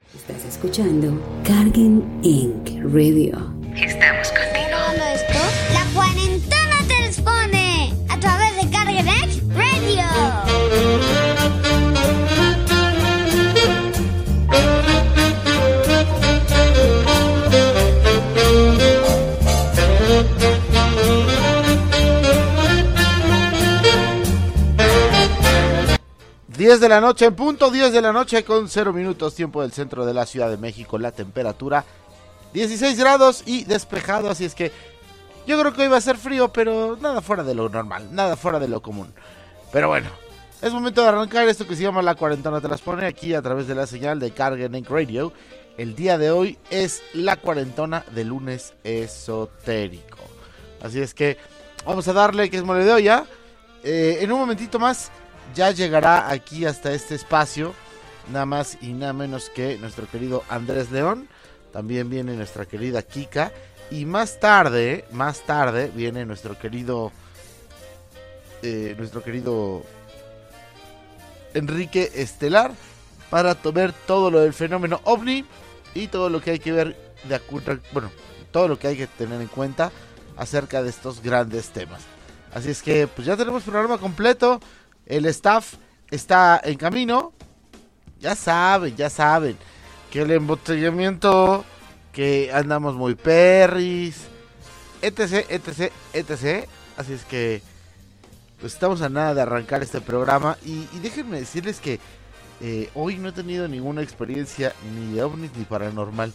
Estás escuchando Cargen Inc. Radio. Estamos contigo. Esto, la cuarentena te responde a través de Cargen Inc. Radio. 10 de la noche en punto, 10 de la noche con 0 minutos, tiempo del centro de la Ciudad de México. La temperatura 16 grados y despejado, así es que yo creo que hoy va a ser frío, pero nada fuera de lo normal, nada fuera de lo común. Pero bueno, es momento de arrancar esto que se llama La Cuarentena Te Las Pone aquí a través de la señal de Cargen Inc. Radio. El día de hoy es la cuarentona de lunes esotérico. Así es que vamos a darle que es mole de olla. En un momentito más ya llegará aquí hasta este espacio, nada más y nada menos que nuestro querido Andrés León. También viene nuestra querida Kika. Y más tarde viene nuestro querido Enrique Estelar para ver todo lo del fenómeno OVNI y todo lo que hay que ver todo lo que hay que tener en cuenta acerca de estos grandes temas. Así es que pues ya tenemos programa completo. El staff está en camino. Ya saben que el embotellamiento, que andamos muy perris, etc. Así es que pues estamos a nada de arrancar este programa. Y déjenme decirles que hoy no he tenido ninguna experiencia ni de ovnis ni paranormal.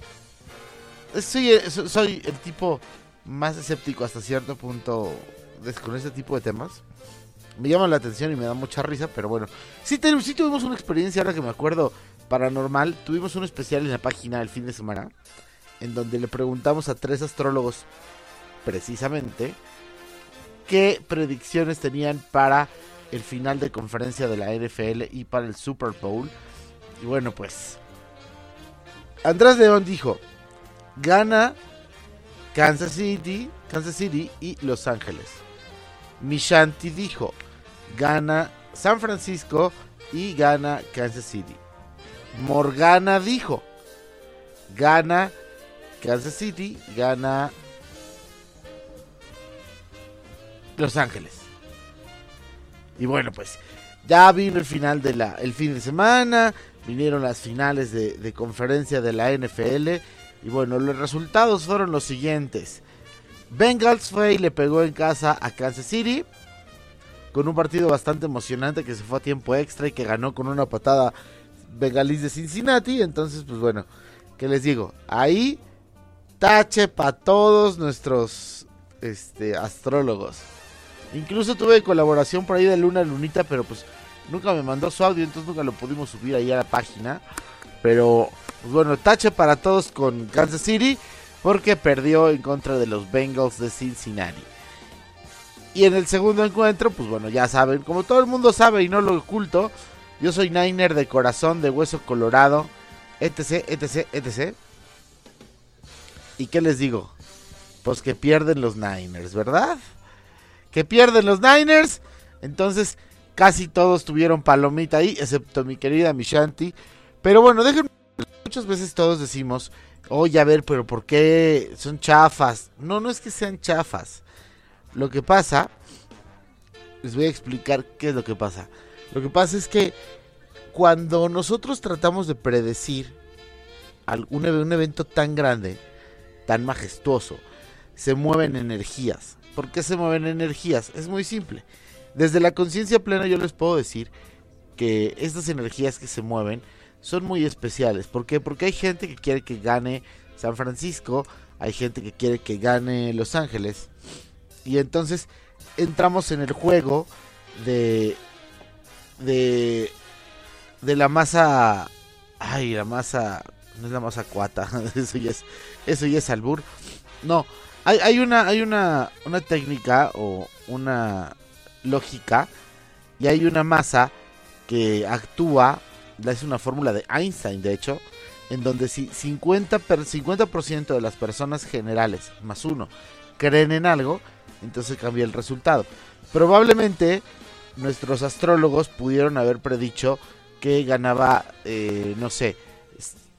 Soy el tipo más escéptico hasta cierto punto con este tipo de temas. Me llama la atención y me da mucha risa, pero bueno. Sí tuvimos una experiencia, ahora que me acuerdo, paranormal. Tuvimos un especial en la página el fin de semana, en donde le preguntamos a 3 astrólogos, precisamente, qué predicciones tenían para el final de conferencia de la NFL y para el Super Bowl. Y bueno, pues Andrés León dijo: gana Kansas City y Los Ángeles. Mishanti dijo: gana San Francisco y gana Kansas City. Morgana dijo: gana Kansas City, gana Los Ángeles. Y bueno, pues ya vino el final el fin de semana, vinieron las finales de conferencia de la NFL. Y bueno, los resultados fueron los siguientes. Bengals fue y le pegó en casa a Kansas City, con un partido bastante emocionante que se fue a tiempo extra y que ganó con una patada bengalís de Cincinnati. Entonces, pues bueno, ¿qué les digo? Ahí, tache para todos nuestros astrólogos. Incluso tuve colaboración por ahí de Lunita, pero pues nunca me mandó su audio, entonces nunca lo pudimos subir ahí a la página. Pero, pues bueno, tache para todos con Kansas City, porque perdió en contra de los Bengals de Cincinnati. Y en el segundo encuentro, pues bueno, ya saben, como todo el mundo sabe y no lo oculto, yo soy Niner de corazón, de hueso colorado, etc. ¿Y qué les digo? Pues que pierden los Niners, ¿verdad? Que pierden los Niners. Entonces casi todos tuvieron palomita ahí, excepto mi querida Mishanti. Pero bueno, déjenme, muchas veces todos decimos: oye, a ver, pero ¿por qué son chafas? No es que sean chafas. Lo que pasa, les voy a explicar qué es lo que pasa. Lo que pasa es que cuando nosotros tratamos de predecir un evento tan grande, tan majestuoso, se mueven energías. ¿Por qué se mueven energías? Es muy simple. Desde la conciencia plena yo les puedo decir que estas energías que se mueven son muy especiales. ¿Por qué? Porque hay gente que quiere que gane San Francisco, hay gente que quiere que gane Los Ángeles. Y entonces entramos en el juego de la masa. Ay, la masa. No es la masa cuata. Eso ya es albur. No. Hay una técnica o una lógica. Y hay una masa que actúa. Es una fórmula de Einstein, de hecho, en donde si 50% de las personas generales más uno creen en algo, entonces cambia el resultado. Probablemente nuestros astrólogos pudieron haber predicho que ganaba,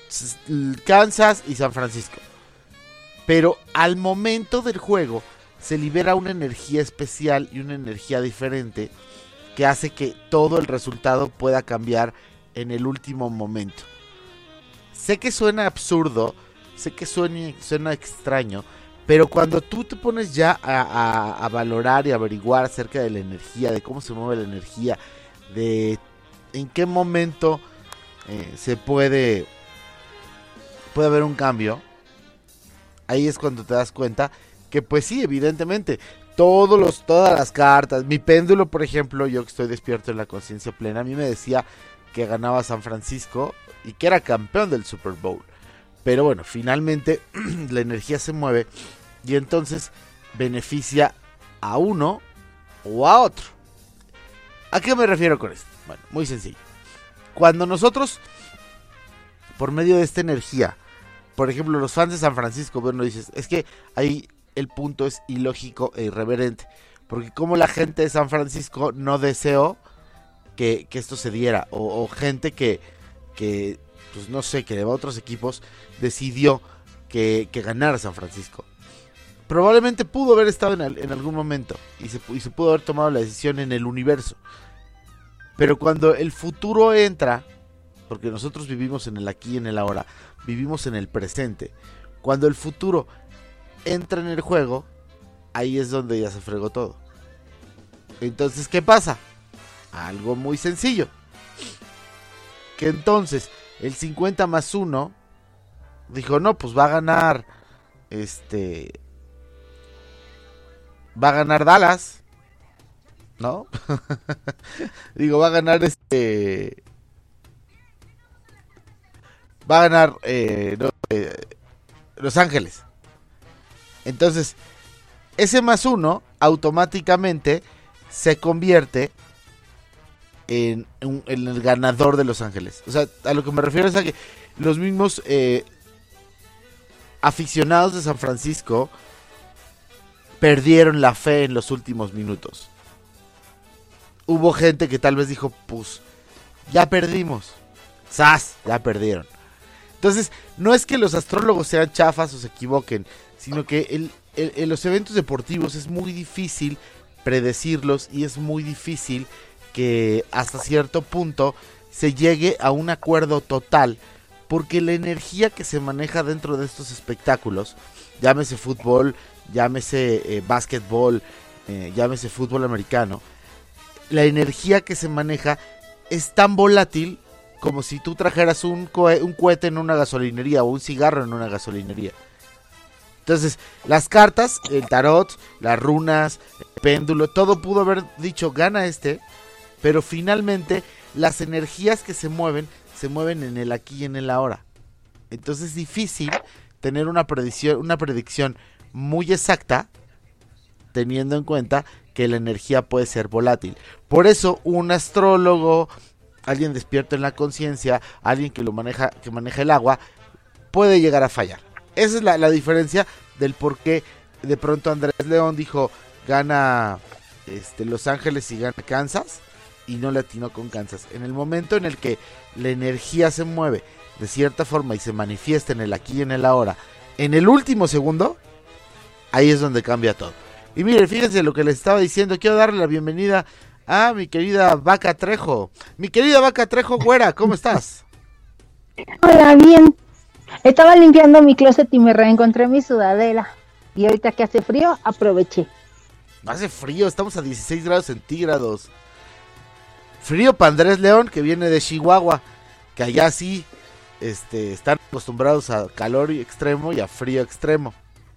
Kansas y San Francisco. Pero al momento del juego se libera una energía especial y una energía diferente que hace que todo el resultado pueda cambiar en el último momento. Sé que suena absurdo, sé que suena extraño, pero cuando tú te pones ya a valorar y averiguar acerca de la energía, de cómo se mueve la energía, de en qué momento se puede haber un cambio, ahí es cuando te das cuenta que pues sí, evidentemente, todas las cartas, mi péndulo, por ejemplo, yo que estoy despierto en la conciencia plena, a mí me decía que ganaba San Francisco y que era campeón del Super Bowl. Pero bueno, finalmente la energía se mueve y entonces beneficia a uno o a otro. ¿A qué me refiero con esto? Bueno, muy sencillo. Cuando nosotros, por medio de esta energía, por ejemplo, los fans de San Francisco, bueno, dices, es que ahí el punto es ilógico e irreverente. Porque como la gente de San Francisco no deseó que esto se diera. O gente que, pues no sé, que de otros equipos decidió que ganara San Francisco. Probablemente pudo haber estado en algún momento. Y se pudo haber tomado la decisión en el universo. Pero cuando el futuro entra, porque nosotros vivimos en el aquí y en el ahora, vivimos en el presente. Cuando el futuro entra en el juego, ahí es donde ya se fregó todo. Entonces, ¿qué pasa? Algo muy sencillo. Que entonces, el 50 más 1 dijo, no, pues va a ganar va a ganar Dallas, ¿no? Digo, va a ganar va a ganar Los Ángeles. Entonces, ese más 1 automáticamente se convierte en el ganador de Los Ángeles. O sea, a lo que me refiero es a que los mismos aficionados de San Francisco perdieron la fe en los últimos minutos. Hubo gente que tal vez dijo, pues, ya perdimos. ¡Sas! Ya perdieron. Entonces, no es que los astrólogos sean chafas o se equivoquen, sino que en los eventos deportivos es muy difícil predecirlos y es muy difícil que hasta cierto punto se llegue a un acuerdo total, porque la energía que se maneja dentro de estos espectáculos, llámese fútbol, llámese básquetbol, llámese fútbol americano, la energía que se maneja es tan volátil como si tú trajeras un cohete en una gasolinería o un cigarro en una gasolinería. Entonces, las cartas, el tarot, las runas, el péndulo, todo pudo haber dicho gana pero finalmente las energías que se mueven en el aquí y en el ahora. Entonces es difícil tener una predicción muy exacta, teniendo en cuenta que la energía puede ser volátil. Por eso un astrólogo, alguien despierto en la conciencia, alguien que maneja el agua, puede llegar a fallar. Esa es la diferencia del por qué de pronto Andrés León dijo gana Los Ángeles y gana Kansas, y no le atinó con Kansas. En el momento en el que la energía se mueve de cierta forma y se manifiesta en el aquí y en el ahora, en el último segundo, ahí es donde cambia todo. Y miren, fíjense lo que les estaba diciendo. Quiero darle la bienvenida a mi querida Vaca Trejo. Mi querida Vaca Trejo, güera, ¿cómo estás? Hola, bien. Estaba limpiando mi closet y me reencontré mi sudadera. Y ahorita que hace frío, aproveché. Hace frío, estamos a 16 grados centígrados. Frío para Andrés León, que viene de Chihuahua, que allá sí están acostumbrados a calor extremo y a frío extremo.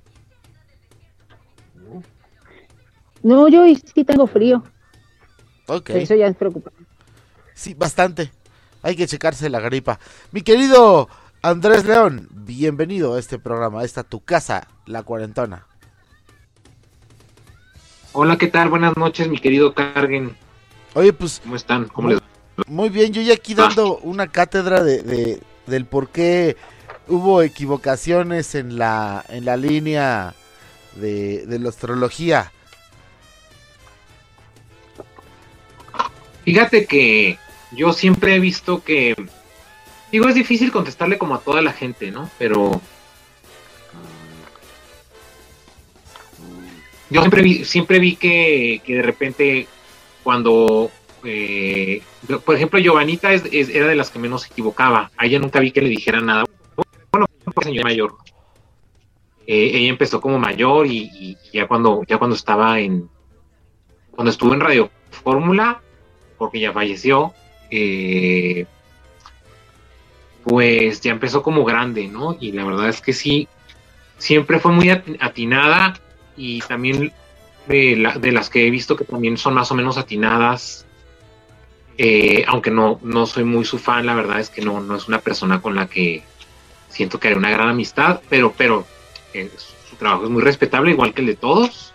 No, yo sí tengo frío. Ok. Eso ya es preocupante. Sí, bastante. Hay que checarse la gripa. Mi querido Andrés León, bienvenido a este programa, a esta tu casa, La Cuarentona. Hola, ¿qué tal? Buenas noches, mi querido Carguen. Oye, pues... ¿Cómo están? ¿Cómo les va? Muy bien, yo ya aquí dando una cátedra del por qué hubo equivocaciones en la línea de la astrología. Fíjate que yo siempre he visto que Digo, es difícil contestarle como a toda la gente, ¿no? Pero yo siempre vi que de repente cuando, por ejemplo, Giovanita era de las que menos se equivocaba. A ella nunca vi que le dijera nada. Bueno, fue señora mayor. Ella empezó como mayor y ya cuando cuando estuvo en Radio Fórmula, porque ya falleció, pues ya empezó como grande, ¿no? Y la verdad es que sí, siempre fue muy atinada, y también de las que he visto que también son más o menos atinadas, aunque no soy muy su fan, la verdad es que no es una persona con la que siento que hay una gran amistad, pero su trabajo es muy respetable, igual que el de todos.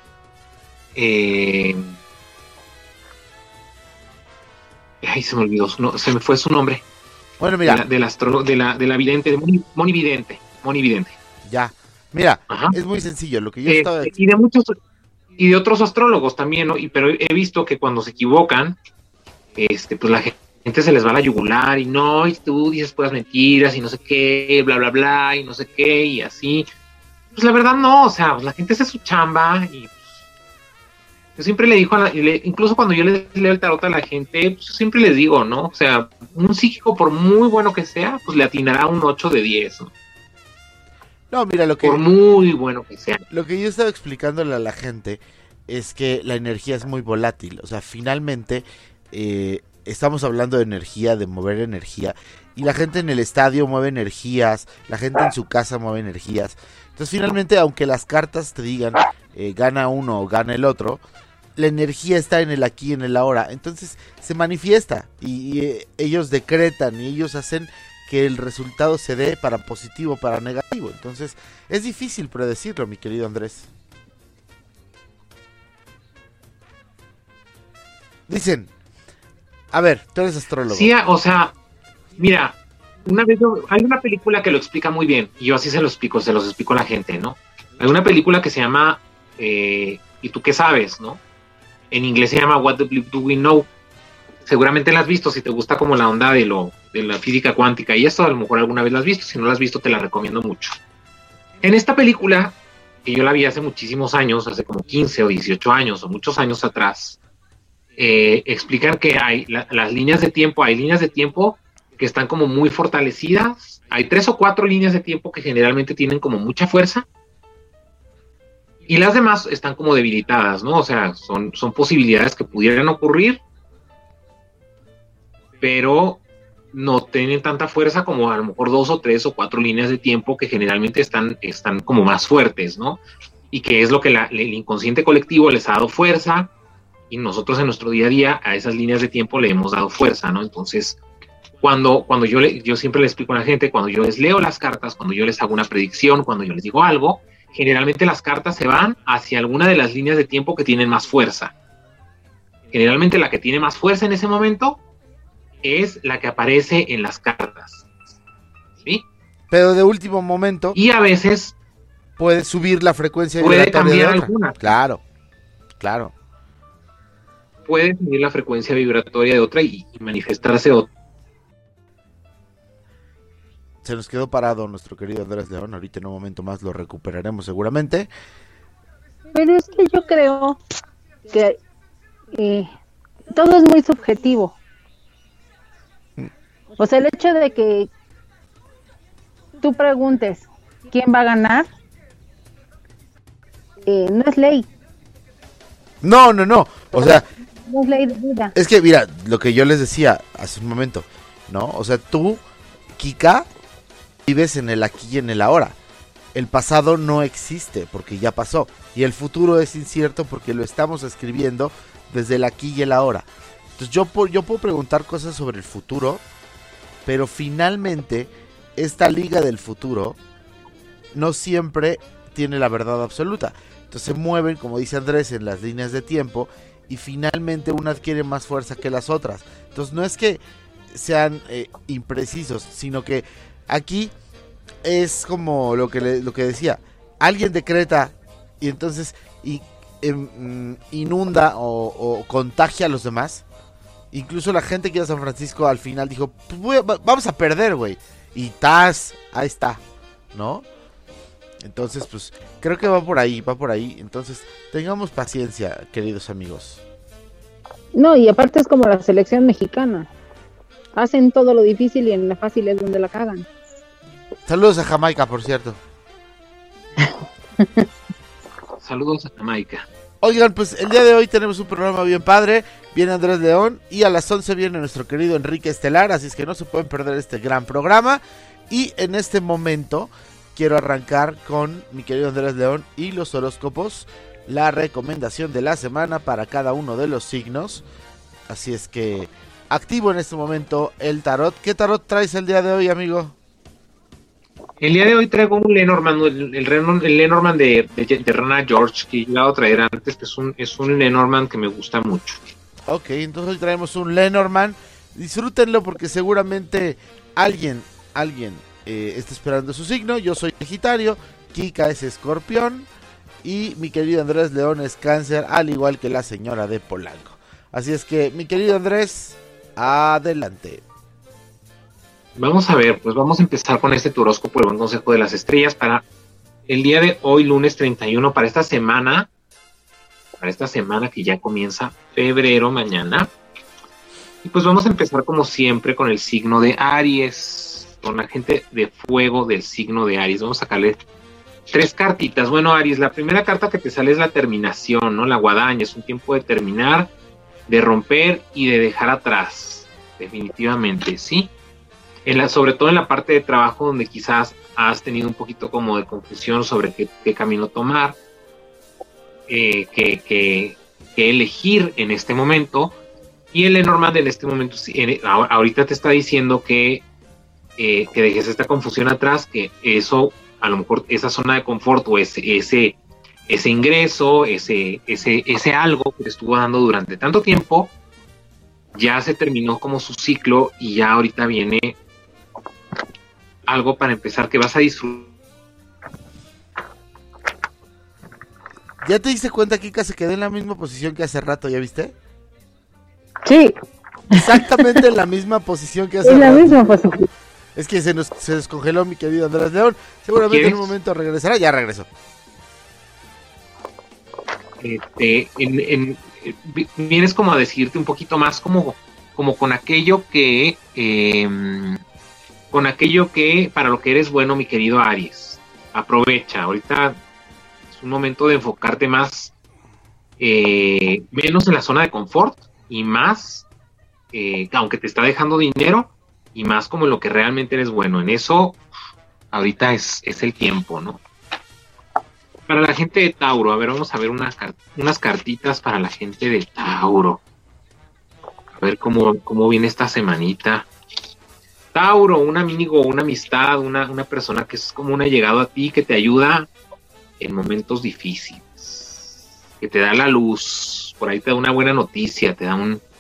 Ay, se me olvidó, se me fue su nombre. Bueno, mira. De la vidente, de Moni Vidente. Ya. Mira, Ajá. Es muy sencillo. Lo que yo estaba... Y de otros astrólogos también, ¿no? Pero he visto que cuando se equivocan, pues la gente se les va a la yugular y no, y tú dices puras mentiras y no sé qué, bla, bla, bla, y no sé qué, y así. Pues la verdad no, o sea, pues la gente hace su chamba y yo siempre le digo, incluso cuando yo les leo el tarot a la gente, pues siempre les digo, ¿no? O sea, un psíquico, por muy bueno que sea, pues le atinará un 8 de 10, ¿no? No, mira, por muy bueno que sea. Lo que yo estaba explicándole a la gente es que la energía es muy volátil. O sea, finalmente estamos hablando de energía, de mover energía. Y la gente en el estadio mueve energías, la gente en su casa mueve energías. Entonces, finalmente, aunque las cartas te digan gana uno o gana el otro, la energía está en el aquí y en el ahora. Entonces, se manifiesta y ellos decretan y ellos hacen que el resultado se dé para positivo, para negativo. Entonces, es difícil predecirlo, mi querido Andrés. Dicen, a ver, tú eres astrólogo. Sí, o sea, mira, una vez hay una película que lo explica muy bien, y yo así se los explico a la gente, ¿no? Hay una película que se llama ¿Y tú qué sabes?, ¿no? En inglés se llama What the Bleep Do We Know. Seguramente la has visto, si te gusta como la onda de la física cuántica y esto, a lo mejor alguna vez la has visto. Si no la has visto, te la recomiendo mucho. En esta película, que yo la vi hace muchísimos años, hace como 15 o 18 años o muchos años atrás, explican que hay las líneas de tiempo, que están como muy fortalecidas. Hay 3 o 4 líneas de tiempo que generalmente tienen como mucha fuerza, y las demás están como debilitadas, ¿no? O sea, son posibilidades que pudieran ocurrir, pero no tienen tanta fuerza como a lo mejor 2 o 3 o 4 líneas de tiempo que generalmente están como más fuertes, ¿no? Y que es lo que el inconsciente colectivo les ha dado fuerza, y nosotros en nuestro día a día a esas líneas de tiempo le hemos dado fuerza, ¿no? Entonces, cuando yo siempre le explico a la gente, cuando yo les leo las cartas, cuando yo les hago una predicción, cuando yo les digo algo, generalmente las cartas se van hacia alguna de las líneas de tiempo que tienen más fuerza. Generalmente la que tiene más fuerza en ese momento es la que aparece en las cartas, ¿sí? Pero de último momento. Y a veces puede subir la frecuencia vibratoria. Puede cambiar de otra. alguna. Claro. Puede subir la frecuencia vibratoria de otra y manifestarse otra. Se nos quedó parado nuestro querido Andrés León. Ahorita en un momento más lo recuperaremos seguramente. Pero es que yo creo que todo es muy subjetivo. O sea, el hecho de que tú preguntes quién va a ganar, no es ley. No. O sea, no es ley de vida. Es que, mira, lo que yo les decía hace un momento, ¿no? O sea, tú, Kika, vives en el aquí y en el ahora. El pasado no existe porque ya pasó. Y el futuro es incierto porque lo estamos escribiendo desde el aquí y el ahora. Entonces yo puedo preguntar cosas sobre el futuro, pero finalmente esta liga del futuro no siempre tiene la verdad absoluta. Entonces se mueven, como dice Andrés, en las líneas de tiempo, y finalmente una adquiere más fuerza que las otras. Entonces no es que sean imprecisos, sino que aquí es como lo que decía, alguien decreta y entonces inunda o contagia a los demás, Incluso la gente que iba a San Francisco al final dijo, pues vamos a perder, güey. Y ahí está, ¿no? Entonces, pues, creo que va por ahí. Entonces, tengamos paciencia, queridos amigos. No, y aparte es como la selección mexicana. Hacen todo lo difícil y en la fácil es donde la cagan. Saludos a Jamaica, por cierto. Saludos a Jamaica. Oigan, pues el día de hoy tenemos un programa bien padre. Viene Andrés León y a las 11 viene nuestro querido Enrique Estelar. Así es que no se pueden perder este gran programa. Y en este momento quiero arrancar con mi querido Andrés León y los horóscopos. La recomendación de la semana para cada uno de los signos. Así es que activo en este momento el tarot. ¿Qué tarot traes el día de hoy, amigo? El día de hoy traigo un Lenormand, el Lenormand de Rana George, que he llegado a traer antes, que es un Lenormand que me gusta mucho. Ok, entonces hoy traemos un Lenormand. Disfrútenlo porque seguramente alguien está esperando su signo. Yo soy Sagitario, Kika es Escorpión y mi querido Andrés León es Cáncer, al igual que la señora de Polanco. Así es que, mi querido Andrés, adelante. Vamos a ver, pues vamos a empezar con este tu horóscopo, el buen consejo de las estrellas para el día de hoy, lunes 31, para esta semana que ya comienza febrero mañana. Y pues vamos a empezar como siempre con el signo de Aries, con la gente de fuego del signo de Aries. Vamos a sacarle 3 cartitas. Bueno, Aries, la primera carta que te sale es la terminación, ¿no? La guadaña, es un tiempo de terminar, de romper y de dejar atrás, definitivamente, ¿sí? Sobre todo en la parte de trabajo donde quizás has tenido un poquito como de confusión sobre qué camino tomar, qué elegir en este momento. Y el Lenormand en este momento, ahorita te está diciendo que dejes esta confusión atrás, que eso, a lo mejor esa zona de confort o ese ingreso, ese algo que te estuvo dando durante tanto tiempo, ya se terminó como su ciclo y ya ahorita viene algo para empezar que vas a disfrutar. ¿Ya te diste cuenta que Kika se quedó en la misma posición que hace rato, ya viste? Sí. Exactamente en la misma posición que hace Es rato. la misma posición. Es que se descongeló mi querido Andrés León. Seguramente en un momento regresará. Ya regresó. Vienes como a decirte un poquito más como con aquello que para lo que eres bueno, mi querido Aries. Aprovecha, ahorita es un momento de enfocarte más, menos en la zona de confort y más, aunque te está dejando dinero, y más como en lo que realmente eres bueno. En eso, ahorita es el tiempo, ¿no? Para la gente de Tauro, a ver, vamos a ver unas cartitas para la gente de Tauro. A ver cómo viene esta semanita. Tauro, un amigo, una amistad, una persona que es como un allegado a ti, que te ayuda en momentos difíciles, que te da la luz, por ahí te da una buena noticia, te da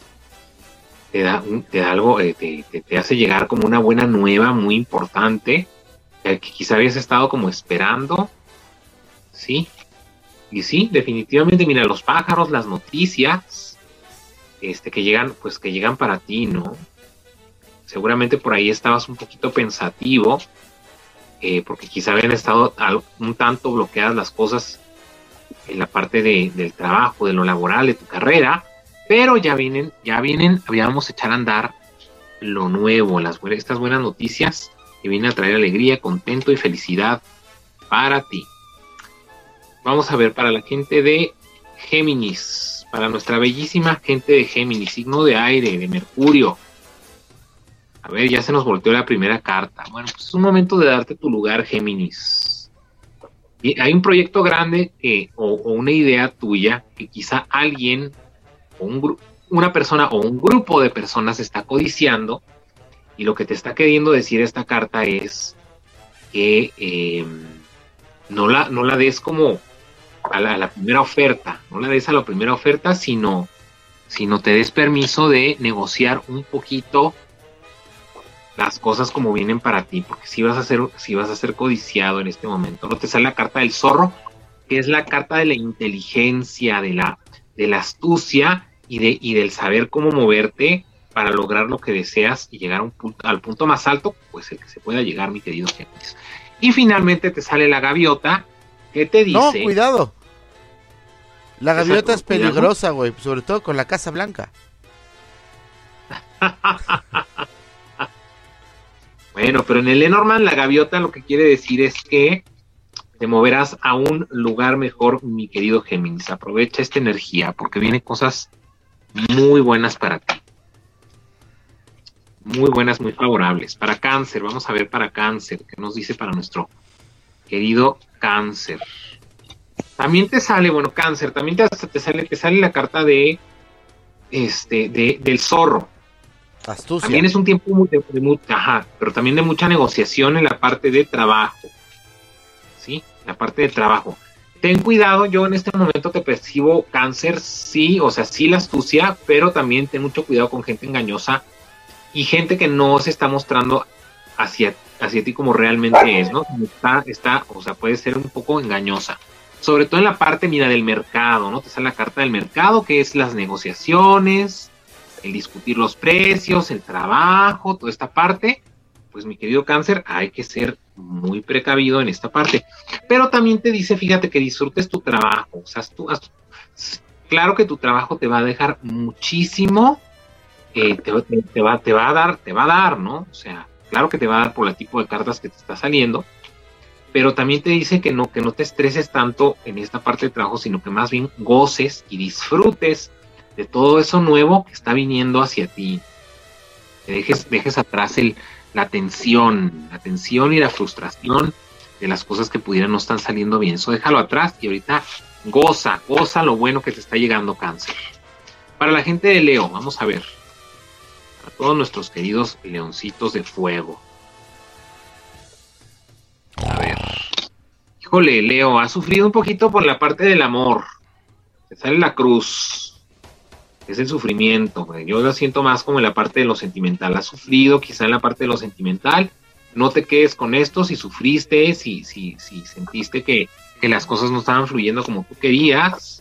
algo, te hace llegar como una buena nueva muy importante, que quizá habías estado como esperando, ¿sí? Y sí, definitivamente, mira, los pájaros, las noticias, que llegan para ti, ¿no? Seguramente por ahí estabas un poquito pensativo, porque quizá habían estado un tanto bloqueadas las cosas en la parte del trabajo, de lo laboral, de tu carrera, pero ya vienen, vamos a echar a andar lo nuevo, estas buenas noticias que vienen a traer alegría, contento y felicidad para ti. Vamos a ver para la gente de Géminis, para nuestra bellísima gente de Géminis, signo de aire, de Mercurio. A ver, ya se nos volteó la primera carta. Bueno, pues es un momento de darte tu lugar, Géminis. Y hay un proyecto grande o una idea tuya que quizá alguien, o una persona o un grupo de personas está codiciando, y lo que te está queriendo decir esta carta es que no la des como a la primera oferta, no la des a la primera oferta, sino te des permiso de negociar un poquito las cosas como vienen para ti, porque si vas a ser codiciado en este momento. No te sale la carta del zorro, que es la carta de la inteligencia, de la astucia, y del saber cómo moverte para lograr lo que deseas y llegar al punto más alto, pues el que se pueda llegar, mi querido Géminis. Y finalmente te sale la gaviota, que te dice... No, cuidado. La gaviota es cuidado. peligrosa, güey, sobre todo con la Casa Blanca. Bueno, pero en el Lenormand la gaviota lo que quiere decir es que te moverás a un lugar mejor, mi querido Géminis. Aprovecha esta energía porque vienen cosas muy buenas para ti. Muy buenas, muy favorables. Para Cáncer, vamos a ver para Cáncer, ¿qué nos dice para nuestro querido Cáncer? También te sale, bueno, Cáncer, también te sale la carta del zorro. Astucia. También es un tiempo pero también de mucha negociación en la parte de trabajo. ¿Sí? La parte de trabajo. Ten cuidado, yo en este momento te percibo Cáncer, sí, o sea, sí la astucia, pero también ten mucho cuidado con gente engañosa y gente que no se está mostrando hacia ti como realmente es, ¿no? O sea, puede ser un poco engañosa. Sobre todo en la parte, mira, del mercado, ¿no? Te sale la carta del mercado, que es las negociaciones, el discutir los precios, el trabajo, toda esta parte. Pues mi querido Cáncer, hay que ser muy precavido en esta parte. Pero también te dice, fíjate, que disfrutes tu trabajo. O sea, claro que tu trabajo te va a dejar muchísimo, te va a dar, ¿no? O sea, claro que te va a dar por el tipo de cartas que te está saliendo, pero también te dice que no te estreses tanto en esta parte de trabajo, sino que más bien goces y disfrutes de todo eso nuevo que está viniendo hacia ti. Que dejes atrás la tensión y la frustración de las cosas que pudieran no están saliendo bien. Eso déjalo atrás y ahorita goza lo bueno que te está llegando, Cáncer. Para la gente de Leo, vamos a ver. A todos nuestros queridos leoncitos de fuego. A ver. Híjole, Leo, has sufrido un poquito por la parte del amor. Te sale la cruz. Es el sufrimiento. Yo lo siento más como en la parte de lo sentimental. Has sufrido quizá en la parte de lo sentimental. No te quedes con esto. Si sufriste, si sentiste que las cosas no estaban fluyendo como tú querías.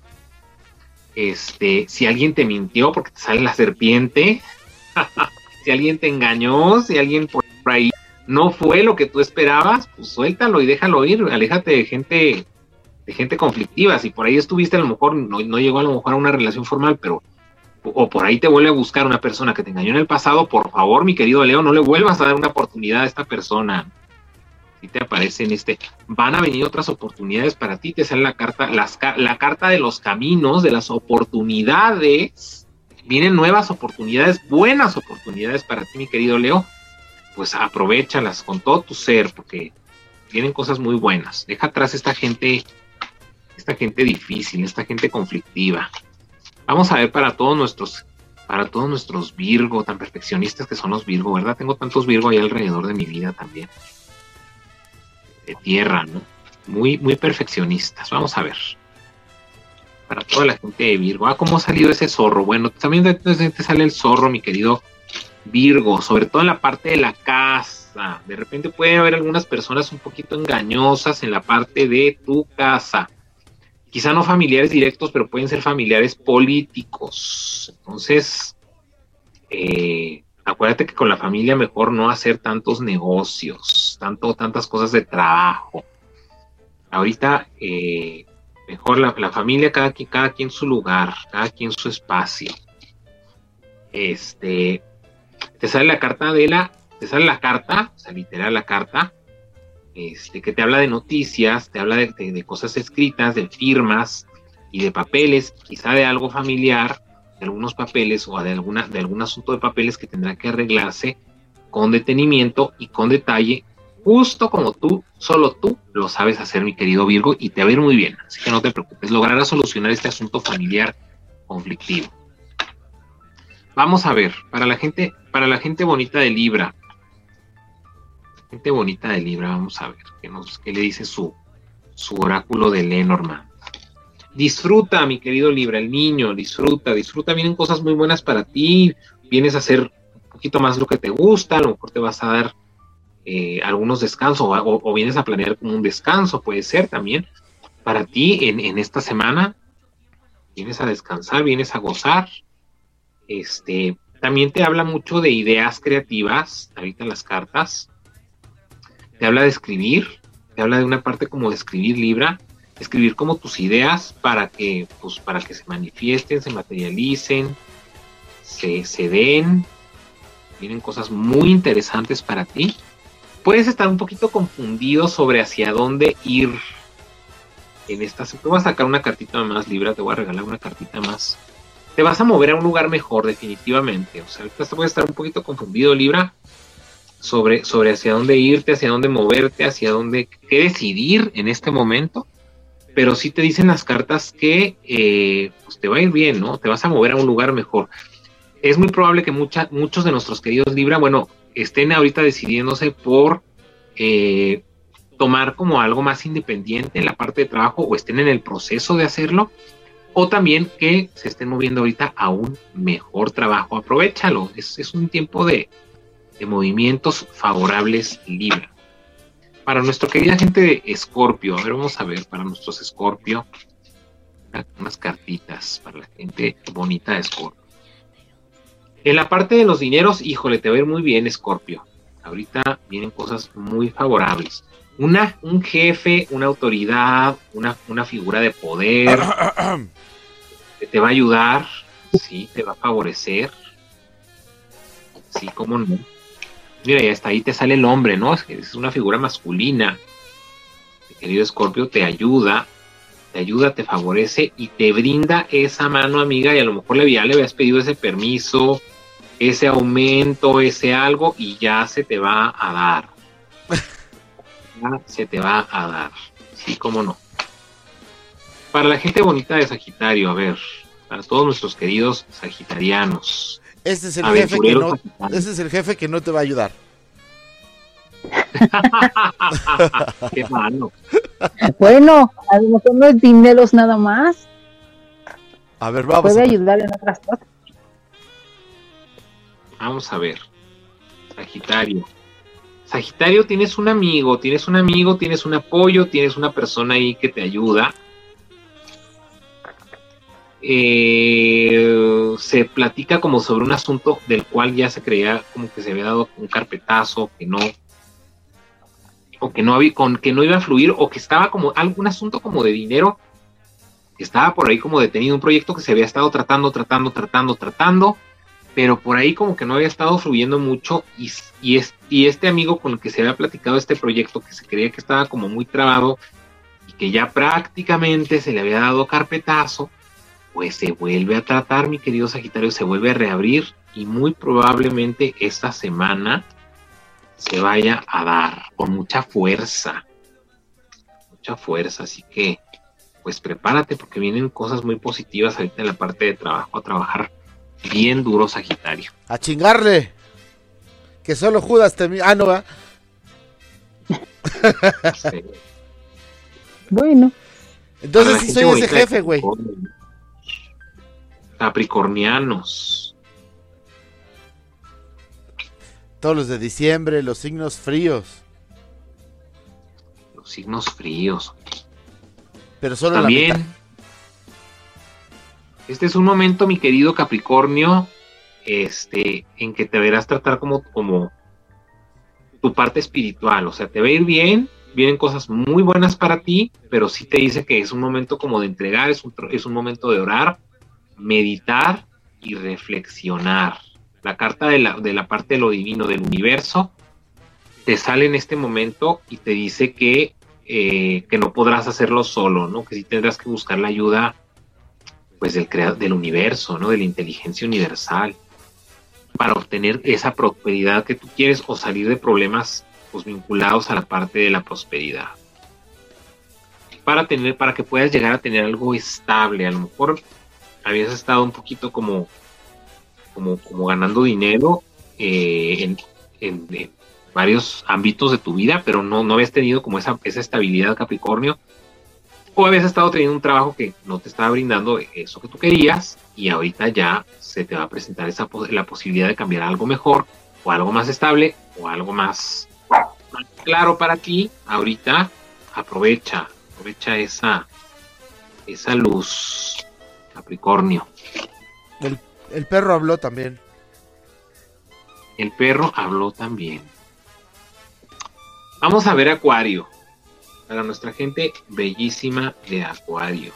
Si alguien te mintió porque te sale la serpiente. Si alguien te engañó, si alguien por ahí no fue lo que tú esperabas, pues suéltalo y déjalo ir, aléjate de gente conflictiva. Si por ahí estuviste, a lo mejor no llegó a lo mejor a una relación formal, pero o por ahí te vuelve a buscar una persona que te engañó en el pasado, por favor, mi querido Leo, no le vuelvas a dar una oportunidad a esta persona. Si te aparece van a venir otras oportunidades para ti, te sale la carta de los caminos, de las oportunidades. Vienen nuevas oportunidades, buenas oportunidades para ti, mi querido Leo. Pues aprovéchalas con todo tu ser, porque vienen cosas muy buenas. Deja atrás esta gente difícil, esta gente conflictiva. Vamos a ver para todos nuestros Virgo, tan perfeccionistas que son los Virgo, ¿verdad? Tengo tantos Virgo ahí alrededor de mi vida también. De tierra, ¿no? Muy, muy perfeccionistas. Vamos a ver. Para toda la gente de Virgo. ¿Cómo ha salido ese zorro? Bueno, también te sale el zorro, mi querido Virgo, sobre todo en la parte de la casa. De repente puede haber algunas personas un poquito engañosas en la parte de tu casa. Quizá no familiares directos, pero pueden ser familiares políticos. Entonces, acuérdate que con la familia mejor no hacer tantos negocios, tantas cosas de trabajo. Ahorita, mejor la familia, cada quien su lugar, cada quien su espacio. Te sale la carta literal la carta, que te habla de noticias, te habla de cosas escritas, de firmas y de papeles, quizá de algo familiar, de algunos papeles o de algún asunto de papeles que tendrá que arreglarse con detenimiento y con detalle, justo como solo tú lo sabes hacer, mi querido Virgo, y te va a ir muy bien, así que no te preocupes, lograrás solucionar este asunto familiar conflictivo. Vamos a ver, para la gente bonita de Libra. Gente bonita de Libra, vamos a ver qué le dice su oráculo de Lenormand. Disfruta, mi querido Libra, el niño, disfruta, vienen cosas muy buenas para ti, vienes a hacer un poquito más lo que te gusta, a lo mejor te vas a dar algunos descansos, o vienes a planear como un descanso, puede ser también, para ti en esta semana. vienes a descansar, vienes a gozar. También te habla mucho de ideas creativas, ahorita las cartas. Te habla de escribir, te habla de una parte como de escribir, Libra, escribir como tus ideas para que se manifiesten, se materialicen, se den. Vienen cosas muy interesantes para ti. Puedes estar un poquito confundido sobre hacia dónde ir en esta. Te voy a sacar una cartita más, Libra, te voy a regalar una cartita más. Te vas a mover a un lugar mejor, definitivamente. O sea, ahorita puedes estar un poquito confundido, Libra, sobre hacia dónde irte, hacia dónde moverte, hacia dónde, qué decidir en este momento. Pero sí te dicen las cartas que pues te va a ir bien, ¿no? Te vas a mover a un lugar mejor. Es muy probable que muchos de nuestros queridos Libra, bueno, estén ahorita decidiéndose por tomar como algo más independiente en la parte de trabajo, o estén en el proceso de hacerlo, o también que se estén moviendo ahorita a un mejor trabajo. Aprovéchalo, es un tiempo de movimientos favorables, Libra. Para nuestra querida gente de Escorpio, a ver, vamos a ver para nuestros Escorpio, unas cartitas para la gente bonita de Escorpio. En la parte de los dineros, híjole, te va a ir muy bien, Escorpio. Ahorita vienen cosas muy favorables. Un jefe, una autoridad, una figura de poder que te va a ayudar, sí, te va a favorecer. Sí, cómo no. Mira, ya está ahí, te sale el hombre, ¿no? Es una figura masculina. Mi querido Escorpio, te ayuda, te favorece y te brinda esa mano amiga, y a lo mejor ya le habías pedido ese permiso, ese aumento, ese algo, y ya se te va a dar. Ya se te va a dar. Sí, cómo no. Para la gente bonita de Sagitario, a ver, para todos nuestros queridos sagitarianos. Este es el jefe que no te va a ayudar. Qué malo. Bueno, a lo mejor no es dineros nada más. A ver, vamos. Puede ayudar en otras cosas. Vamos a ver. Sagitario. Sagitario, tienes un amigo, tienes un apoyo, tienes una persona ahí que te ayuda. Se platica como sobre un asunto del cual ya se creía como que se había dado un carpetazo, que no iba a fluir, o que estaba como algún asunto como de dinero que estaba por ahí como detenido, un proyecto que se había estado tratando, pero por ahí como que no había estado fluyendo mucho, y este amigo con el que se había platicado este proyecto, que se creía que estaba como muy trabado y que ya prácticamente se le había dado carpetazo, pues se vuelve a tratar, mi querido Sagitario, se vuelve a reabrir, y muy probablemente esta semana se vaya a dar con mucha fuerza, así que pues prepárate, porque vienen cosas muy positivas ahorita en la parte de trabajo, a trabajar bien duro, Sagitario. A chingarle, que solo Judas no va. Sí. Bueno. Entonces sí soy ese jefe, güey. Capricornianos. Todos los de diciembre, los signos fríos. Los signos fríos. Pero solo también. La mitad. Este es un momento, mi querido Capricornio, en que te verás tratar como tu parte espiritual. O sea, te va a ir bien, vienen cosas muy buenas para ti, pero sí te dice que es un momento como de entregar, es un momento de orar, meditar y reflexionar. La carta de la parte de lo divino, del universo, te sale en este momento y te dice que no podrás hacerlo solo, ¿no? Que sí tendrás que buscar la ayuda, pues, del universo, ¿no? De la inteligencia universal, para obtener esa prosperidad que tú quieres, o salir de problemas, pues, vinculados a la parte de la prosperidad. Para que puedas llegar a tener algo estable. A lo mejor habías estado un poquito como ganando dinero en varios ámbitos de tu vida, pero no habías tenido como esa estabilidad, Capricornio, o habías estado teniendo un trabajo que no te estaba brindando eso que tú querías, y ahorita ya se te va a presentar la posibilidad de cambiar a algo mejor, o algo más estable, o algo más claro para ti. Ahorita aprovecha esa luz. Capricornio. El perro habló también. El perro habló también. Vamos a ver Acuario. Para nuestra gente bellísima de Acuario.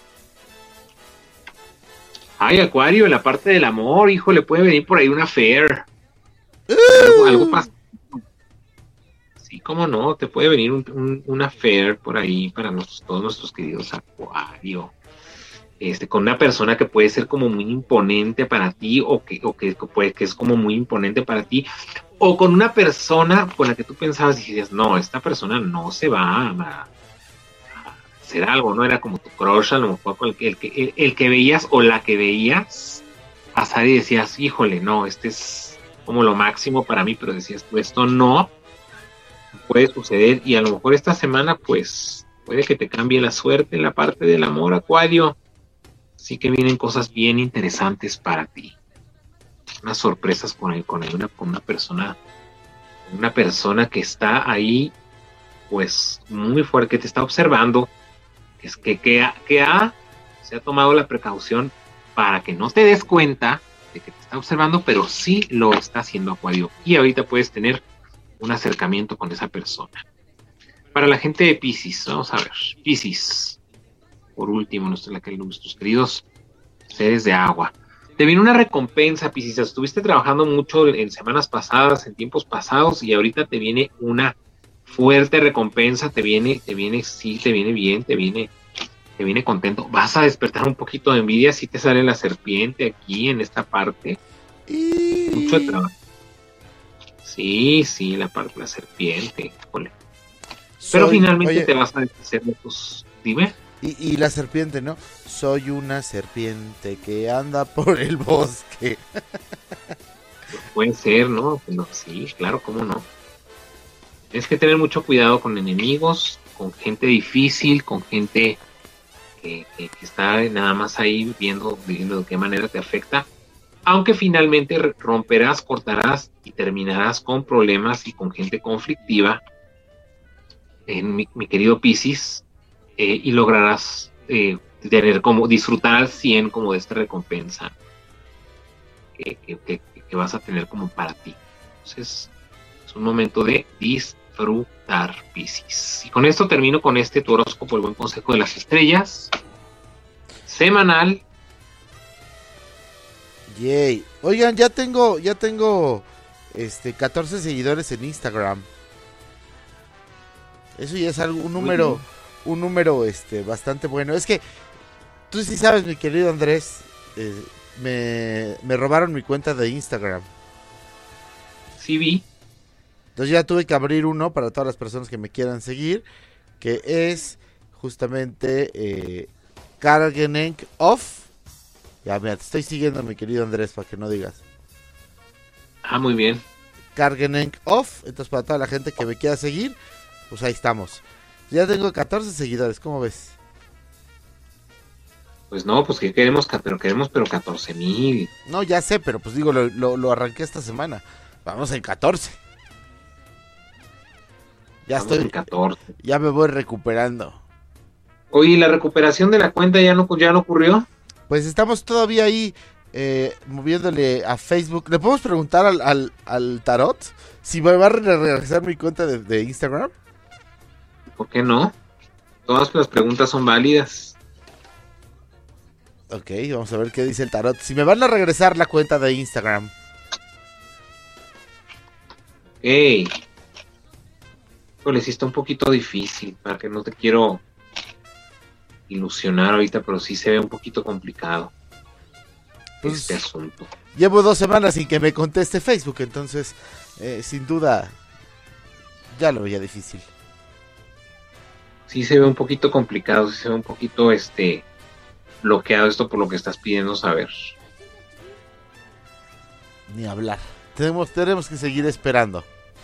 Ay, Acuario, en la parte del amor, hijo, le puede venir por ahí una affair. Algo pasa. Sí, cómo no, te puede venir una affair por ahí para todos nuestros queridos Acuario. Con una persona que puede ser como muy imponente para ti, o que es como muy imponente para ti, o con una persona con la que tú pensabas y dices, no, esta persona no se va a hacer algo, ¿no? Era como tu crush, a lo mejor el que veías o la que veías pasar y decías, híjole, no, este es como lo máximo para mí, pero decías, pues esto no puede suceder, y a lo mejor esta semana, pues, puede que te cambie la suerte en la parte del amor, Acuario. Así que vienen cosas bien interesantes para ti. Unas sorpresas con una persona que está ahí, pues muy fuerte, que te está observando, se ha tomado la precaución para que no te des cuenta de que te está observando, pero sí lo está haciendo, Acuario. Y ahorita puedes tener un acercamiento con esa persona. Para la gente de Piscis, vamos a ver, Piscis. Por último, nuestros queridos seres de agua. Te viene una recompensa, Piscis. Estuviste trabajando mucho en semanas pasadas, en tiempos pasados, y ahorita te viene una fuerte recompensa. Te viene bien, te viene contento. Vas a despertar un poquito de envidia si te sale la serpiente aquí en esta parte. Mucho de trabajo. Sí, la parte de la serpiente. Híjole. Pero finalmente te vas a deshacer de tus... Dime. Y la serpiente, ¿no? Soy una serpiente que anda por el bosque. Puede ser, ¿no? Bueno, sí, claro, cómo no. Tienes que tener mucho cuidado con enemigos, con gente difícil, con gente que está nada más ahí viendo de qué manera te afecta. Aunque finalmente romperás, cortarás y terminarás con problemas y con gente conflictiva, mi querido Piscis. Y lograrás tener como disfrutar al 100 como de esta recompensa que vas a tener como para ti. Entonces es un momento de disfrutar, Piscis. Y con esto termino con tu horóscopo, el buen consejo de las estrellas semanal. Yay. Oigan, ya tengo 14 seguidores en Instagram. Eso ya es un número bastante bueno. Es que tú sí sabes, mi querido Andrés, me robaron mi cuenta de Instagram. Sí vi. Entonces ya tuve que abrir uno para todas las personas que me quieran seguir, que es justamente Kargenenk Off. Ya, mira, te estoy siguiendo, mi querido Andrés, para que no digas. Ah, muy bien. Kargenenk Off. Entonces para toda la gente que me quiera seguir, pues ahí estamos. Ya tengo 14 seguidores, ¿cómo ves? Pues no, pues que queremos 14,000. No, ya sé, pero pues digo, lo arranqué esta semana. Vamos en 14. Ya Vamos estoy en 14. Ya me voy recuperando. Oye, ¿la recuperación de la cuenta ya no ocurrió? Pues estamos todavía ahí moviéndole a Facebook. ¿Le podemos preguntar al tarot si me va a regresar mi cuenta de Instagram? ¿Por qué no? Todas las preguntas son válidas. Ok, vamos a ver qué dice el tarot. Si me van a regresar la cuenta de Instagram. Hey. Híjole, sí está un poquito difícil, para que no te quiero ilusionar ahorita, pero sí se ve un poquito complicado pues, este asunto. Llevo 2 semanas sin que me conteste Facebook, entonces sin duda ya lo veía difícil. Sí se ve un poquito complicado, sí se ve un poquito bloqueado esto por lo que estás pidiendo saber. Ni hablar. Tenemos que seguir esperando.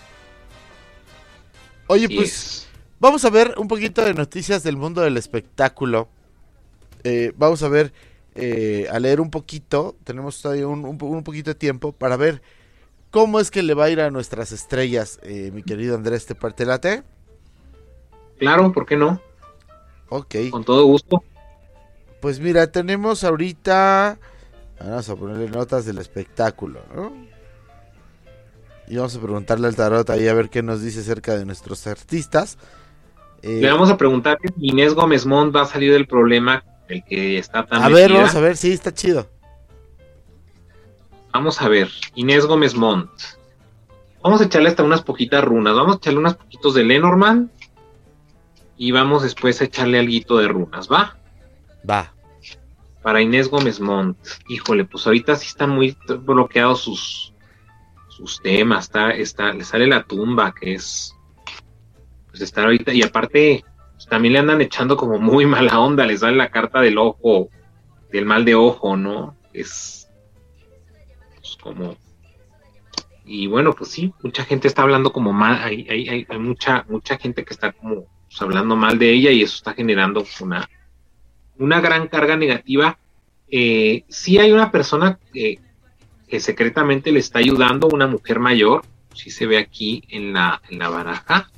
Oye, Sí pues vamos a ver un poquito de noticias del mundo del espectáculo. Vamos a ver, a leer un poquito. Tenemos todavía un poquito de tiempo para ver cómo es que le va a ir a nuestras estrellas, mi querido Andrés. ¿Te late? Claro, ¿por qué no? Ok. Con todo gusto. Pues mira, tenemos ahorita... Vamos a ponerle notas del espectáculo, ¿no? Y vamos a preguntarle al tarot ahí a ver qué nos dice acerca de nuestros artistas. Le vamos a preguntar si Inés Gómez Mont va a salir del problema el que está tan A ver, metida. vamos a ver, sí, está chido. Vamos a ver, Inés Gómez Mont. Vamos a echarle hasta unas poquitas runas. Vamos a echarle unos poquitos de Lenormand. Y vamos después a echarle alguito de runas, ¿va? Va. Para Inés Gómez Mont. Híjole, pues ahorita sí están muy bloqueados sus temas. Le sale la tumba, que es... Pues estar ahorita... Y aparte, pues también le andan echando como muy mala onda. Les sale la carta del ojo, del mal de ojo, ¿no? Es... Pues como... Y bueno, pues sí, mucha gente está hablando como mal, hay mucha gente que está como pues, hablando mal de ella y eso está generando una gran carga negativa. Sí hay una persona que secretamente le está ayudando, una mujer mayor, sí se ve aquí en la baraja.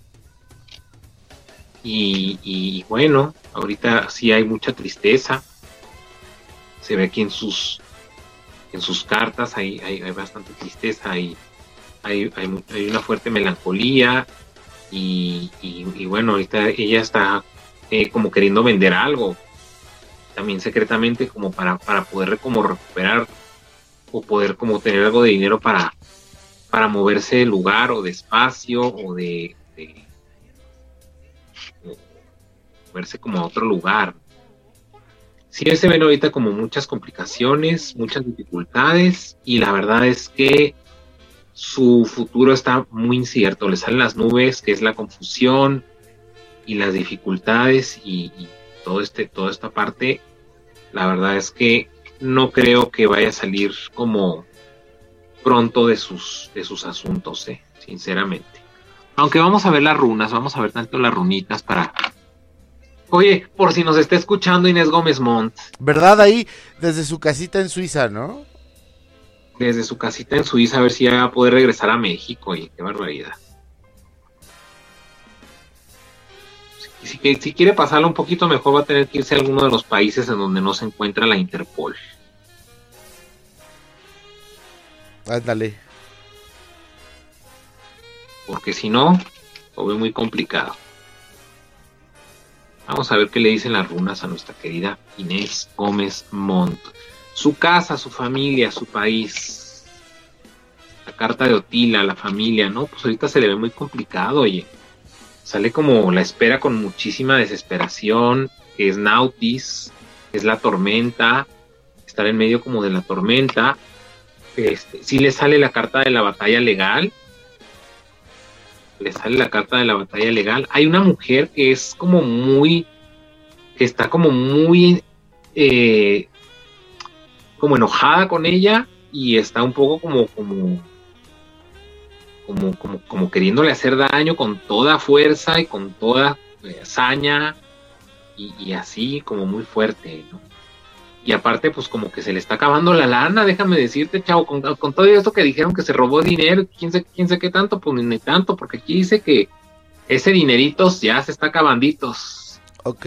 Y bueno, ahorita sí hay mucha tristeza, se ve aquí en sus cartas, hay bastante tristeza, hay una fuerte melancolía y bueno, ahorita ella está como queriendo vender algo, también secretamente como para poder como recuperar o poder como tener algo de dinero para moverse de lugar o de espacio o de moverse como a otro lugar. Sí, se ven ahorita como muchas complicaciones, muchas dificultades y la verdad es que su futuro está muy incierto, le salen las nubes, que es la confusión y las dificultades y toda esta parte, la verdad es que no creo que vaya a salir como pronto de sus asuntos, sinceramente. Aunque vamos a ver las runas, vamos a ver tanto las runitas para... Oye, por si nos está escuchando Inés Gómez Mont. ¿Verdad? Ahí, desde su casita en Suiza, ¿no? Desde su casita en Suiza, a ver si ya va a poder regresar a México. Oye, qué barbaridad. Si quiere pasarlo un poquito mejor, va a tener que irse a alguno de los países en donde no se encuentra la Interpol. Ándale. Porque si no, lo veo muy complicado. Vamos a ver qué le dicen las runas a nuestra querida Inés Gómez Mont. Su casa, su familia, su país. La carta de Otila, la familia, ¿no? Pues ahorita se le ve muy complicado, oye. Sale como la espera con muchísima desesperación, que es Nautis, que es la tormenta, estar en medio como de la tormenta. Sí le sale la carta de la batalla legal. Le sale la carta de la batalla legal. Hay una mujer que es como muy... que está como muy... como enojada con ella y está un poco como queriéndole hacer daño con toda fuerza y con toda hazaña y así como muy fuerte, ¿no? Y aparte pues como que se le está acabando la lana, déjame decirte, chavo, con todo esto que dijeron que se robó dinero, quién sé qué tanto, pues ni tanto, porque aquí dice que ese dineritos ya se está acabanditos. Ok.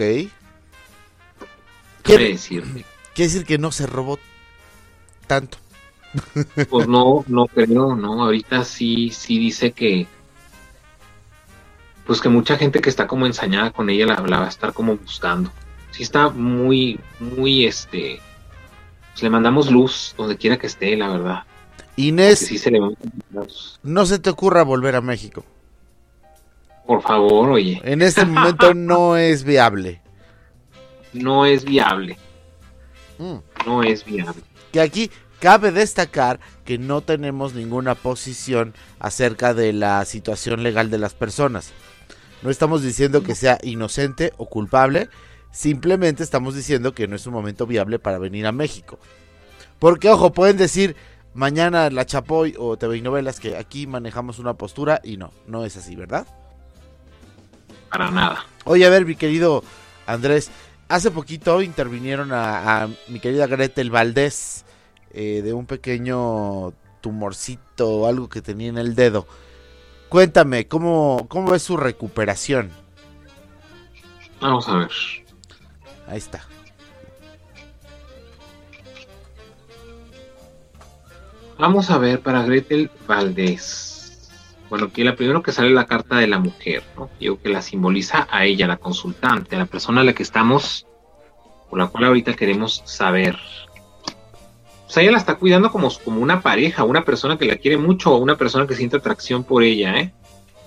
Quiere decir que no se robó tanto. Pues no creo, no, ahorita sí dice que pues que mucha gente que está como ensañada con ella la va a estar como buscando. Sí está muy pues le mandamos luz donde quiera que esté, la verdad. Inés, sí se le va a... no se te ocurra volver a México. Por favor, oye. En este momento no es viable. No es viable. No es viable. Que aquí cabe destacar que no tenemos ninguna posición acerca de la situación legal de las personas. No estamos diciendo que sea inocente o culpable, simplemente estamos diciendo que no es un momento viable para venir a México. Porque, ojo, pueden decir mañana La Chapoy o TV Novelas que aquí manejamos una postura y no es así, ¿verdad? Para nada. Oye, a ver, mi querido Andrés, hace poquito intervinieron a mi querida Gretel Valdés de un pequeño tumorcito o algo que tenía en el dedo. Cuéntame, ¿cómo es su recuperación? Vamos a ver. Ahí está. Vamos a ver para Gretel Valdés. Bueno, aquí la primero que sale la carta de la mujer, ¿no? Digo que la simboliza a ella, la consultante, a la persona a la que estamos, por la cual ahorita queremos saber. O sea, ella la está cuidando como una pareja, una persona que la quiere mucho o una persona que siente atracción por ella, ¿eh?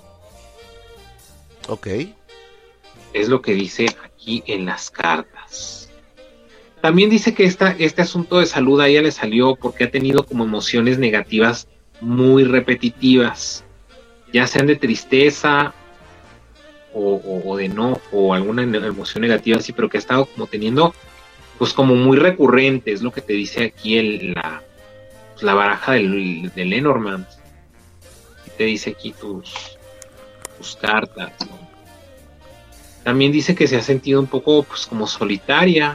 Ok. Es lo que dice aquí en las cartas. También dice que este asunto de salud a ella le salió porque ha tenido como emociones negativas muy repetitivas, ya sean de tristeza o de enojo o alguna emoción negativa así, pero que ha estado como teniendo pues como muy recurrente. Es lo que te dice aquí la baraja de Lenormand. Y te dice aquí tus cartas, ¿no? También dice que se ha sentido un poco pues como solitaria,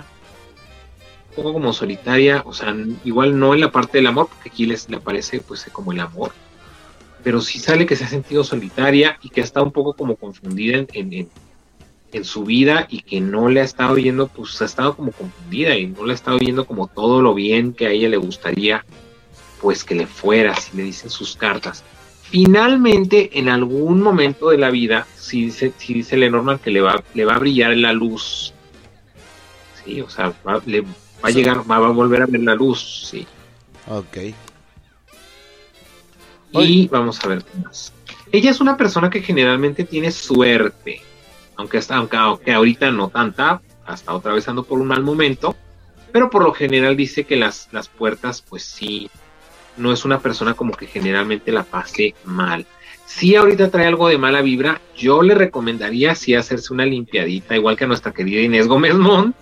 o sea, igual no en la parte del amor, porque aquí le aparece pues como el amor, pero sí sale que se ha sentido solitaria y que ha estado un poco como confundida en su vida y que no le ha estado viendo, pues ha estado como confundida y no le ha estado viendo como todo lo bien que a ella le gustaría pues que le fuera, si le dicen sus cartas. Finalmente, en algún momento de la vida, sí dice Lenormand que le va a brillar la luz. Sí, o sea, va a volver a ver la luz, sí. Ok. Y vamos a ver qué más. Ella es una persona que generalmente tiene suerte, aunque ahorita no tanta, hasta otra vez ando por un mal momento, pero por lo general dice que las puertas, pues sí, no es una persona como que generalmente la pase mal. Si ahorita trae algo de mala vibra, yo le recomendaría sí hacerse una limpiadita, igual que a nuestra querida Inés Gómez Montt.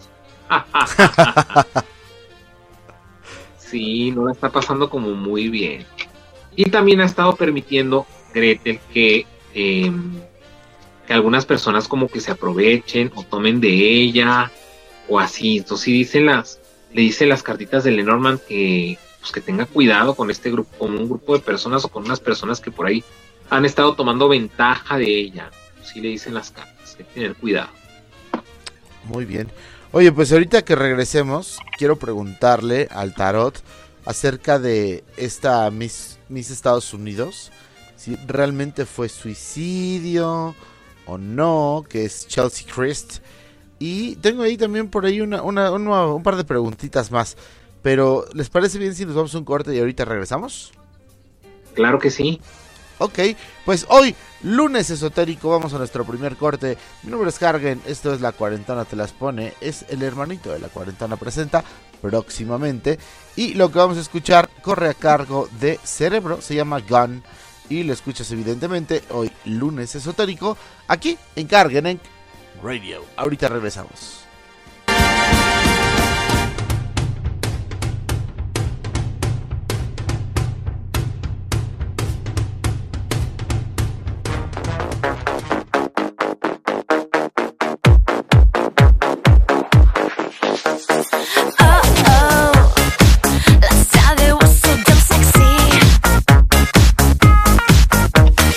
Sí, no la está pasando como muy bien. Y también ha estado permitiendo Gretel que algunas personas como que se aprovechen o tomen de ella o así. Entonces sí le dicen las cartitas de Lenormand que pues que tenga cuidado con este grupo, con un grupo de personas o con unas personas que por ahí han estado tomando ventaja de ella. Sí le dicen las cartas, hay que tener cuidado. Muy bien. Oye, pues ahorita que regresemos, quiero preguntarle al tarot acerca de esta Miss Estados Unidos, si realmente fue suicidio o no, que es Chelsea Christ. Y tengo ahí también por ahí un par de preguntitas más. Pero, ¿les parece bien si nos vamos a un corte y ahorita regresamos? Claro que sí. Ok, pues hoy, lunes esotérico, vamos a nuestro primer corte. Mi nombre es Kargen, esto es La Cuarentona Te Las Pone. Es el hermanito de La Cuarentona Presenta, próximamente. Y lo que vamos a escuchar corre a cargo de Cerebro, se llama Gun. Y lo escuchas evidentemente hoy, lunes esotérico, aquí en Kargen Radio. Ahorita regresamos.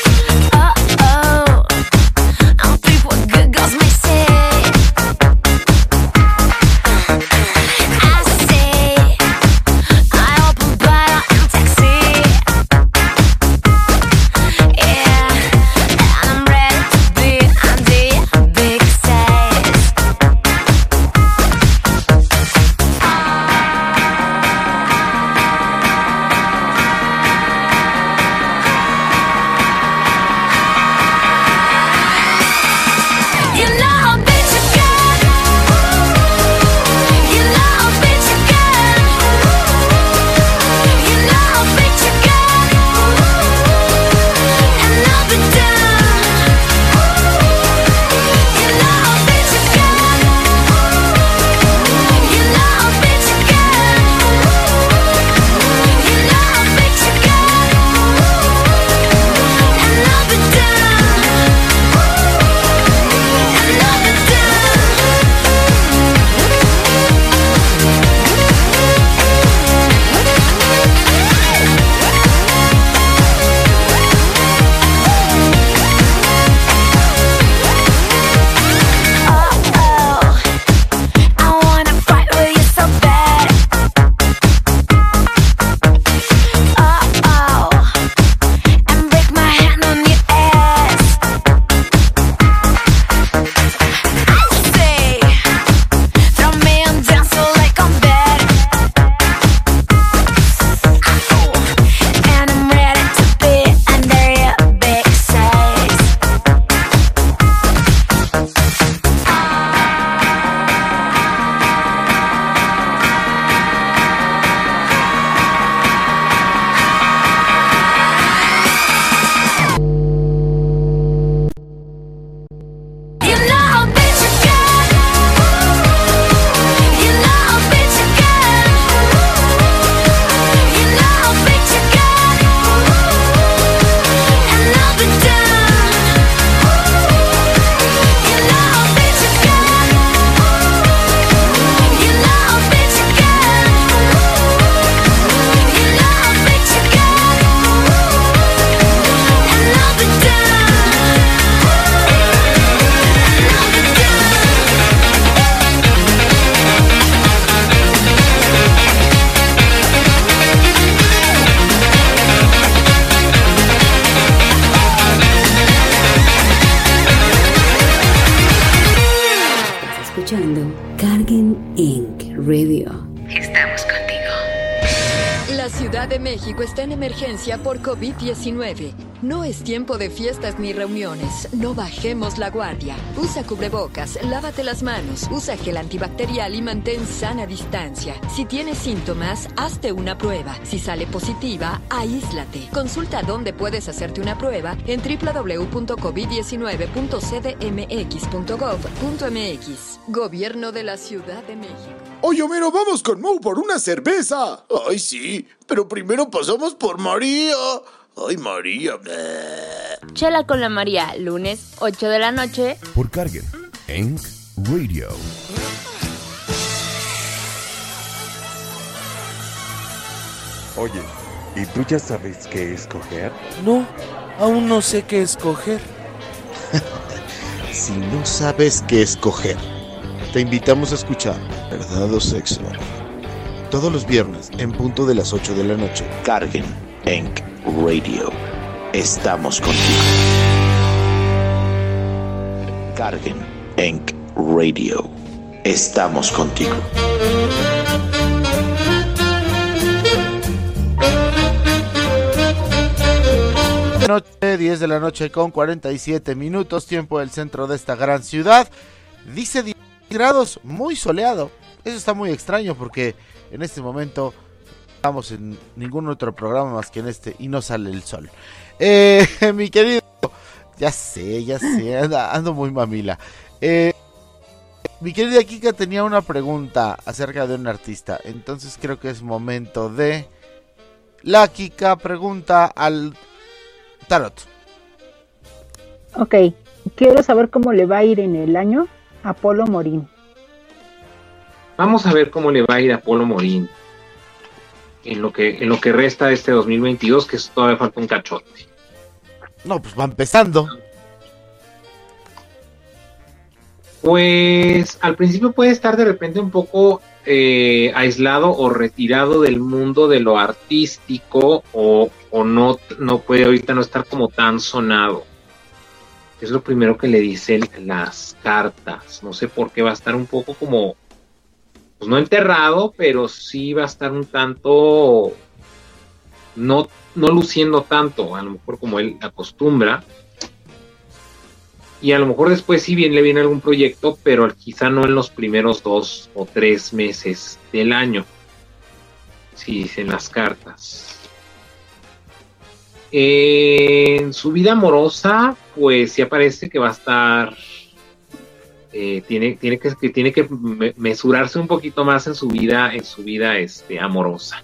Good girls may say escuchando Carguen Inc. Radio. Estamos contigo. La Ciudad de México está en emergencia por COVID-19. No es tiempo de fiestas ni reuniones. No bajemos la guardia. Usa cubrebocas, lávate las manos, usa gel antibacterial y mantén sana distancia. Si tienes síntomas, hazte una prueba. Si sale positiva, aíslate. Consulta dónde puedes hacerte una prueba en www.covid19.cdmx.gov.mx. Gobierno de la Ciudad de México. Oye, Homero, vamos con Mau por una cerveza. Ay, sí, pero primero pasamos por María. Ay, María. Chela con la María, lunes, 8 de la noche. Por Carguen Inc. Radio. Oye, ¿y tú ya sabes qué escoger? No, aún no sé qué escoger. Si no sabes qué escoger, te invitamos a escuchar Verdad o Sexo. Todos los viernes, en punto de las 8 de la noche. Carguen Inc. Radio. Estamos contigo. Carguen Inc. Radio. Estamos contigo. Noche, 10 de la noche con 47 minutos, tiempo del centro de esta gran ciudad. Dice 10 grados, muy soleado. Eso está muy extraño porque en este momento estamos en ningún otro programa más que en este y no sale el sol. Mi querido, ya sé, ando muy mamila. Mi querida Kika tenía una pregunta acerca de un artista, entonces creo que es momento de la Kika pregunta al tarot. Ok, quiero saber cómo le va a ir en el año a Polo Morín. Vamos a ver cómo le va a ir a Polo Morín en lo que resta de este 2022, que todavía falta un cachote. No, pues va empezando. Pues al principio puede estar de repente un poco aislado o retirado del mundo de lo artístico o no puede ahorita no estar como tan sonado. Es lo primero que le dicen las cartas. No sé por qué va a estar un poco como, pues no enterrado, pero sí va a estar un tanto no luciendo tanto, a lo mejor como él acostumbra. Y a lo mejor después sí le viene algún proyecto, pero quizá no en los primeros 2 o 3 meses del año. Sí, dicen las cartas. En su vida amorosa, pues sí aparece que va a estar... tiene que mesurarse un poquito más en su vida amorosa.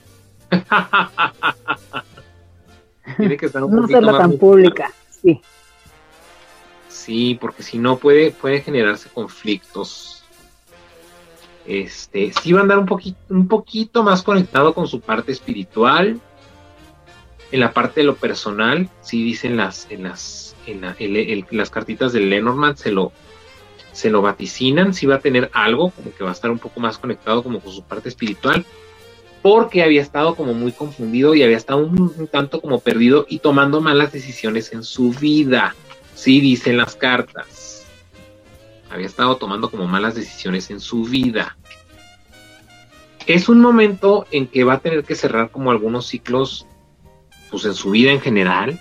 Tiene que estar un no poquito serla más tan pública, sí. Sí, porque si no puede generarse conflictos. Sí va a andar un poquito más conectado con su parte espiritual. En la parte de lo personal, sí dicen las cartitas del Lenormand se lo vaticinan, sí va a tener algo, como que va a estar un poco más conectado como con su parte espiritual, porque había estado como muy confundido y había estado un tanto como perdido y tomando malas decisiones en su vida. Sí, dicen las cartas. Había estado tomando como malas decisiones en su vida. Es un momento en que va a tener que cerrar como algunos ciclos, pues en su vida en general,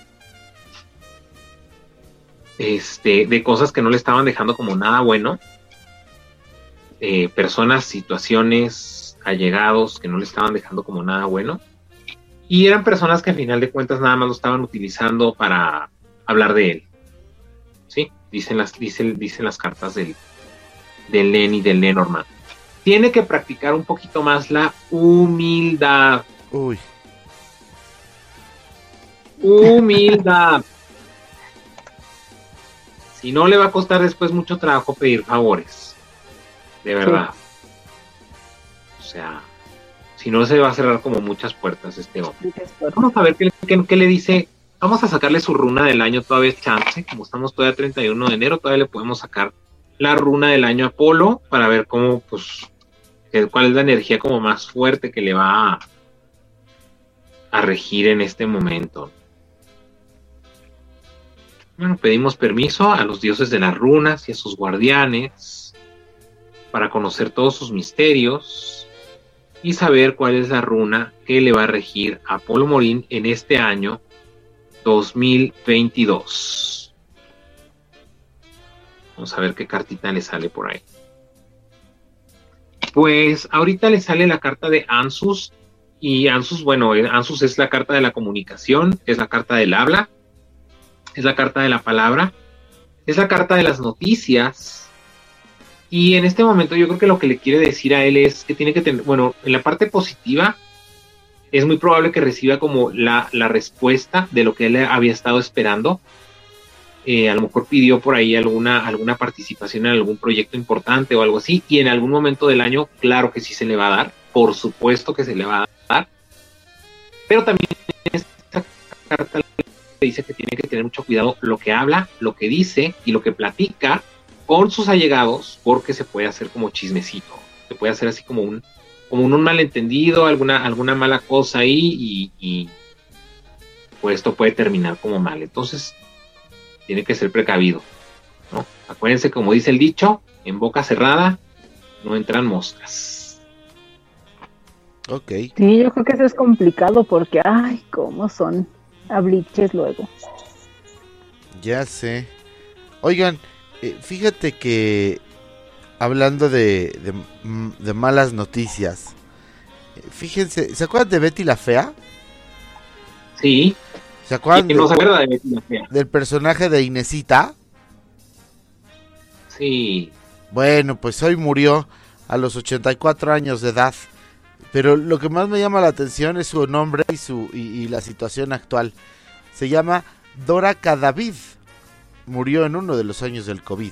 de cosas que no le estaban dejando como nada bueno, personas, situaciones, allegados que no le estaban dejando como nada bueno, y eran personas que al final de cuentas nada más lo estaban utilizando para hablar de él. Sí, dicen las cartas del Len y del Lenormand. Tiene que practicar un poquito más la humildad. Humildad. Si no, le va a costar después mucho trabajo pedir favores. De verdad. Sí. O sea, si no, se va a cerrar como muchas puertas este hombre. Vamos a ver qué le dice. Vamos a sacarle su runa del año, todavía es chance. Como estamos todavía 31 de enero, todavía le podemos sacar la runa del año a Polo para ver cómo, pues, cuál es la energía como más fuerte que le va a regir en este momento. Bueno, pedimos permiso a los dioses de las runas y a sus guardianes para conocer todos sus misterios y saber cuál es la runa que le va a regir a Polo Morín en este año 2022. Vamos a ver qué cartita le sale por ahí. Pues ahorita le sale la carta de Ansus, y Ansus, bueno, Ansus es la carta de la comunicación, es la carta del habla, es la carta de la palabra, es la carta de las noticias, y en este momento yo creo que lo que le quiere decir a él es que tiene que tener, bueno, en la parte positiva, es muy probable que reciba como la respuesta de lo que él había estado esperando. A lo mejor pidió por ahí alguna participación en algún proyecto importante o algo así, y en algún momento del año, claro que sí se le va a dar, por supuesto que se le va a dar, pero también esta carta le dice que tiene que tener mucho cuidado lo que habla, lo que dice y lo que platica con sus allegados, porque se puede hacer como chismecito, se puede hacer así como un malentendido, alguna mala cosa ahí, y pues esto puede terminar como mal. Entonces tiene que ser precavido, ¿no? Acuérdense, como dice el dicho, en boca cerrada no entran moscas. Ok. Sí, yo creo que eso es complicado porque, ay, cómo son habliches luego. Ya sé. Oigan, fíjate que hablando de malas noticias, fíjense, ¿se acuerdan de Betty la Fea? Sí. ¿Se acuerdan no se acuerda de Betty la Fea? Del personaje de Inesita? Sí. Bueno, pues hoy murió a los 84 años de edad. Pero lo que más me llama la atención es su nombre y la situación actual. Se llama Dora Cadavid. Murió en uno de los años del COVID.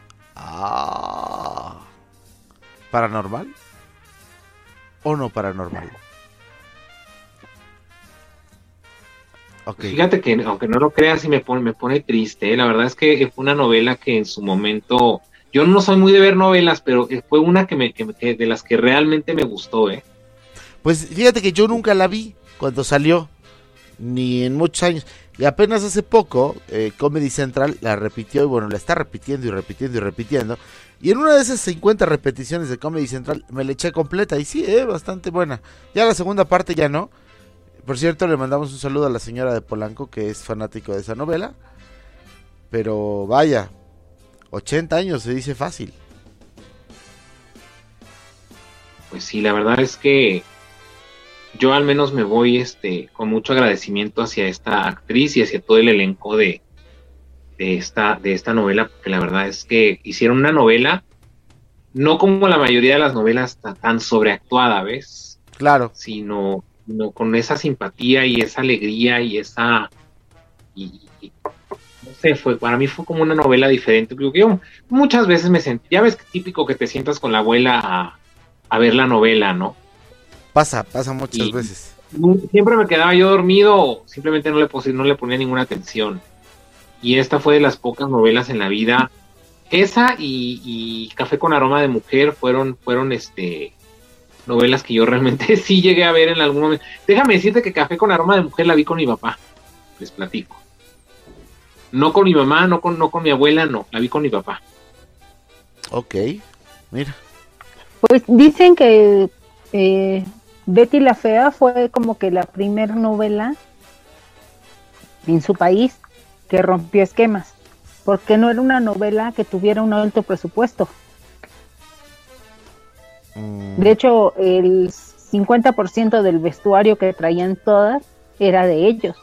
¿Paranormal? ¿O no paranormal? Okay. Fíjate que, aunque no lo creas, sí me pone triste, ¿eh? La verdad es que fue una novela que en su momento, yo no soy muy de ver novelas, pero fue una que de las que realmente me gustó, ¿eh? Pues fíjate que yo nunca la vi cuando salió, ni en muchos años, y apenas hace poco Comedy Central la repitió, y bueno, la está repitiendo y repitiendo y repitiendo, y en una de esas 50 repeticiones de Comedy Central me la eché completa, y sí, bastante buena. Ya la segunda parte ya no. Por cierto, le mandamos un saludo a la señora de Polanco, que es fanático de esa novela. Pero vaya, 80 años se dice fácil. Pues sí, la verdad es que yo al menos me voy con mucho agradecimiento hacia esta actriz y hacia todo el elenco de esta novela, porque la verdad es que hicieron una novela, no como la mayoría de las novelas tan sobreactuada, ¿ves? Claro. Sino con esa simpatía y esa alegría y esa no sé, para mí fue como una novela diferente, porque yo muchas veces me sentí, ya ves que típico que te sientas con la abuela a ver la novela, ¿no? Pasa muchas veces. Siempre me quedaba yo dormido, o simplemente no le ponía ninguna atención, y esta fue de las pocas novelas en la vida, esa y Café con aroma de mujer fueron novelas que yo realmente sí llegué a ver en algún momento. Déjame decirte que Café con aroma de mujer la vi con mi papá, les platico. No con mi mamá, no con mi abuela, no, la vi con mi papá. Ok, mira. Pues dicen que Betty la Fea fue como que la primera novela en su país que rompió esquemas, porque no era una novela que tuviera un alto presupuesto. De hecho, el 50% del vestuario que traían todas era de ellos,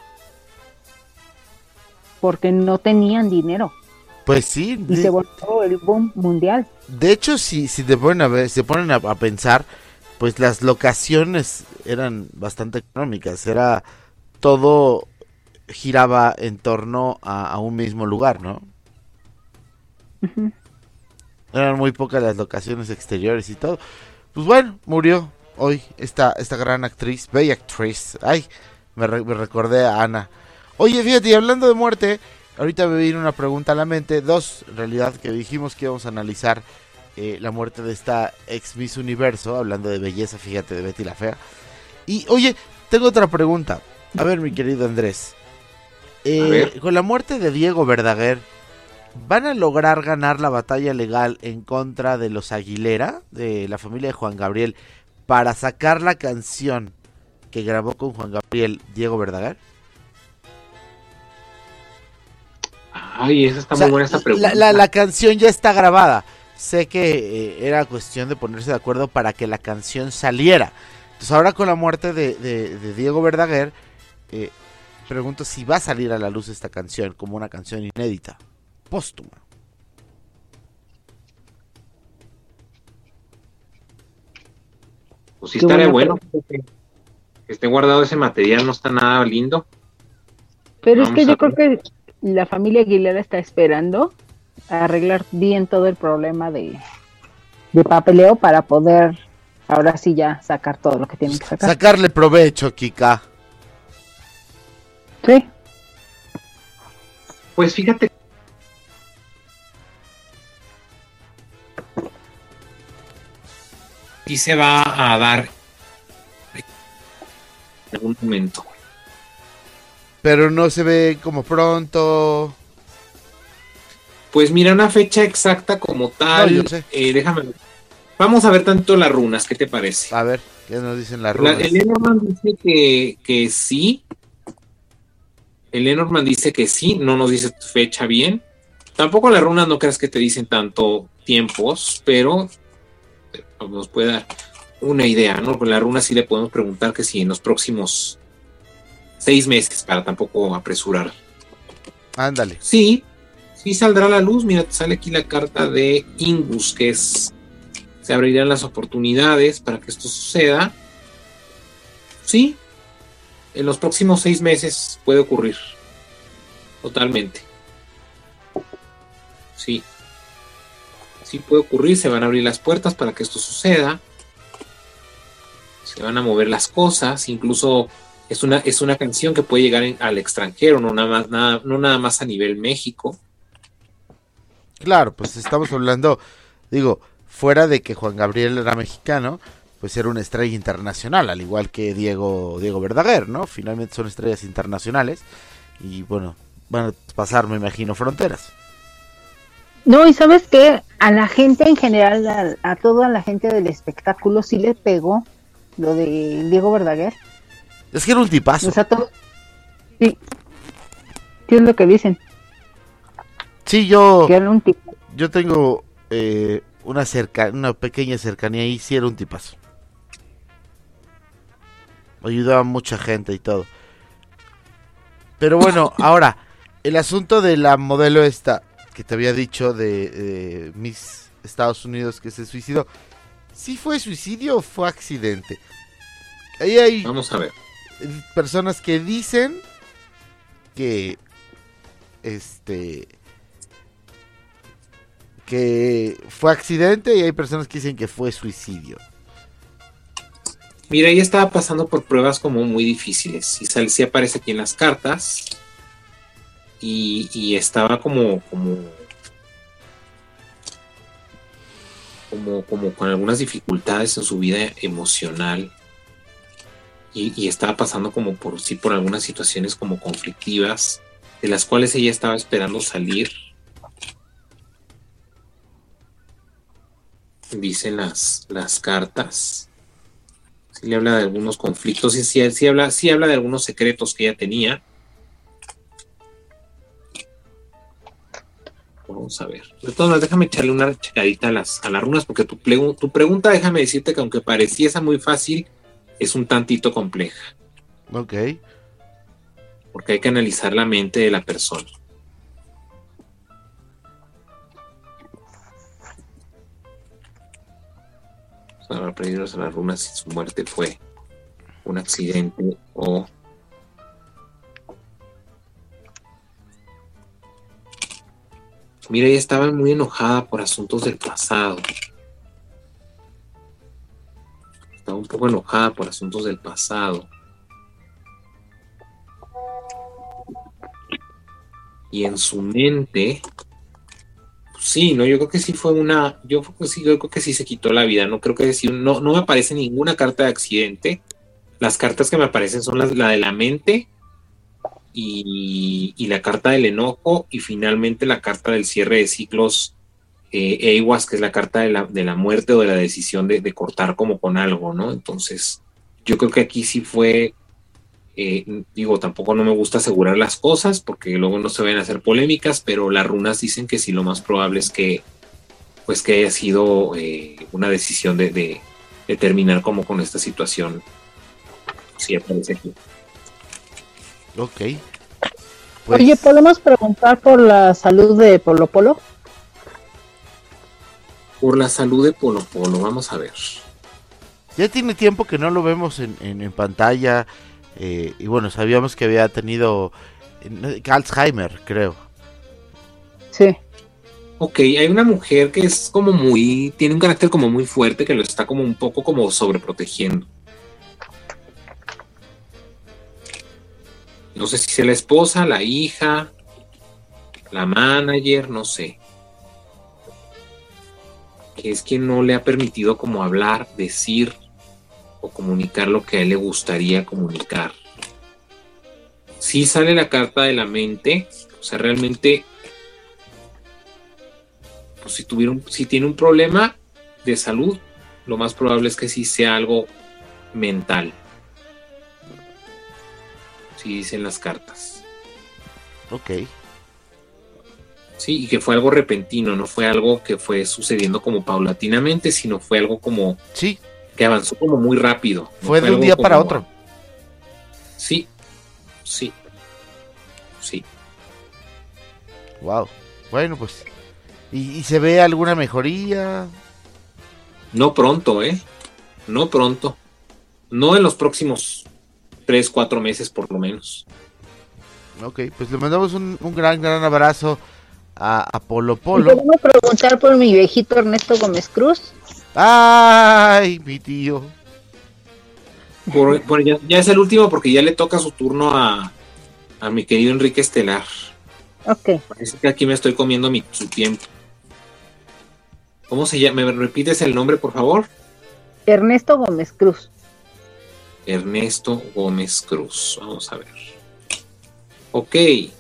porque no tenían dinero. Pues sí. Y se volvió el boom mundial. De hecho, si se ponen a pensar, pues las locaciones eran bastante económicas. Era todo giraba en torno a un mismo lugar, ¿no? Uh-huh. Eran muy pocas las locaciones exteriores y todo. Pues bueno, murió hoy esta gran actriz, bella actriz. Ay, me recordé a Ana. Oye, fíjate, y hablando de muerte, ahorita me vino una pregunta a la mente. Dos, en realidad, que dijimos que íbamos a analizar la muerte de esta ex Miss Universo, hablando de belleza, fíjate, de Betty la Fea. Y, oye, tengo otra pregunta. A ver, mi querido Andrés. Con la muerte de Diego Verdaguer, van a lograr ganar la batalla legal en contra de los Aguilera, de la familia de Juan Gabriel, para sacar la canción que grabó con Juan Gabriel Diego Verdaguer? Ay, esa está muy buena esta pregunta. La canción ya está grabada. Sé que era cuestión de ponerse de acuerdo para que la canción saliera. Entonces ahora con la muerte de Diego Verdaguer, pregunto si va a salir a la luz esta canción como una canción inédita, póstuma. Pues sí estaría bueno que esté guardado ese material, no está nada lindo. Pero es que yo creo que la familia Aguilera está esperando a arreglar bien todo el problema de papeleo para poder ahora sí ya sacar todo lo que tienen que sacar. Sacarle provecho, Kika. Sí. Pues fíjate. Sí se va a dar en algún momento. Pero no se ve como pronto. Pues mira, una fecha exacta como tal. No, yo sé. Déjame ver. Vamos a ver tanto las runas, ¿qué te parece? A ver, ¿qué nos dicen las runas? El Lenormand dice que sí. El Lenormand dice que sí, no nos dice fecha bien. Tampoco las runas no creas que te dicen tanto tiempos, pero nos puede dar una idea, ¿no? Con las runas sí le podemos preguntar que si en los próximos 6 meses, para tampoco apresurar. Ándale. Sí saldrá a la luz. Mira, te sale aquí la carta de Ingus, que es: se abrirán las oportunidades para que esto suceda. Sí, en los próximos 6 meses puede ocurrir. Totalmente. Sí puede ocurrir, se van a abrir las puertas para que esto suceda. Se van a mover las cosas, incluso es una canción que puede llegar al extranjero, no nada más a nivel México. Claro, pues estamos hablando, digo, fuera de que Juan Gabriel era mexicano, pues era una estrella internacional, al igual que Diego Verdaguer, ¿no? Finalmente son estrellas internacionales y bueno, van a pasar, me imagino, fronteras. No, y ¿sabes qué? A la gente en general, a toda la gente del espectáculo sí le pegó lo de Diego Verdaguer. Es que era un tipazo. O sea, sí. ¿Qué es lo que dicen? Sí, yo Que era un tipo. Yo tengo una pequeña cercanía ahí, sí era un tipazo. Ayudaba a mucha gente y todo. Pero bueno, ahora, el asunto de la modelo esta, que te había dicho de Miss Estados Unidos que se suicidó. ¿Sí fue suicidio o fue accidente? Ahí hay Vamos a ver. Personas que dicen que que fue accidente y hay personas que dicen que fue suicidio. Mira, ella estaba pasando por pruebas como muy difíciles. Y sí aparece aquí en las cartas. Y estaba como con algunas dificultades en su vida emocional. Y estaba pasando como por algunas situaciones como conflictivas, de las cuales ella estaba esperando salir. Dicen las cartas. Sí le habla de algunos conflictos y sí habla de algunos secretos que ella tenía. Vamos a ver. De todas maneras, déjame echarle una checadita a las runas, porque tu pregunta, déjame decirte que aunque pareciese muy fácil, es un tantito compleja. Ok. Porque hay que analizar la mente de la persona. Para aprendernos a las runas si su muerte fue un accidente o mira, ella estaba muy enojada por asuntos del pasado. Estaba un poco enojada por asuntos del pasado. Y en su mente, sí, no, yo creo que sí fue yo creo que sí se quitó la vida. No creo que decir, no me aparece ninguna carta de accidente. Las cartas que me aparecen son la de la mente y la carta del enojo, y finalmente la carta del cierre de ciclos, Eiwas, que es la carta de la muerte o de la decisión de cortar como con algo, ¿no? Entonces, yo creo que aquí sí fue, tampoco no me gusta asegurar las cosas, porque luego no se van a hacer polémicas, pero las runas dicen que sí, lo más probable es que haya sido una decisión de terminar como con esta situación. Sí, aparece aquí. Ok. Pues, Oye, ¿podemos preguntar por la salud de Polo Polo? Por la salud de Polo Polo, vamos a ver. ya tiene tiempo que no lo vemos en pantalla. Y bueno, sabíamos que había tenido Alzheimer, creo. Sí. Ok, hay una mujer que es como tiene un carácter como muy fuerte, que lo está como un poco como sobreprotegiendo. No sé si es la esposa, la hija, la manager, no sé. Que es quien no le ha permitido como hablar, decir o comunicar lo que a él le gustaría comunicar. Sí sale la carta de la mente, o sea, realmente, pues si tiene un problema de salud, lo más probable es que sí sea algo mental. Sí dicen las cartas. Ok. Sí, y que fue algo repentino, no fue algo que fue sucediendo como paulatinamente, sino fue algo como... Sí. Que avanzó como muy rápido. Fue de un día para otro. Sí. Wow. Bueno, pues... ¿Y se ve alguna mejoría? No pronto, No pronto. No en los próximos 3-4 meses por lo menos. Ok, pues le mandamos un gran abrazo a Polo Polo. ¿Y podemos preguntar por mi viejito Ernesto Gómez Cruz? ¡Ay, mi tío! Ya es el último, porque ya le toca su turno a mi querido Enrique Estelar. Ok. Parece que aquí me estoy comiendo su tiempo. ¿Cómo se llama? ¿Me repites el nombre, por favor? Ernesto Gómez Cruz. Ernesto Gómez Cruz. Vamos a ver. Ok,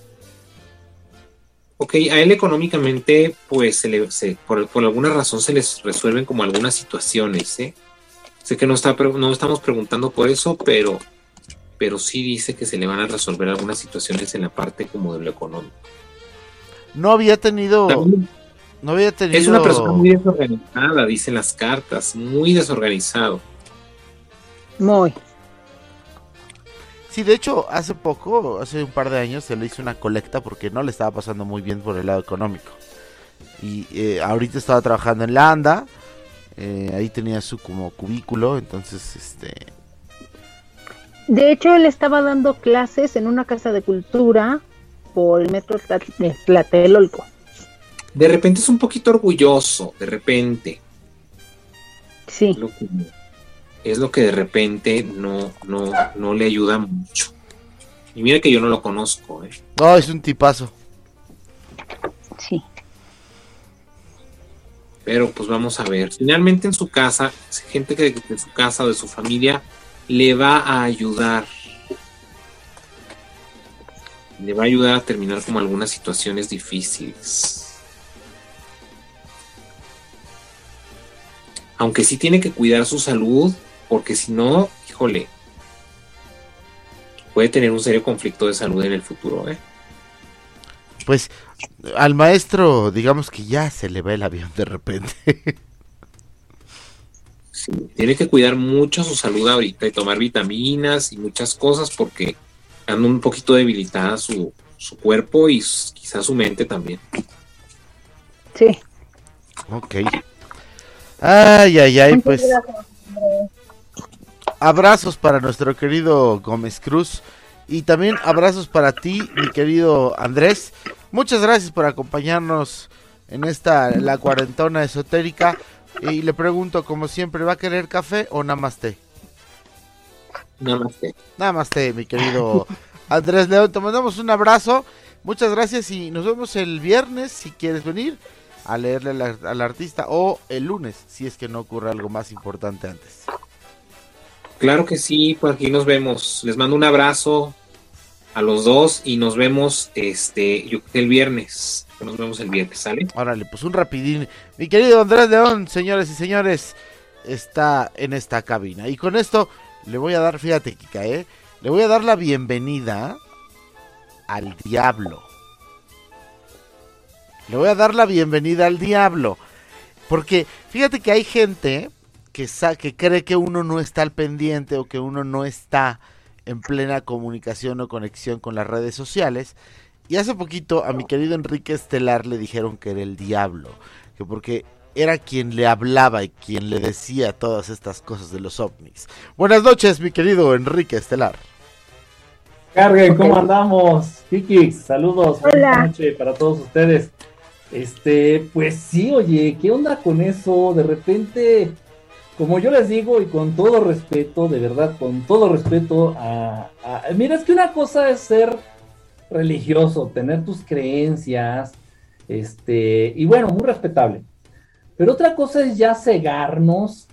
a él económicamente, pues por alguna razón se les resuelven como algunas situaciones, Sé que no estamos preguntando por eso, pero sí dice que se le van a resolver algunas situaciones en la parte como de lo económico. No había tenido... Es una persona muy desorganizada, dicen las cartas, muy desorganizado. Muy. Sí, de hecho, hace un par de años, se le hizo una colecta porque no le estaba pasando muy bien por el lado económico. Y ahorita estaba trabajando en la ANDA, ahí tenía su como cubículo, entonces, De hecho, él estaba dando clases en una casa de cultura por el metro de Tlatelolco. De repente es un poquito orgulloso, de repente. Sí. Es lo que de repente no le ayuda mucho. Y mira que yo no lo conozco, No, es un tipazo. Sí. Pero pues vamos a ver. Finalmente en su casa, gente que de su casa o de su familia le va a ayudar. Le va a ayudar a terminar como algunas situaciones difíciles. Aunque sí tiene que cuidar su salud, porque si no, híjole, puede tener un serio conflicto de salud en el futuro, Pues al maestro, digamos que ya se le va el avión de repente. Sí, tiene que cuidar mucho su salud ahorita y tomar vitaminas y muchas cosas, porque anda un poquito debilitada su cuerpo y quizás su mente también. Sí. Ok. Ay, pues. Abrazos para nuestro querido Gómez Cruz. Y también abrazos para ti, mi querido Andrés. Muchas gracias por acompañarnos en la cuarentona esotérica. Y le pregunto, como siempre, ¿va a querer café o namaste? Namaste. Namaste, mi querido Andrés León. Te mandamos un abrazo. Muchas gracias y nos vemos el viernes si quieres venir a leerle al artista, o el lunes si es que no ocurre algo más importante antes. Claro que sí, por aquí nos vemos. Les mando un abrazo. a los dos y nos vemos yo creo que el viernes. Nos vemos el viernes, ¿sale? Órale, pues un rapidín. Mi querido Andrés León, señores y señores, está en esta cabina. Y con esto le voy a dar, fíjate, Kika, le voy a dar la bienvenida al diablo. Le voy a dar la bienvenida al diablo. Porque fíjate que hay gente que cree que uno no está al pendiente o que uno no está en plena comunicación o conexión con las redes sociales. Y hace poquito a mi querido Enrique Estelar le dijeron que era el diablo, que porque era quien le hablaba y quien le decía todas estas cosas de los ovnis. Buenas noches, mi querido Enrique Estelar. Carguen, ¿cómo andamos? Kikis, saludos. Hola. Buenas noches para todos ustedes. Pues sí, oye, ¿qué onda con eso? De repente, como yo les digo y con todo respeto, de verdad, con todo respeto mira, es que una cosa es ser religioso, tener tus creencias, y bueno, muy respetable. Pero otra cosa es ya cegarnos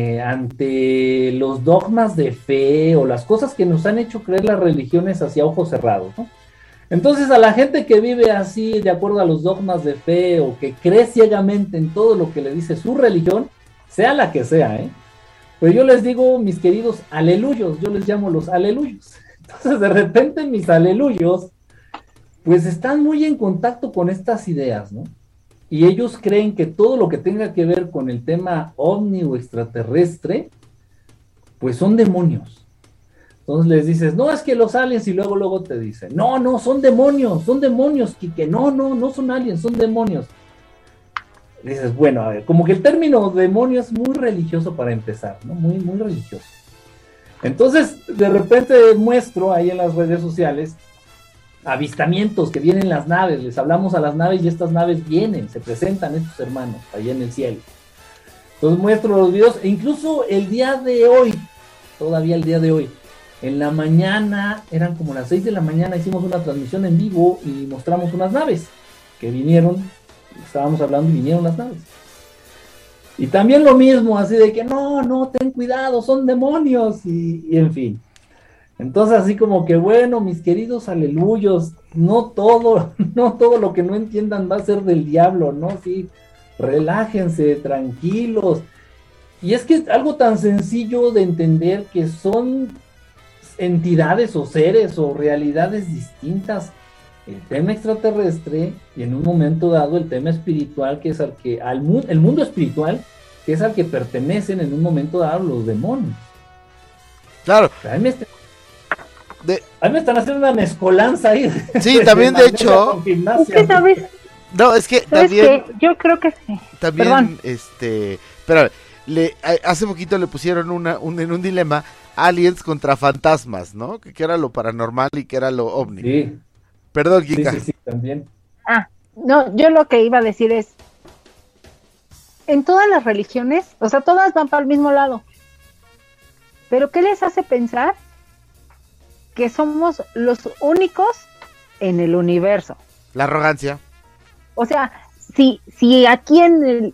ante los dogmas de fe o las cosas que nos han hecho creer las religiones hacia ojos cerrados, ¿no? Entonces a la gente que vive así de acuerdo a los dogmas de fe o que cree ciegamente en todo lo que le dice su religión, sea la que sea, pues yo les digo, mis queridos aleluyos, yo les llamo los aleluyos. Entonces de repente mis aleluyos pues están muy en contacto con estas ideas, ¿no? Y ellos creen que todo lo que tenga que ver con el tema ovni o extraterrestre, pues son demonios. Entonces les dices, no, es que los aliens, y luego te dicen, no, son demonios, Quique, no son aliens, son demonios. Dices, bueno, a ver, como que el término demonio es muy religioso para empezar, ¿no? Muy, muy religioso. Entonces, de repente muestro ahí en las redes sociales avistamientos que vienen las naves, les hablamos a las naves y estas naves vienen, se presentan estos hermanos allá en el cielo. Entonces muestro los videos, e incluso el día de hoy, todavía el día de hoy, en la mañana, eran como las 6 de la mañana, hicimos una transmisión en vivo y mostramos unas naves que vinieron, estábamos hablando y vinieron las naves. Y también lo mismo, así de que no, ten cuidado, son demonios, y en fin. Entonces así como que bueno, mis queridos aleluyos, no todo lo que no entiendan va a ser del diablo, ¿no? Sí, relájense, tranquilos. Y es que es algo tan sencillo de entender que son entidades o seres o realidades distintas. El tema extraterrestre y en un momento dado el tema espiritual, que es el mundo espiritual, que es al que pertenecen en un momento dado los demonios. Claro. A mí me están haciendo una mezcolanza ahí. Sí, también de hecho. Es que sabes. No, es que también. Yo creo que sí. También, Perdón. espérame, hace poquito le pusieron en un dilema aliens contra fantasmas, ¿no? Que era lo paranormal y que era lo ovni. Sí. Perdón, Kika. Sí, también. No, yo lo que iba a decir es, en todas las religiones, o sea, todas van para el mismo lado. Pero ¿qué les hace pensar que somos los únicos en el universo? La arrogancia. O sea, si aquí en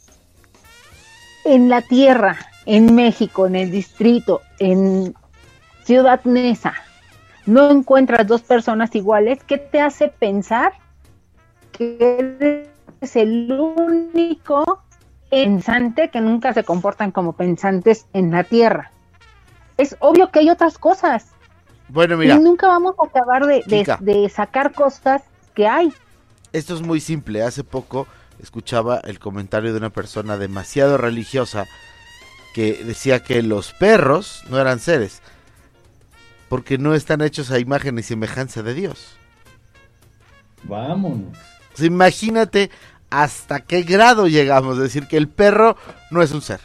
la Tierra, en México, en el distrito, en Ciudad Neza, no encuentras dos personas iguales, ¿qué te hace pensar que eres el único pensante que nunca se comportan como pensantes en la Tierra? Es obvio que hay otras cosas. Bueno, mira. Y nunca vamos a acabar de sacar cosas que hay. Esto es muy simple. Hace poco escuchaba el comentario de una persona demasiado religiosa que decía que los perros no eran seres porque no están hechos a imagen y semejanza de Dios. Vámonos. O sea, imagínate hasta qué grado llegamos de decir que el perro no es un ser.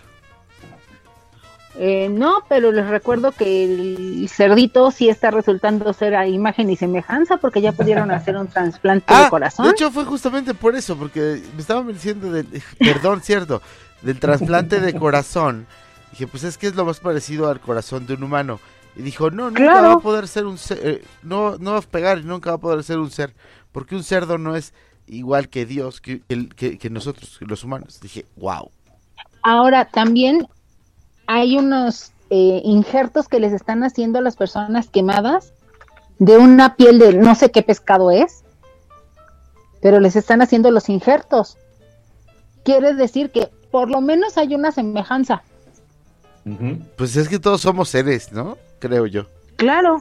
No, pero les recuerdo que el cerdito sí está resultando ser a imagen y semejanza porque ya pudieron hacer un trasplante de corazón. De hecho fue justamente por eso, porque me estaban diciendo del trasplante de corazón. Dije, pues es que es lo más parecido al corazón de un humano. Y dijo, nunca va a poder ser un ser, no va a pegar y nunca va a poder ser un ser, porque un cerdo no es igual que Dios, que nosotros, los humanos. Dije, wow. Ahora, también hay unos injertos que les están haciendo a las personas quemadas de una piel de no sé qué pescado es, pero les están haciendo los injertos. Quiere decir que por lo menos hay una semejanza. Pues es que todos somos seres, ¿no? Creo yo. Claro.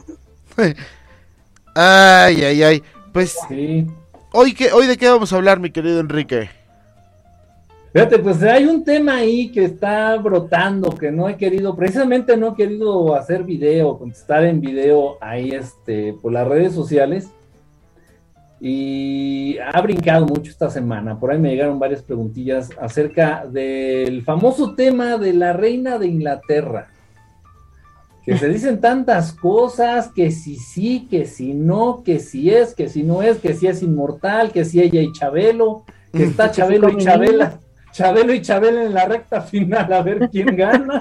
Ay. Pues, sí. ¿Hoy de qué vamos a hablar, mi querido Enrique? Fíjate, pues hay un tema ahí que está brotando, que precisamente no he querido hacer video, contestar en video ahí por las redes sociales. Y ha brincado mucho esta semana. Por ahí me llegaron varias preguntillas acerca del famoso tema de la reina de Inglaterra. Que se dicen tantas cosas, que si sí, que si no, que si es, que si no es, que si es inmortal, que si ella y Chabelo, que está Chabelo y Chabela, Chabelo y Chabela en la recta final, a ver quién gana.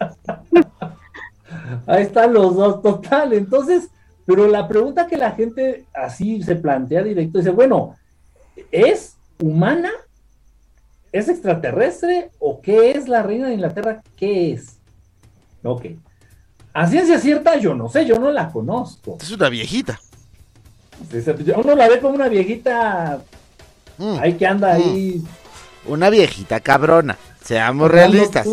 Ahí están los dos, total. Entonces, pero la pregunta que la gente así se plantea directo, dice, bueno, ¿es humana? ¿Es extraterrestre? ¿O qué es la reina de Inglaterra? ¿Qué es? Ok. A ciencia cierta, yo no sé, yo no la conozco. Es una viejita. Uno la ve como una viejita ahí que anda ahí. Una viejita cabrona, seamos realistas.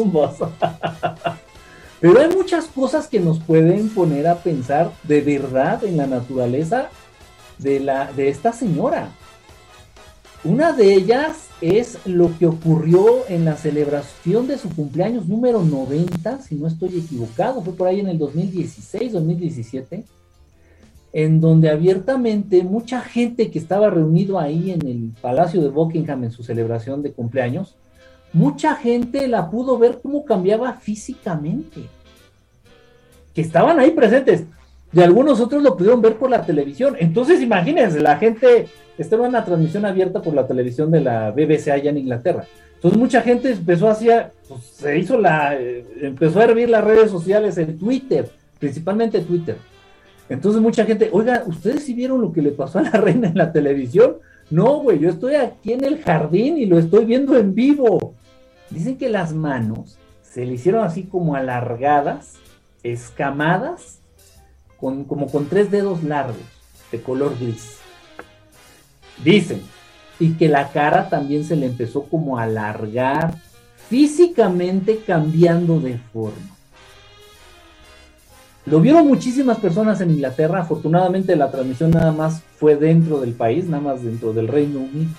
Pero hay muchas cosas que nos pueden poner a pensar de verdad en la naturaleza de esta señora. Una de ellas es lo que ocurrió en la celebración de su cumpleaños número 90, si no estoy equivocado, fue por ahí en el 2016, 2017, en donde abiertamente mucha gente que estaba reunido ahí en el Palacio de Buckingham en su celebración de cumpleaños, mucha gente la pudo ver cómo cambiaba físicamente, que estaban ahí presentes, y algunos otros lo pudieron ver por la televisión. Entonces imagínense, la gente estaba en una transmisión abierta por la televisión de la BBC allá en Inglaterra. Entonces mucha gente empezó empezó a hervir las redes sociales, en Twitter, principalmente Twitter. Entonces mucha gente, oiga, ¿ustedes sí vieron lo que le pasó a la reina en la televisión? No, güey, yo estoy aquí en el jardín y lo estoy viendo en vivo. Dicen que las manos se le hicieron así como alargadas, escamadas, como con 3 dedos largos, de color gris. Dicen, y que la cara también se le empezó como a alargar, físicamente cambiando de forma. Lo vieron muchísimas personas en Inglaterra. Afortunadamente la transmisión nada más fue dentro del país, nada más dentro del Reino Unido.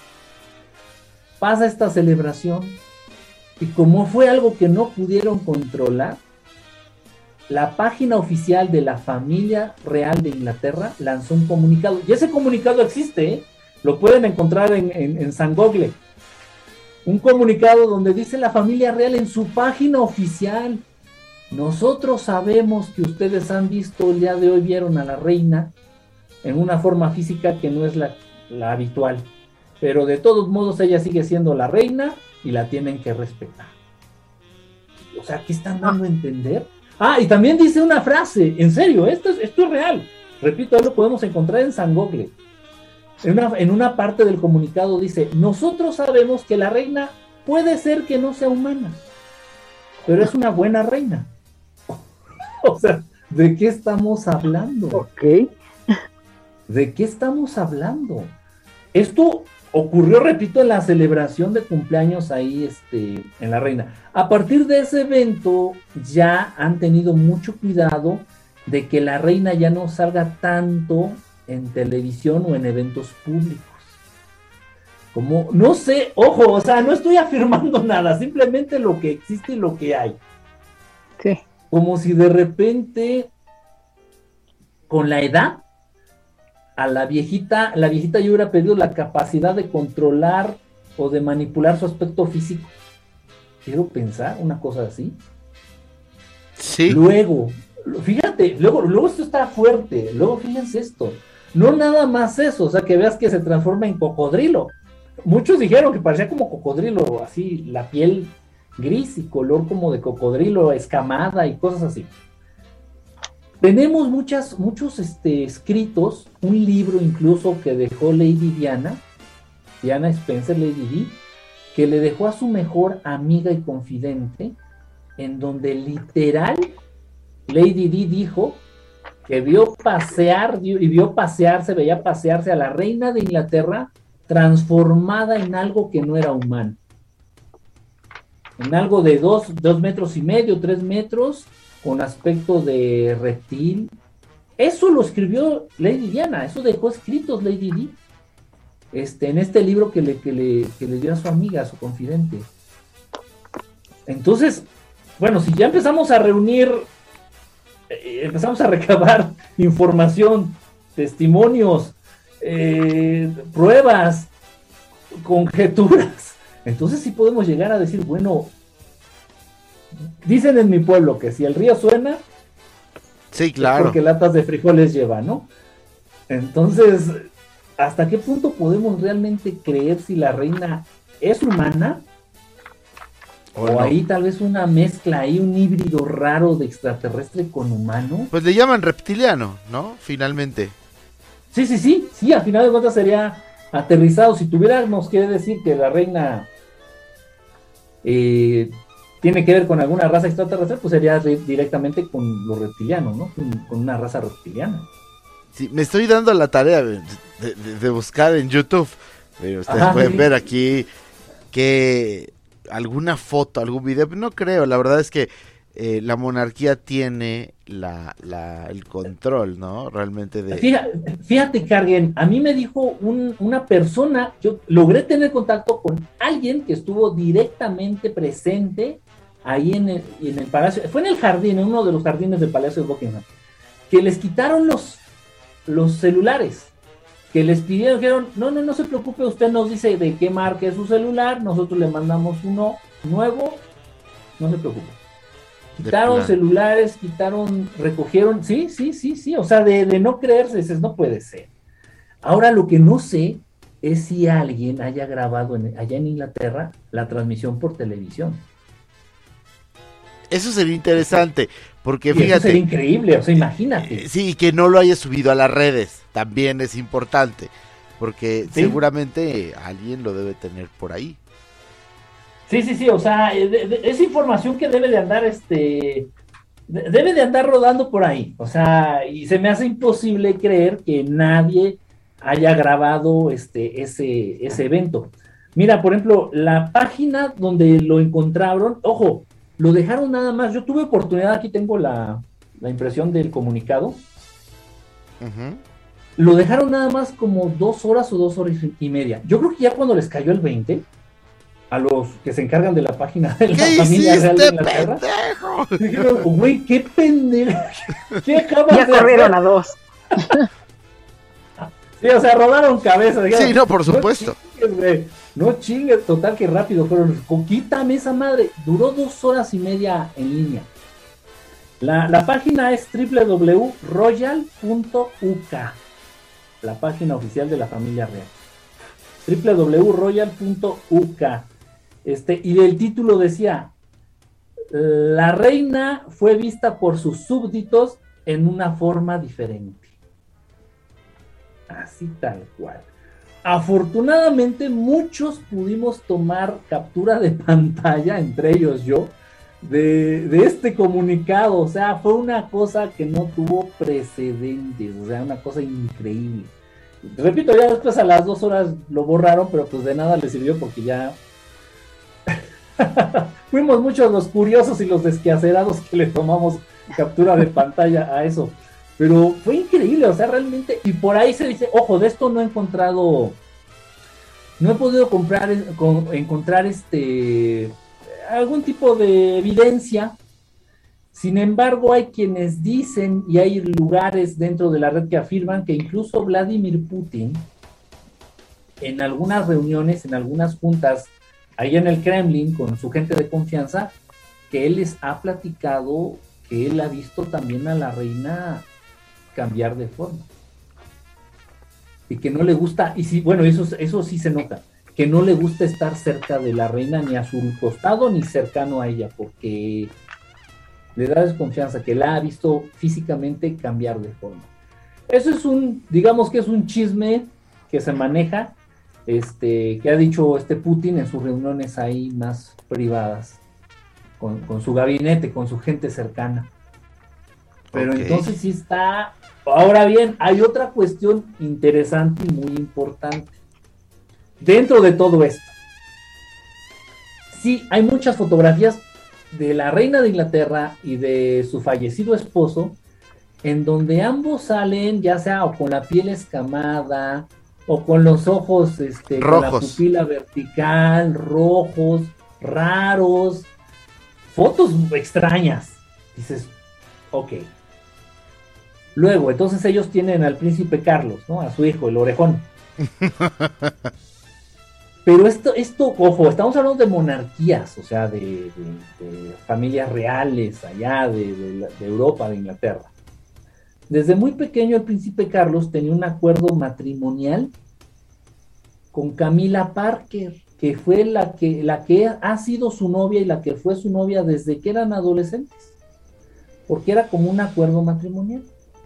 Pasa esta celebración y como fue algo que no pudieron controlar, la página oficial de la familia real de Inglaterra lanzó un comunicado. Y ese comunicado existe, ¿eh? Lo pueden encontrar en San Google. Un comunicado donde dice la familia real en su página oficial: nosotros sabemos que ustedes han visto el día de hoy, vieron a la reina en una forma física que no es la habitual, pero de todos modos ella sigue siendo la reina y la tienen que respetar. O sea, ¿qué están dando a entender? Y también dice una frase, en serio, esto es real. Repito, ahí lo podemos encontrar en San Google. En una parte del comunicado dice: nosotros sabemos que la reina puede ser que no sea humana, pero es una buena reina. O sea, ¿de qué estamos hablando? Ok. ¿De qué estamos hablando? Esto ocurrió, repito, en la celebración de cumpleaños ahí en la reina. A partir de ese evento ya han tenido mucho cuidado de que la reina ya no salga tanto en televisión o en eventos públicos. Como, no sé, ojo, o sea, no estoy afirmando nada, simplemente lo que existe y lo que hay. Sí. Como si de repente, con la edad, a la viejita ya hubiera perdido la capacidad de controlar o de manipular su aspecto físico. Quiero pensar una cosa así. Sí. Luego, fíjate, luego esto está fuerte. Luego fíjense esto. No nada más eso, o sea, que veas que se transforma en cocodrilo. Muchos dijeron que parecía como cocodrilo, así, la piel gris y color como de cocodrilo, escamada y cosas así. Tenemos muchos escritos, un libro incluso que dejó Lady Diana Spencer, Lady Di, que le dejó a su mejor amiga y confidente, en donde literal Lady Di dijo que vio pasear, se veía pasearse a la reina de Inglaterra transformada en algo que no era humano. En algo de 2,5 metros, 3 metros, con aspecto de reptil. Eso lo escribió Lady Diana, eso dejó escritos Lady Di, en este libro que le dio a su amiga, a su confidente. Entonces, bueno, si ya empezamos a reunir, empezamos a recabar información, testimonios, pruebas, conjeturas, entonces sí podemos llegar a decir, bueno, dicen en mi pueblo que si el río suena, sí, claro, es porque latas de frijoles lleva, ¿no? Entonces, ¿hasta qué punto podemos realmente creer si la reina es humana? O no. Ahí tal vez una mezcla, ahí un híbrido raro de extraterrestre con humano. Pues le llaman reptiliano, ¿no? Finalmente. Sí, al final de cuentas sería aterrizado. Si tuviéramos que decir que la reina tiene que ver con alguna raza extraterrestre, pues sería directamente con los reptilianos, ¿no? Con una raza reptiliana. Sí, me estoy dando la tarea de buscar en YouTube. Pero ustedes pueden ver aquí que alguna foto, algún video, no creo, la verdad es que la monarquía tiene el control, ¿no? Realmente de... Fíjate, Carguen, a mí me dijo una persona, yo logré tener contacto con alguien que estuvo directamente presente ahí en el palacio, fue en el jardín, en uno de los jardines del Palacio de Buckingham, que les quitaron los celulares, que les pidieron, dijeron, no se preocupe, usted nos dice de qué marca es su celular, nosotros le mandamos uno nuevo, no se preocupe. Quitaron celulares, recogieron, sí, o sea, de no creerse, dices, no puede ser. Ahora lo que no sé es si alguien haya grabado allá en Inglaterra la transmisión por televisión. Eso sería interesante, porque fíjate. Eso sería increíble, o sea, imagínate. Sí, y que no lo haya subido a las redes, también es importante, porque seguramente alguien lo debe tener por ahí. Sí, o sea, es información que debe de andar, debe de andar rodando por ahí, o sea, y se me hace imposible creer que nadie haya grabado ese evento. Mira, por ejemplo, la página donde lo encontraron, ojo, lo dejaron nada más, yo tuve oportunidad, aquí tengo la impresión del comunicado, lo dejaron nada más como 2 horas o 2 horas y media. Yo creo que ya cuando les cayó el 20, a los que se encargan de la página de la familia real de Inglaterra, dijeron, güey, qué pendejo, ¿qué acabas de hacer? Ya corrieron a 2. Sí, o sea, rodaron cabezas. Dijeron, sí, no, por supuesto. No chingues, total que rápido fueron, quítame esa madre. Duró 2 horas y media en línea. La página es www.royal.uk, la página oficial de la familia real. www.royal.uk. Y el título decía: la reina fue vista por sus súbditos en una forma diferente. Así tal cual. Afortunadamente muchos pudimos tomar captura de pantalla, entre ellos yo, de este comunicado. O sea, fue una cosa que no tuvo precedentes, o sea, una cosa increíble. Repito, ya después a las 2 horas lo borraron, pero pues de nada le sirvió porque ya fuimos muchos los curiosos y los desquacerados que le tomamos captura de pantalla a eso. Pero fue increíble, o sea, realmente, y por ahí se dice, ojo, de esto no he podido encontrar algún tipo de evidencia. Sin embargo, hay quienes dicen, y hay lugares dentro de la red que afirman que incluso Vladimir Putin, en algunas reuniones, en algunas juntas, ahí en el Kremlin, con su gente de confianza, que él les ha platicado que él ha visto también a la reina cambiar de forma. Y que no le gusta, y sí, bueno, eso sí se nota, que no le gusta estar cerca de la reina, ni a su costado, ni cercano a ella, porque le da desconfianza, que la ha visto físicamente cambiar de forma. Eso es digamos que es un chisme que se maneja, que ha dicho Putin en sus reuniones ahí más privadas, con su gabinete, con su gente cercana. Pero entonces sí está... Ahora bien, hay otra cuestión interesante y muy importante. Dentro de todo esto, sí, hay muchas fotografías de la reina de Inglaterra y de su fallecido esposo, en donde ambos salen, ya sea o con la piel escamada, o con los ojos, con la pupila vertical, rojos, raros, fotos extrañas. Dices, ok. Luego, entonces ellos tienen al príncipe Carlos, ¿no? A su hijo, el orejón. Pero esto, ojo, estamos hablando de monarquías, o sea, de familias reales allá de Europa, de Inglaterra. Desde muy pequeño el príncipe Carlos tenía un acuerdo matrimonial con Camila Parker, que fue la que ha sido su novia y la que fue su novia desde que eran adolescentes, porque era como un acuerdo matrimonial.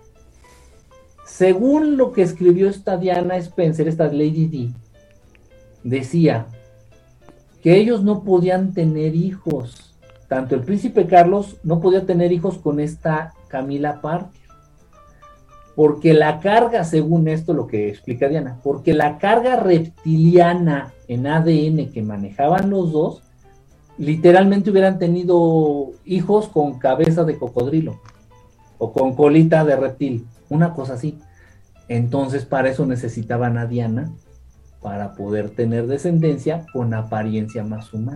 Según lo que escribió esta Diana Spencer, esta Lady Di, decía que ellos no podían tener hijos, tanto el príncipe Carlos no podía tener hijos con esta Camila Parker, porque la carga, según esto lo que explica Diana, porque la carga reptiliana en ADN que manejaban los dos, literalmente hubieran tenido hijos con cabeza de cocodrilo o con colita de reptil, una cosa así. Entonces para eso necesitaban a Diana, para poder tener descendencia con apariencia más humana.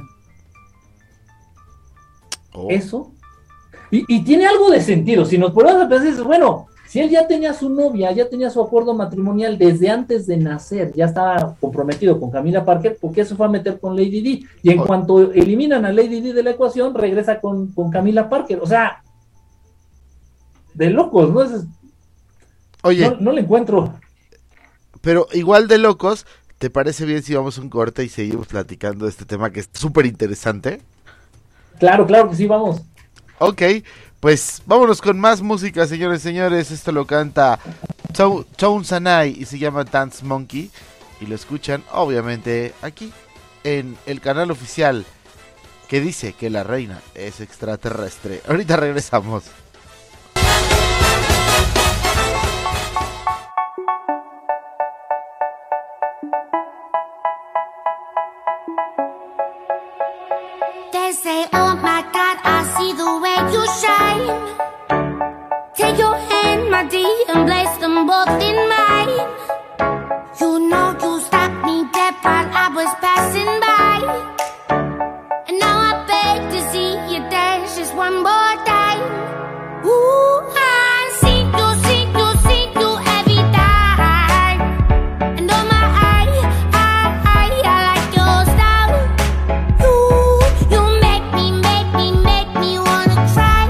Eso, y tiene algo de sentido. Si nos ponemos a pensar, bueno, si él ya tenía su novia, ya tenía su acuerdo matrimonial desde antes de nacer, ya estaba comprometido con Camila Parker, ¿por qué se fue a meter con Lady Di? Y en cuanto eliminan a Lady Di de la ecuación, regresa con Camila Parker. O sea, de locos, ¿no? Oye, no le encuentro. Pero igual de locos, ¿te parece bien si vamos a un corte y seguimos platicando de este tema que es súper interesante? Claro que sí, vamos. Ok, pues vámonos con más música, señores y señores. Esto lo canta Town Sanai y se llama Dance Monkey. Y lo escuchan, obviamente, aquí, en el canal oficial que dice que la reina es extraterrestre. Ahorita regresamos. They say, oh my God, I see the way you shine. Take your hand, my dear, and place them both in mine. You know you stopped me dead while I was passing by. And now I beg to see you dance just one more time. Ooh, I see you every time. And oh my, I like your style. You make me wanna try.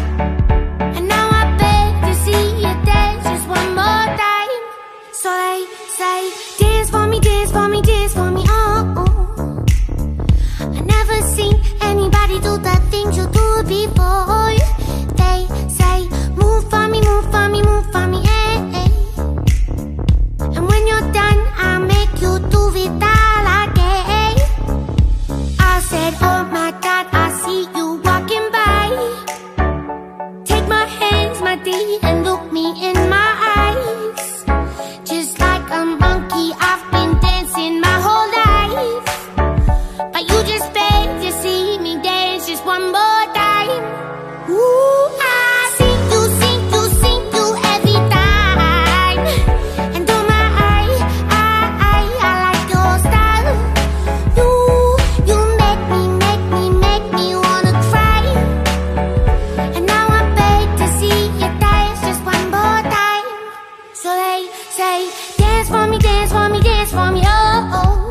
And now I beg to see you dance just one more time. So they say, dance for me, dance for me, dance for me, oh, oh. I never seen anybody do the things you do before. They say, move for me, move for me, move for me, eh, eh. And when you're done, I'll make you do it all again. I said, oh my God, I see you walking by. Take my hands, my dear, and look me in my eyes. Just like a monkey, I've been dancing my whole life. But you just beg to see me dance just one more time. Ooh, I see you every time. And oh my, I like your style. You make me wanna cry. And now I beg to see you dance just one more time. So they say, dance for me, dance for me, dance for me, oh,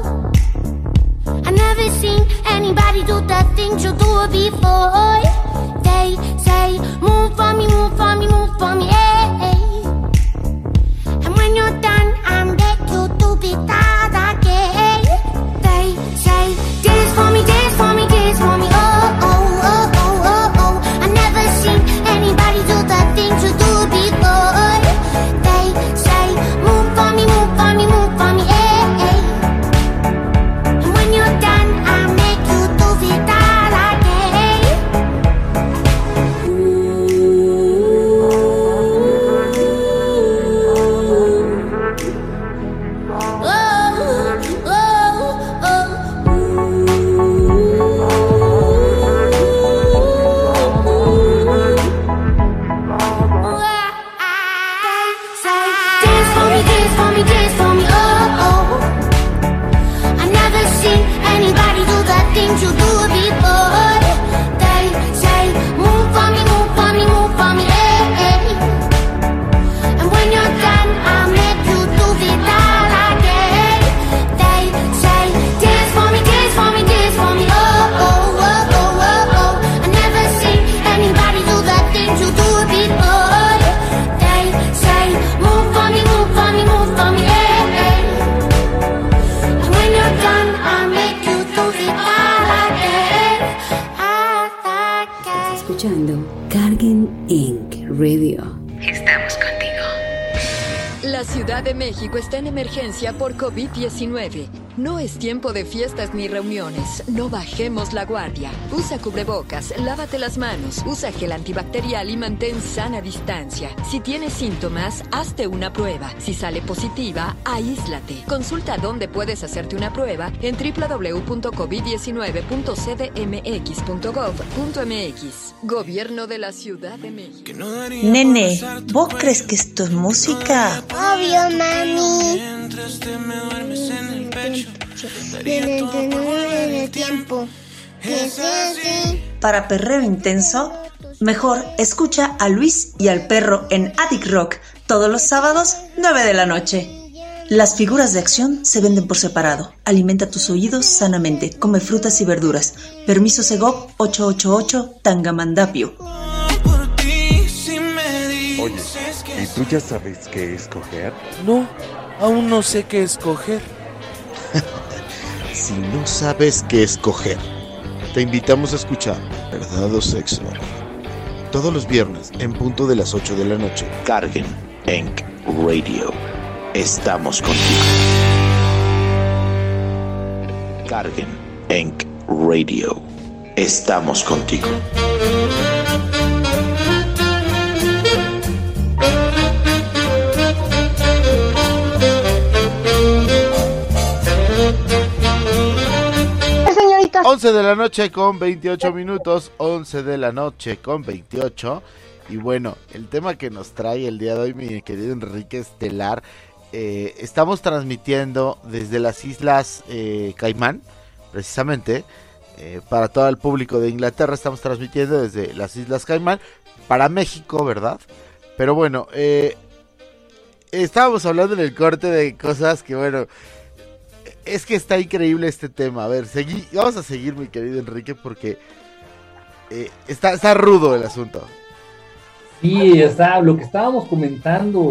oh. I never seen anybody do the things you do before. They say, move for me, move for me, move for me, eh, eh. And when you're done, I'll make you do it all again. They say, dance for me, dance for me, dance for me, oh, oh, oh, oh, oh, oh. I never seen anybody do the things you do before. They say, move for me, move for me, move for me, eh, eh. And when you're done, I'll make you do it all again. escuchando Carguen Inc. Radio. Estamos contigo. La Ciudad de México está en emergencia por COVID-19. No es tiempo de fiestas ni reuniones. No bajemos la guardia. Usa cubrebocas, lávate las manos, usa gel antibacterial y mantén sana distancia. Si tienes síntomas, hazte una prueba. Si sale positiva, aíslate. Consulta dónde puedes hacerte una prueba en www.covid19.cdmx.gov.mx. Gobierno de la Ciudad de México. Nene, ¿vos crees que esto es música? Obvio, mami. De tiempo. Para perreo intenso, mejor escucha a Luis y al perro en Attic Rock todos los sábados, 9 de la noche. Las figuras de acción se venden por separado. Alimenta tus oídos sanamente. Come frutas y verduras. Permiso Segov 888 Tangamandapio. Oye, ¿y tú ya sabes qué escoger? No, aún no sé qué escoger. Si no sabes qué escoger, te invitamos a escuchar Verdad o Sexo. Todos los viernes, en punto de las 8 de la noche. Carguen Inc. Radio. Estamos contigo. Carguen Inc. Radio. Estamos contigo. Señorita. 11 de la noche con 28 minutos, 11 de la noche con 28. Y bueno, el tema que nos trae el día de hoy, mi querido Enrique Estelar, estamos transmitiendo desde las Islas Caimán, precisamente, para todo el público de Inglaterra. Estamos transmitiendo desde las Islas Caimán para México, ¿verdad? Pero bueno, estábamos hablando en el corte de cosas que, bueno, es que está increíble este tema. A ver, vamos a seguir, mi querido Enrique, porque está rudo el asunto. Sí, está lo que estábamos comentando,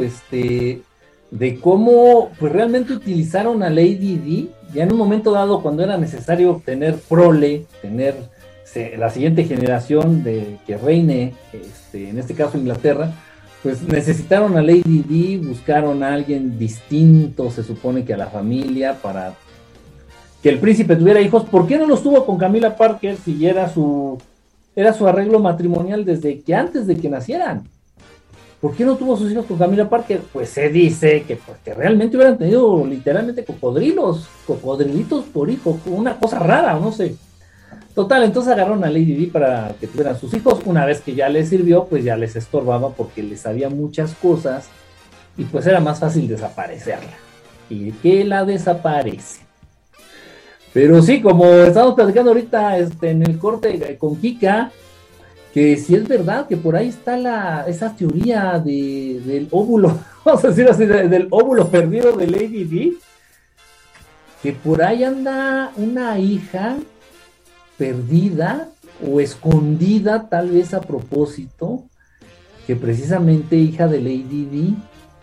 de cómo pues realmente utilizaron a Lady Di, ya en un momento dado cuando era necesario tener prole, tener la siguiente generación de que reine, en este caso Inglaterra, pues necesitaron a Lady Di, buscaron a alguien distinto, se supone que a la familia, para que el príncipe tuviera hijos. ¿Por qué no los tuvo con Camila Parker si era su arreglo matrimonial desde que antes de que nacieran? ¿Por qué no tuvo sus hijos con Camila Parker? Pues se dice que realmente hubieran tenido literalmente cocodrilitos por hijo, una cosa rara, no sé. Total, entonces agarraron a Lady Di para que tuvieran sus hijos. Una vez que ya les sirvió, pues ya les estorbaba porque les sabía muchas cosas y pues era más fácil desaparecerla. ¿Y que la desaparece? Pero sí, como estamos platicando ahorita en el corte con Kika, que si es verdad que por ahí está esa teoría del óvulo, vamos a decir así, del óvulo perdido de Lady Di, que por ahí anda una hija perdida o escondida, tal vez a propósito, que precisamente hija de Lady Di,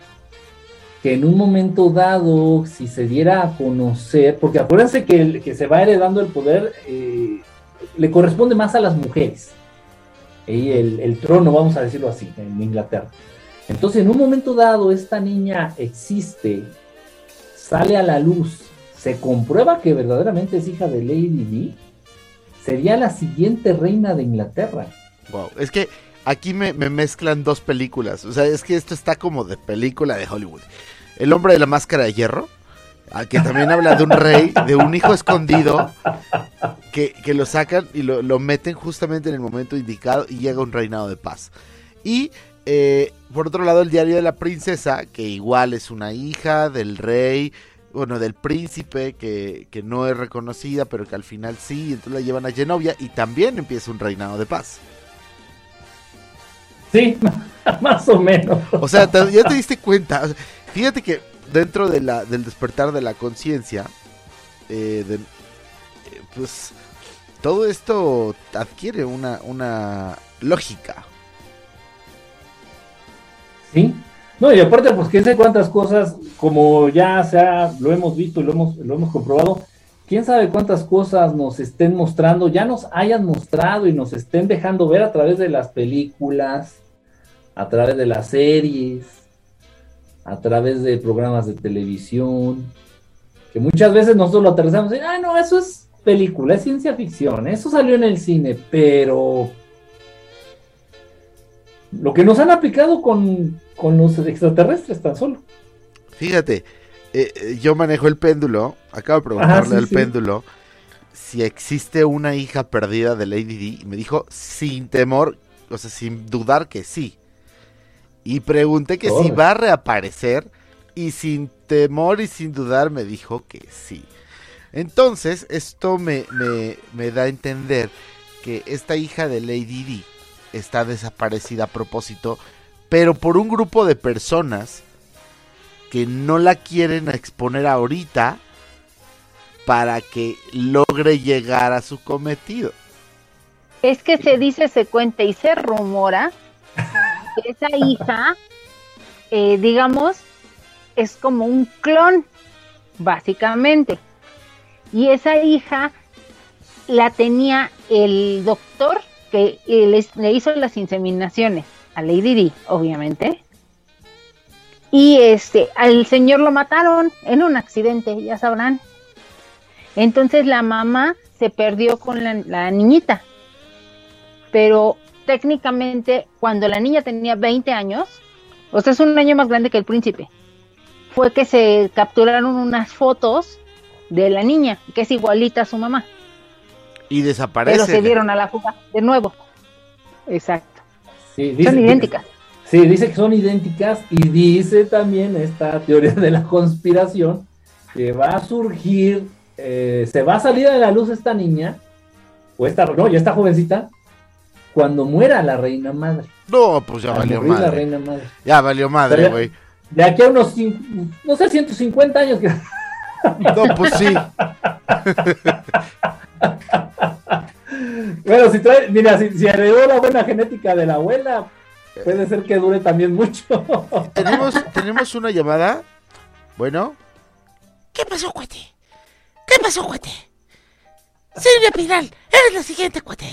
que en un momento dado, si se diera a conocer, porque acuérdense que el que se va heredando el poder le corresponde más a las mujeres, y el trono, vamos a decirlo así, en Inglaterra. Entonces, en un momento dado, esta niña existe, sale a la luz, se comprueba que verdaderamente es hija de Lady Di, sería la siguiente reina de Inglaterra. Wow, es que aquí me mezclan dos películas. O sea, es que esto está como de película de Hollywood. El hombre de la máscara de hierro, que también habla de un rey, de un hijo escondido, que lo sacan y lo meten justamente en el momento indicado y llega un reinado de paz. Y por otro lado, el diario de la princesa, que igual es una hija del rey, bueno, del príncipe, que no es reconocida, pero que al final sí, entonces la llevan a Genovia y también empieza un reinado de paz. Sí, más o menos. O sea, ya te diste cuenta. O sea, fíjate que dentro de del despertar de la conciencia, pues todo esto adquiere una lógica. Sí. No, y aparte, pues quién sé cuántas cosas, como ya lo hemos visto y lo hemos comprobado, quién sabe cuántas cosas nos estén mostrando, ya nos hayan mostrado y nos estén dejando ver a través de las películas, a través de las series, a través de programas de televisión, que muchas veces nosotros lo aterrizamos y, no, eso es película, es ciencia ficción, eso salió en el cine, pero lo que nos han aplicado con los extraterrestres tan solo. Fíjate, yo manejo el péndulo, acabo de preguntarle al péndulo si existe una hija perdida de Lady Di, y me dijo sin temor, o sea, sin dudar que sí. Y pregunté que si va a reaparecer, y sin temor y sin dudar me dijo que sí. Entonces, esto me da a entender que esta hija de Lady Di está desaparecida a propósito, pero por un grupo de personas que no la quieren exponer ahorita para que logre llegar a su cometido. Es que se dice, se cuenta y se rumora que esa hija, digamos, es como un clon, básicamente. Y esa hija la tenía el doctor que le hizo las inseminaciones a Lady Di, obviamente. Y al señor lo mataron en un accidente, ya sabrán. Entonces la mamá se perdió con la niñita. Pero técnicamente, cuando la niña tenía 20 años, o sea, es un año más grande que el príncipe, fue que se capturaron unas fotos de la niña, que es igualita a su mamá. Y desaparece. Pero se dieron a la fuga de nuevo. Exacto. Sí, son idénticas. Sí, dice que son idénticas y dice también esta teoría de la conspiración que va a surgir, se va a salir a la luz esta niña, ya esta jovencita, cuando muera la reina madre. No, pues ya valió madre. La reina madre. Ya valió madre, güey. De aquí a unos, 150 años. No, pues sí. Bueno, si heredó la buena genética de la abuela, puede ser que dure también mucho. ¿Tenemos una llamada? Bueno. ¿Qué pasó, cuate? Silvia Pinal, eres la siguiente, cuate.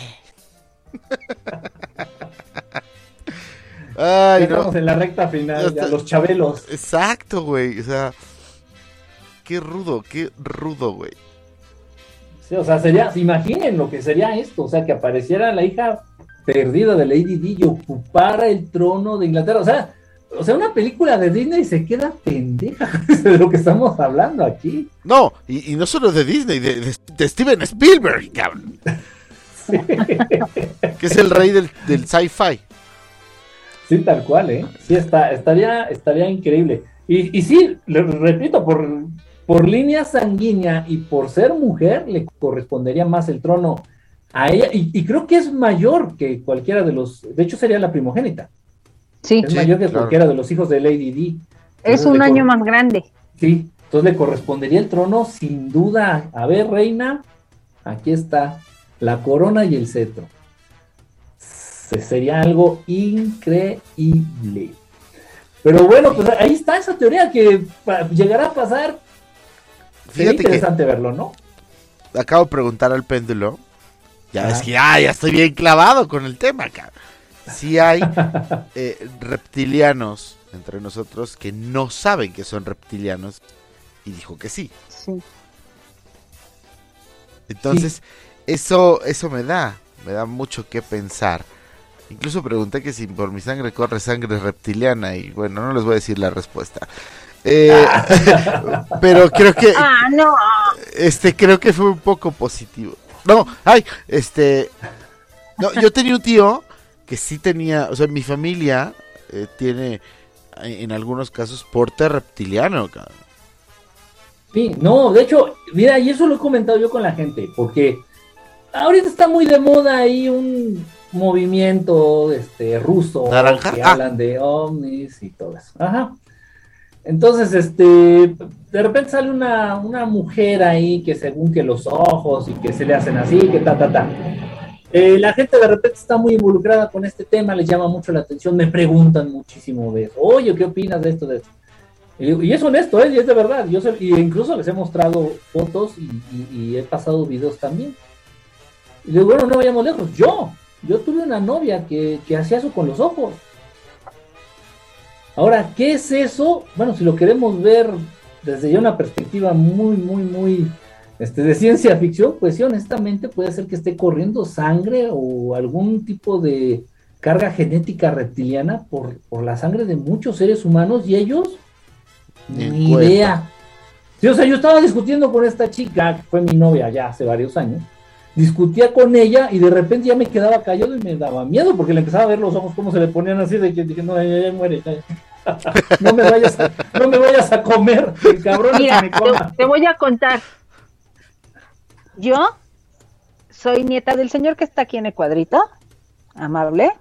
Ay, estamos en la recta final, ya, los chabelos. Exacto, güey. O sea, qué rudo, güey. Sí, o sea, imaginen lo que sería esto, o sea, que apareciera la hija perdida de Lady Di y ocupara el trono de Inglaterra. O sea, una película de Disney se queda pendeja de lo que estamos hablando aquí. No, y no solo de Disney, de Steven Spielberg, cabrón. Sí. Que es el rey del sci-fi. Sí, tal cual, ¿eh? Sí, estaría increíble. Y sí, le repito, por línea sanguínea y por ser mujer, le correspondería más el trono a ella. Y creo que es mayor que cualquiera de los... De hecho, sería la primogénita. Sí. Es mayor que cualquiera de los hijos de Lady Di. Es un año más grande. Sí, entonces le correspondería el trono sin duda. A ver, reina, aquí está la corona y el cetro. Sería algo increíble. Pero bueno, pues ahí está esa teoría que llegará a pasar. Sería interesante verlo, ¿no? Acabo de preguntar al péndulo. Ya ves que ya estoy bien clavado con el tema, cabrón. Sí hay reptilianos entre nosotros que no saben que son reptilianos y dijo que sí. Entonces, eso me da mucho que pensar. Incluso pregunté que si por mi sangre corre sangre reptiliana y bueno, no les voy a decir la respuesta. Pero creo que no. Creo que fue un poco positivo. No, yo tenía un tío que sí tenía, o sea, mi familia tiene en algunos casos porte reptiliano, cabrón. Sí, no, de hecho, mira, y eso lo he comentado yo con la gente, porque ahorita está muy de moda ahí un movimiento ruso naranja, que hablan de ovnis y todo eso. Ajá. Entonces, de repente sale una mujer ahí que según que los ojos y que se le hacen así, que ta. La gente de repente está muy involucrada con este tema, les llama mucho la atención, me preguntan muchísimo de eso. Oye, ¿qué opinas de esto, de esto? Y es honesto, y es de verdad. Y incluso les he mostrado fotos y he pasado videos también. Y digo, bueno, no vayamos lejos. Yo tuve una novia que hacía eso con los ojos. Ahora, ¿qué es eso? Bueno, si lo queremos ver desde ya una perspectiva muy de ciencia ficción, pues sí, honestamente puede ser que esté corriendo sangre o algún tipo de carga genética reptiliana por la sangre de muchos seres humanos y ellos ni idea. Sí, o sea, yo estaba discutiendo con esta chica, que fue mi novia ya hace varios años, discutía con ella y de repente ya me quedaba callado y me daba miedo porque le empezaba a ver los ojos como se le ponían así de que dije, no, ya muere, ya. No me vayas a comer, el cabrón. Mira, me coma. te voy a contar. Yo soy nieta del señor que está aquí en el cuadrito, amable.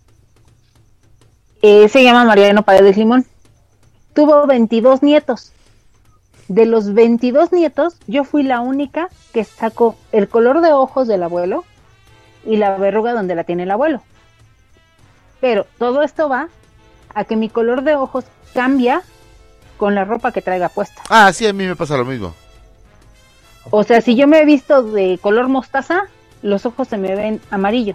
Se llama Mariano Paredes Limón. Tuvo 22 nietos. De los 22 nietos, yo fui la única que sacó el color de ojos del abuelo y la verruga donde la tiene el abuelo. Pero todo esto va a que mi color de ojos cambia con la ropa que traiga puesta. Ah, sí, a mí me pasa lo mismo. O sea, si yo me he visto de color mostaza, los ojos se me ven amarillos.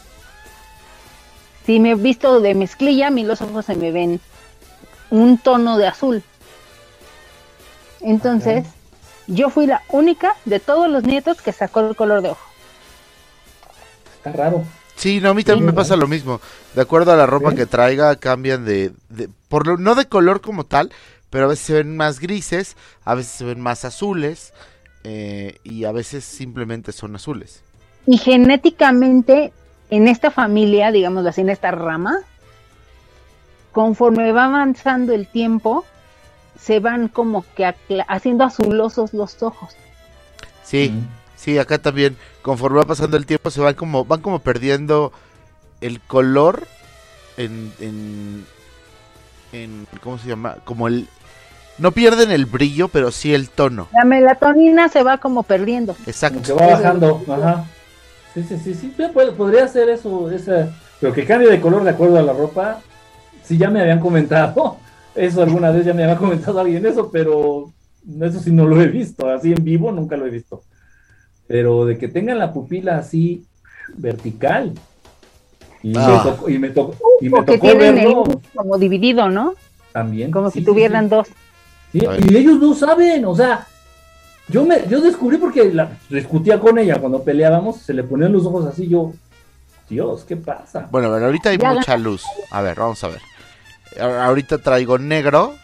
Si me he visto de mezclilla, los ojos se me ven un tono de azul. Entonces, yo fui la única de todos los nietos que sacó el color de ojo. Está raro. Sí, no, a mí también me pasa lo mismo. De acuerdo a la ropa que traiga, cambian no de color como tal, pero a veces se ven más grises, a veces se ven más azules, y a veces simplemente son azules. Y genéticamente, en esta familia, digamos así, en esta rama, conforme va avanzando el tiempo, se van como que haciendo azulosos los ojos. Sí, sí, acá también, conforme va pasando el tiempo, van como perdiendo el color en ¿cómo se llama? No pierden el brillo, pero sí el tono. La melatonina se va como perdiendo. Exacto. Como que va bajando, ajá. Sí, podría ser eso, pero que cambie de color de acuerdo a la ropa. Sí, ya me habían comentado eso alguna vez, ya me había comentado alguien eso, pero eso sí no lo he visto, así en vivo nunca lo he visto. Pero de que tengan la pupila así vertical. Y me tocó verlo. Como dividido, ¿no? También. Como si tuvieran dos. Sí, y ellos no saben, o sea, yo descubrí porque discutía con ella cuando peleábamos, se le ponían los ojos así, Dios, ¿qué pasa? Bueno, ahorita hay mucha luz. A ver, vamos a ver. Ahorita traigo negro.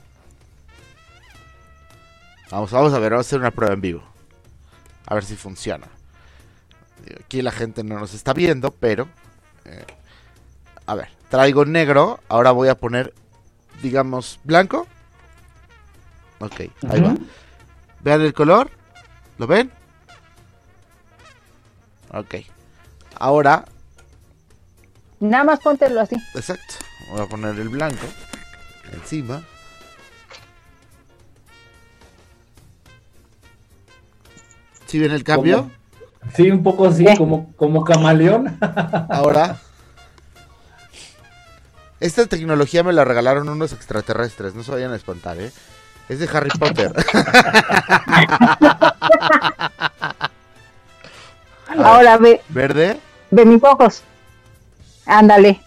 Vamos a ver, vamos a hacer una prueba en vivo. A ver si funciona. Aquí la gente no nos está viendo, pero... a ver, traigo negro. Ahora voy a poner, digamos, blanco. Ok, ahí va. Vean el color. ¿Lo ven? Ok. Ahora... Nada más póntelo así. Exacto. Voy a poner el blanco encima. ¿Sí ven el cambio? Sí, un poco así, como camaleón. Ahora, esta tecnología me la regalaron unos extraterrestres, no se vayan a espantar, ¿eh? Es de Harry Potter. Ahora ve. ¿Verde? Ve mis ojos. Ándale.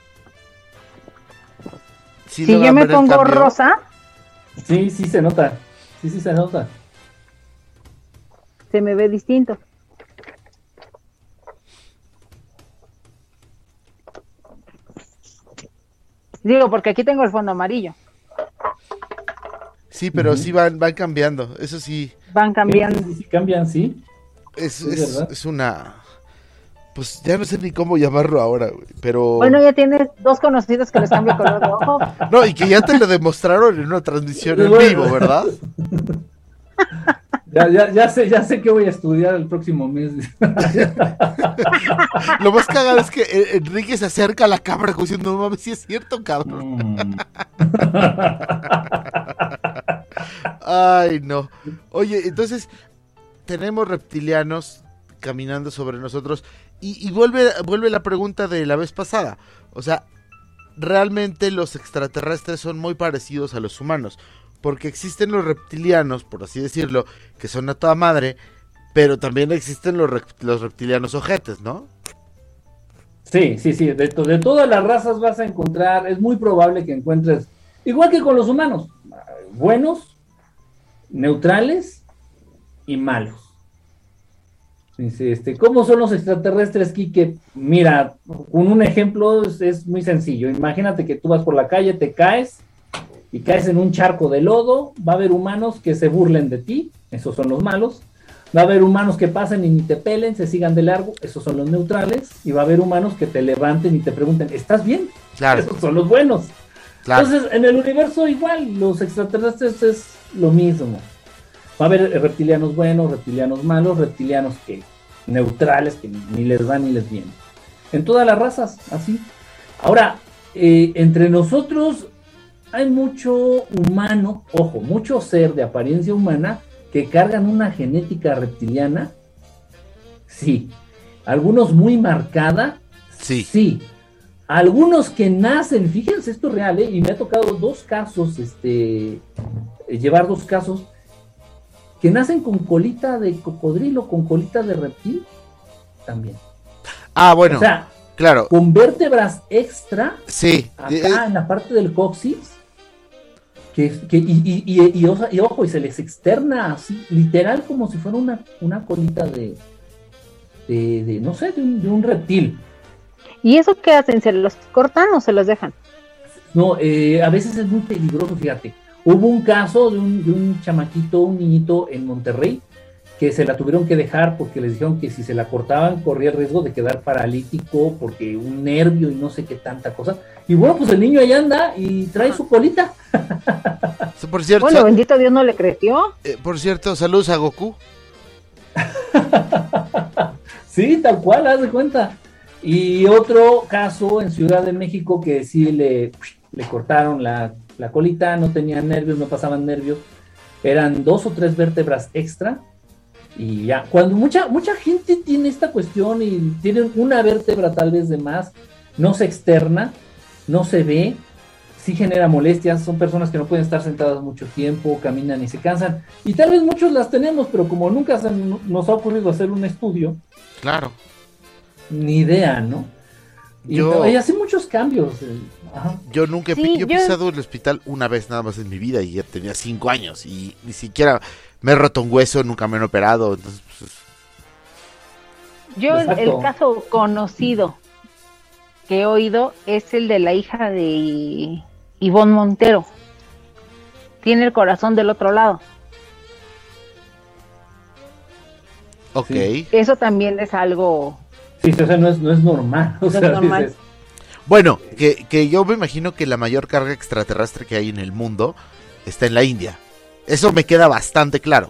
¿Sí si yo me pongo rosa. Sí, se nota. Sí, se nota. Se me ve distinto. Digo, porque aquí tengo el fondo amarillo. Sí, pero sí van cambiando, eso sí. Van cambiando. Sí, cambian, sí. Es una... Pues ya no sé ni cómo llamarlo ahora, güey, pero... Bueno, ya tienes 2 conocidos que les cambia el color de ojo. No, y que ya te lo demostraron en una transmisión en vivo, ¿verdad? Ya sé que voy a estudiar el próximo mes. Lo más cagado es que Enrique se acerca a la cámara diciendo, no mames, si es cierto, cabrón. Ay, no. Oye, entonces, tenemos reptilianos caminando sobre nosotros y vuelve la pregunta de la vez pasada. O sea, realmente los extraterrestres son muy parecidos a los humanos, porque existen los reptilianos, por así decirlo, que son a toda madre, pero también existen los reptilianos ojetes, ¿no? Sí, de todas las razas vas a encontrar, es muy probable que encuentres, igual que con los humanos, buenos, neutrales y malos. Dice, ¿cómo son los extraterrestres, Quique? Mira, con un ejemplo es muy sencillo. Imagínate que tú vas por la calle, te caes y caes en un charco de lodo. Va a haber humanos que se burlen de ti, esos son los malos. Va a haber humanos que pasen y ni te pelen, se sigan de largo, esos son los neutrales. Y va a haber humanos que te levanten y te pregunten, ¿estás bien? Claro. Esos son los buenos. Claro. Entonces, en el universo igual, los extraterrestres es lo mismo. Va a haber reptilianos buenos, reptilianos malos, reptilianos que neutrales, que ni les va ni les viene. En todas las razas, así. Ahora, entre nosotros hay mucho humano, ojo, mucho ser de apariencia humana que cargan una genética reptiliana. Sí. Algunos muy marcada. Sí. Algunos que nacen, fíjense, esto es real, y me ha tocado llevar 2 casos que nacen con colita de cocodrilo, con colita de reptil, también. Ah, bueno, o sea, claro. Con vértebras extra, sí, acá en la parte del coxis, y ojo, y se les externa así, literal, como si fuera una colita de no sé, de un reptil. ¿Y eso qué hacen? ¿Se los cortan o se los dejan? No, a veces es muy peligroso, fíjate. Hubo un caso de un chamaquito, un niñito en Monterrey, que se la tuvieron que dejar porque les dijeron que si se la cortaban corría el riesgo de quedar paralítico porque un nervio y no sé qué tanta cosa. Y bueno, pues el niño allá anda y trae su colita. Por cierto, bueno, bendito Dios, no le creció. Por cierto, saludos a Goku. Sí, tal cual, haz de cuenta. Y otro caso en Ciudad de México que sí le cortaron la colita, no tenían nervios, no pasaban nervios, eran 2 o 3 vértebras extra, y ya, cuando mucha gente tiene esta cuestión y tienen una vértebra tal vez de más, no se externa, no se ve, sí genera molestias, son personas que no pueden estar sentadas mucho tiempo, caminan y se cansan, y tal vez muchos las tenemos, pero como nunca nos ha ocurrido hacer un estudio, claro, ni idea, ¿no? Y hace muchos cambios. Ajá. Yo nunca he pisado el hospital una vez nada más en mi vida y ya tenía 5 años y ni siquiera me he roto un hueso, nunca me han operado. Entonces, pues... Yo el caso conocido que he oído es el de la hija de Ivonne Montero. Tiene el corazón del otro lado. Ok. Sí. Eso también es algo... Sí, o sea, no es normal. O sea, es normal. Dices... Bueno, que yo me imagino que la mayor carga extraterrestre que hay en el mundo está en la India. Eso me queda bastante claro.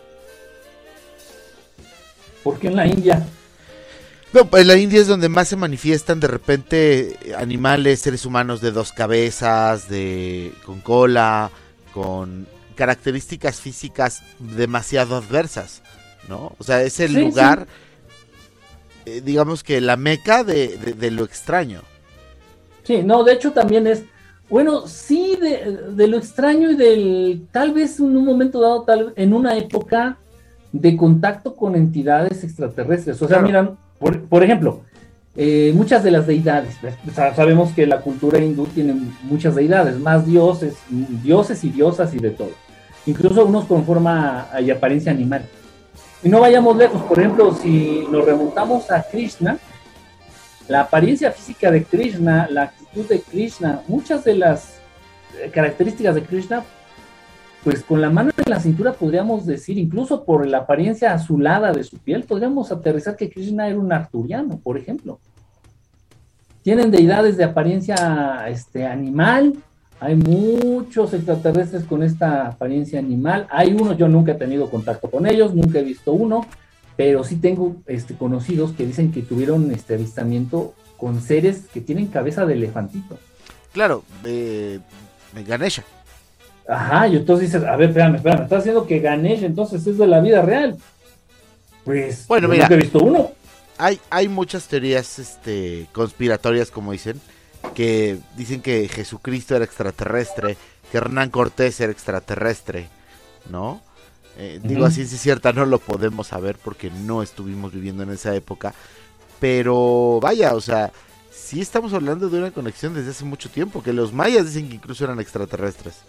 ¿Por qué en la India? No, pues en la India es donde más se manifiestan de repente animales, seres humanos de 2 cabezas, con cola, con características físicas demasiado adversas, ¿no? O sea, es el lugar... Sí. Digamos que la meca de lo extraño. Sí, no, de hecho también es, bueno, sí, de lo extraño y tal vez en un momento dado, en una época de contacto con entidades extraterrestres. O sea, miran, por ejemplo, muchas de las deidades, sabemos que la cultura hindú tiene muchas deidades, más dioses y diosas y de todo. Incluso unos con forma y apariencia animal. Y no vayamos lejos, por ejemplo, si nos remontamos a Krishna, la apariencia física de Krishna, la actitud de Krishna, muchas de las características de Krishna, pues con la mano en la cintura podríamos decir, incluso por la apariencia azulada de su piel, podríamos aterrizar que Krishna era un arturiano, por ejemplo. Tienen deidades de apariencia animal. Hay muchos extraterrestres con esta apariencia animal. Hay unos, yo nunca he tenido contacto con ellos, nunca he visto uno, pero sí tengo conocidos que dicen que tuvieron avistamiento con seres que tienen cabeza de elefantito. Claro, Ganesha. Ajá, y entonces dices, a ver, espérame, estás diciendo que Ganesha entonces es de la vida real. Pues, bueno, mira, nunca he visto uno. Hay muchas teorías conspiratorias, como dicen, que dicen que Jesucristo era extraterrestre, que Hernán Cortés era extraterrestre, ¿no? Digo, a ciencia cierta no lo podemos saber porque no estuvimos viviendo en esa época, pero vaya, o sea, sí estamos hablando de una conexión desde hace mucho tiempo, que los mayas dicen que incluso eran extraterrestres.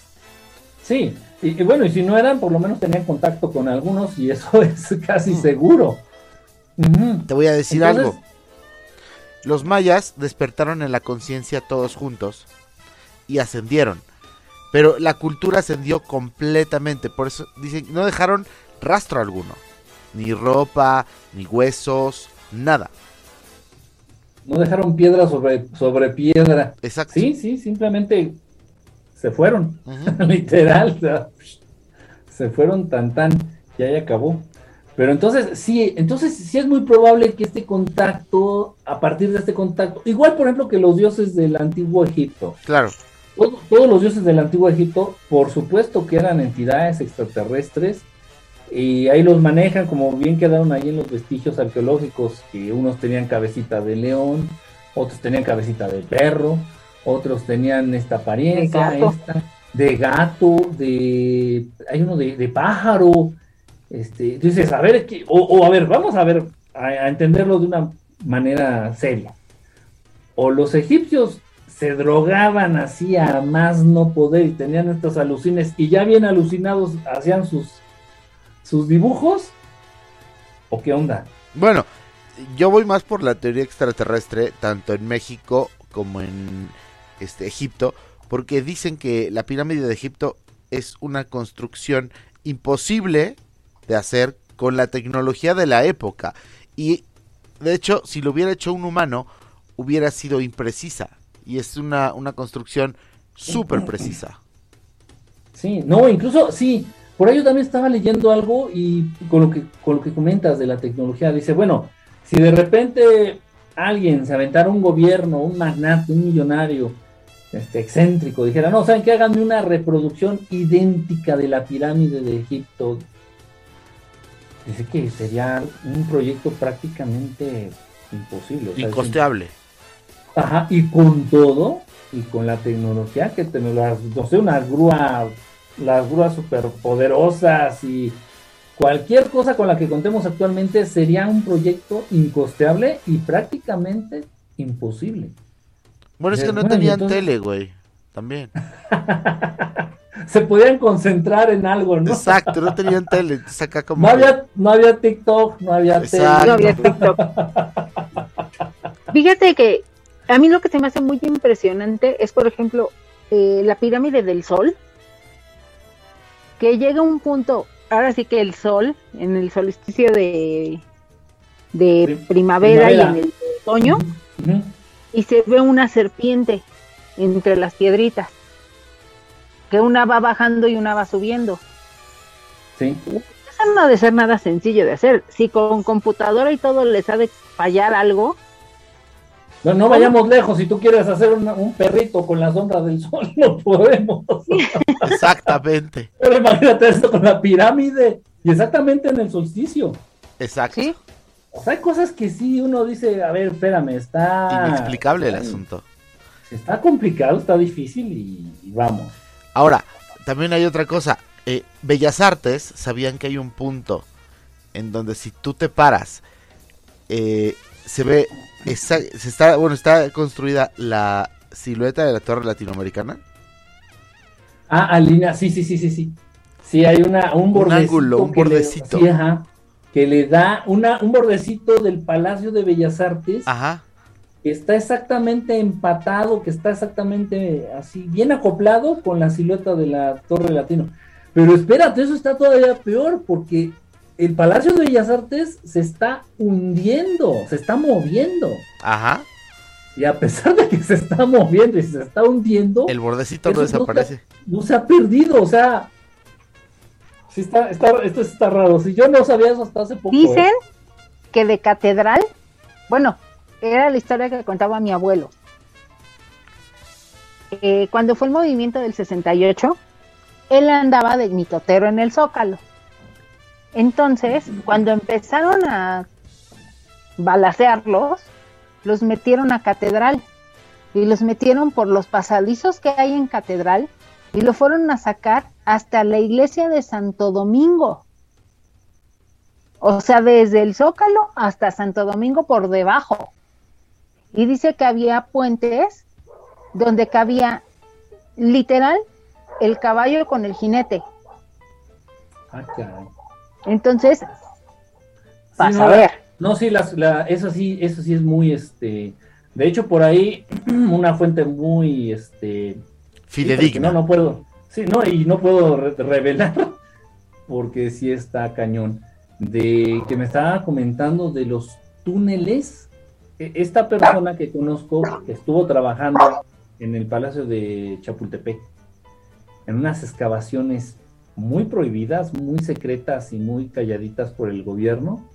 Sí, y bueno, y si no eran, por lo menos tenían contacto con algunos y eso es casi seguro. Te voy a decir algo. Los mayas despertaron en la conciencia todos juntos y ascendieron, pero la cultura ascendió completamente, por eso dicen, no dejaron rastro alguno, ni ropa, ni huesos, nada. No dejaron piedra sobre piedra. Exacto. Sí, simplemente se fueron, literal, o sea, se fueron tan, y ahí acabó. Pero entonces sí es muy probable que este contacto, a partir de este contacto, igual por ejemplo que los dioses del antiguo Egipto. Claro. Todos los dioses del antiguo Egipto, por supuesto que eran entidades extraterrestres, y ahí los manejan, como bien quedaron ahí en los vestigios arqueológicos, que unos tenían cabecita de león, otros tenían cabecita de perro, otros tenían esta apariencia, de gato, hay uno de pájaro. Dices, a ver, a ver, vamos a ver, a entenderlo de una manera seria. O los egipcios se drogaban así a más no poder y tenían estos alucines y ya bien alucinados hacían sus dibujos, ¿o qué onda? Bueno, yo voy más por la teoría extraterrestre, tanto en México como en Egipto, porque dicen que la pirámide de Egipto es una construcción imposible de hacer con la tecnología de la época, y de hecho si lo hubiera hecho un humano hubiera sido imprecisa, y es una construcción súper precisa. Sí, no, incluso sí, por ahí yo también estaba leyendo algo y con lo que comentas de la tecnología, dice, bueno, si de repente alguien se aventara un gobierno, un magnate, un millonario excéntrico, dijera, no, ¿saben qué? Háganme una reproducción idéntica de la pirámide de Egipto. Dice que sería un proyecto prácticamente imposible. O sea, incosteable. Ajá, y con todo, y con la tecnología que tenemos, no sé, las grúas superpoderosas y cualquier cosa con la que contemos actualmente sería un proyecto incosteable y prácticamente imposible. Bueno, es que no tenían tele, güey, también. Se podían concentrar en algo, ¿no? Exacto, no tenían tele. Acá como no había TikTok, no había tele. No había TikTok. Fíjate que a mí lo que se me hace muy impresionante es, por ejemplo, la pirámide del Sol, que llega a un punto, ahora sí que el Sol, en el solsticio de primavera y en el otoño, y se ve una serpiente entre las piedritas, que una va bajando y una va subiendo. Sí. Eso no ha de ser nada sencillo de hacer. Si con computadora y todo les ha de fallar algo. No vayamos lejos, si tú quieres hacer un perrito con la sombra del sol, no podemos. Exactamente. Pero imagínate esto con la pirámide, y exactamente en el solsticio. Exacto. ¿Sí? O sea, hay cosas que sí uno dice, a ver, espérame, está... inexplicable el asunto. Está complicado, está difícil y vamos. Ahora, también hay otra cosa. Bellas Artes sabían que hay un punto en donde si tú te paras, se ve, está construida la silueta de la Torre Latinoamericana. Línea, sí. Sí, hay un bordecito. Un bordecito. Sí, ajá. Que le da un bordecito del Palacio de Bellas Artes. Ajá. Que está exactamente empatado, que está exactamente así, bien acoplado con la silueta de la Torre Latino. Pero espérate, eso está todavía peor, porque el Palacio de Bellas Artes se está hundiendo, se está moviendo. Ajá. Y a pesar de que se está moviendo y se está hundiendo, el bordecito no desaparece. No se ha perdido, o sea, sí esto está raro. Si yo no sabía eso hasta hace poco. Dicen que de catedral, bueno, era la historia que contaba mi abuelo. Cuando fue el movimiento del 68, él andaba de mitotero en el Zócalo. Entonces, cuando empezaron a balacearlos, los metieron a catedral. y los metieron por los pasadizos que hay en Catedral y lo fueron a sacar hasta la iglesia de Santo Domingo. O sea, desde el Zócalo hasta Santo Domingo por debajo. Y dice que había puentes donde cabía literal el caballo con el jinete. Ah, caray. Entonces, Sí, vas no, a ver. No, sí, eso sí es muy, de hecho, por ahí, una fuente muy, fidedigna. No puedo, sí, no, y no puedo revelar, porque sí está cañón, de que me estaba comentando de los túneles. Esta persona que conozco estuvo trabajando en el Palacio de Chapultepec, en unas excavaciones muy prohibidas, muy secretas y muy calladitas por el gobierno.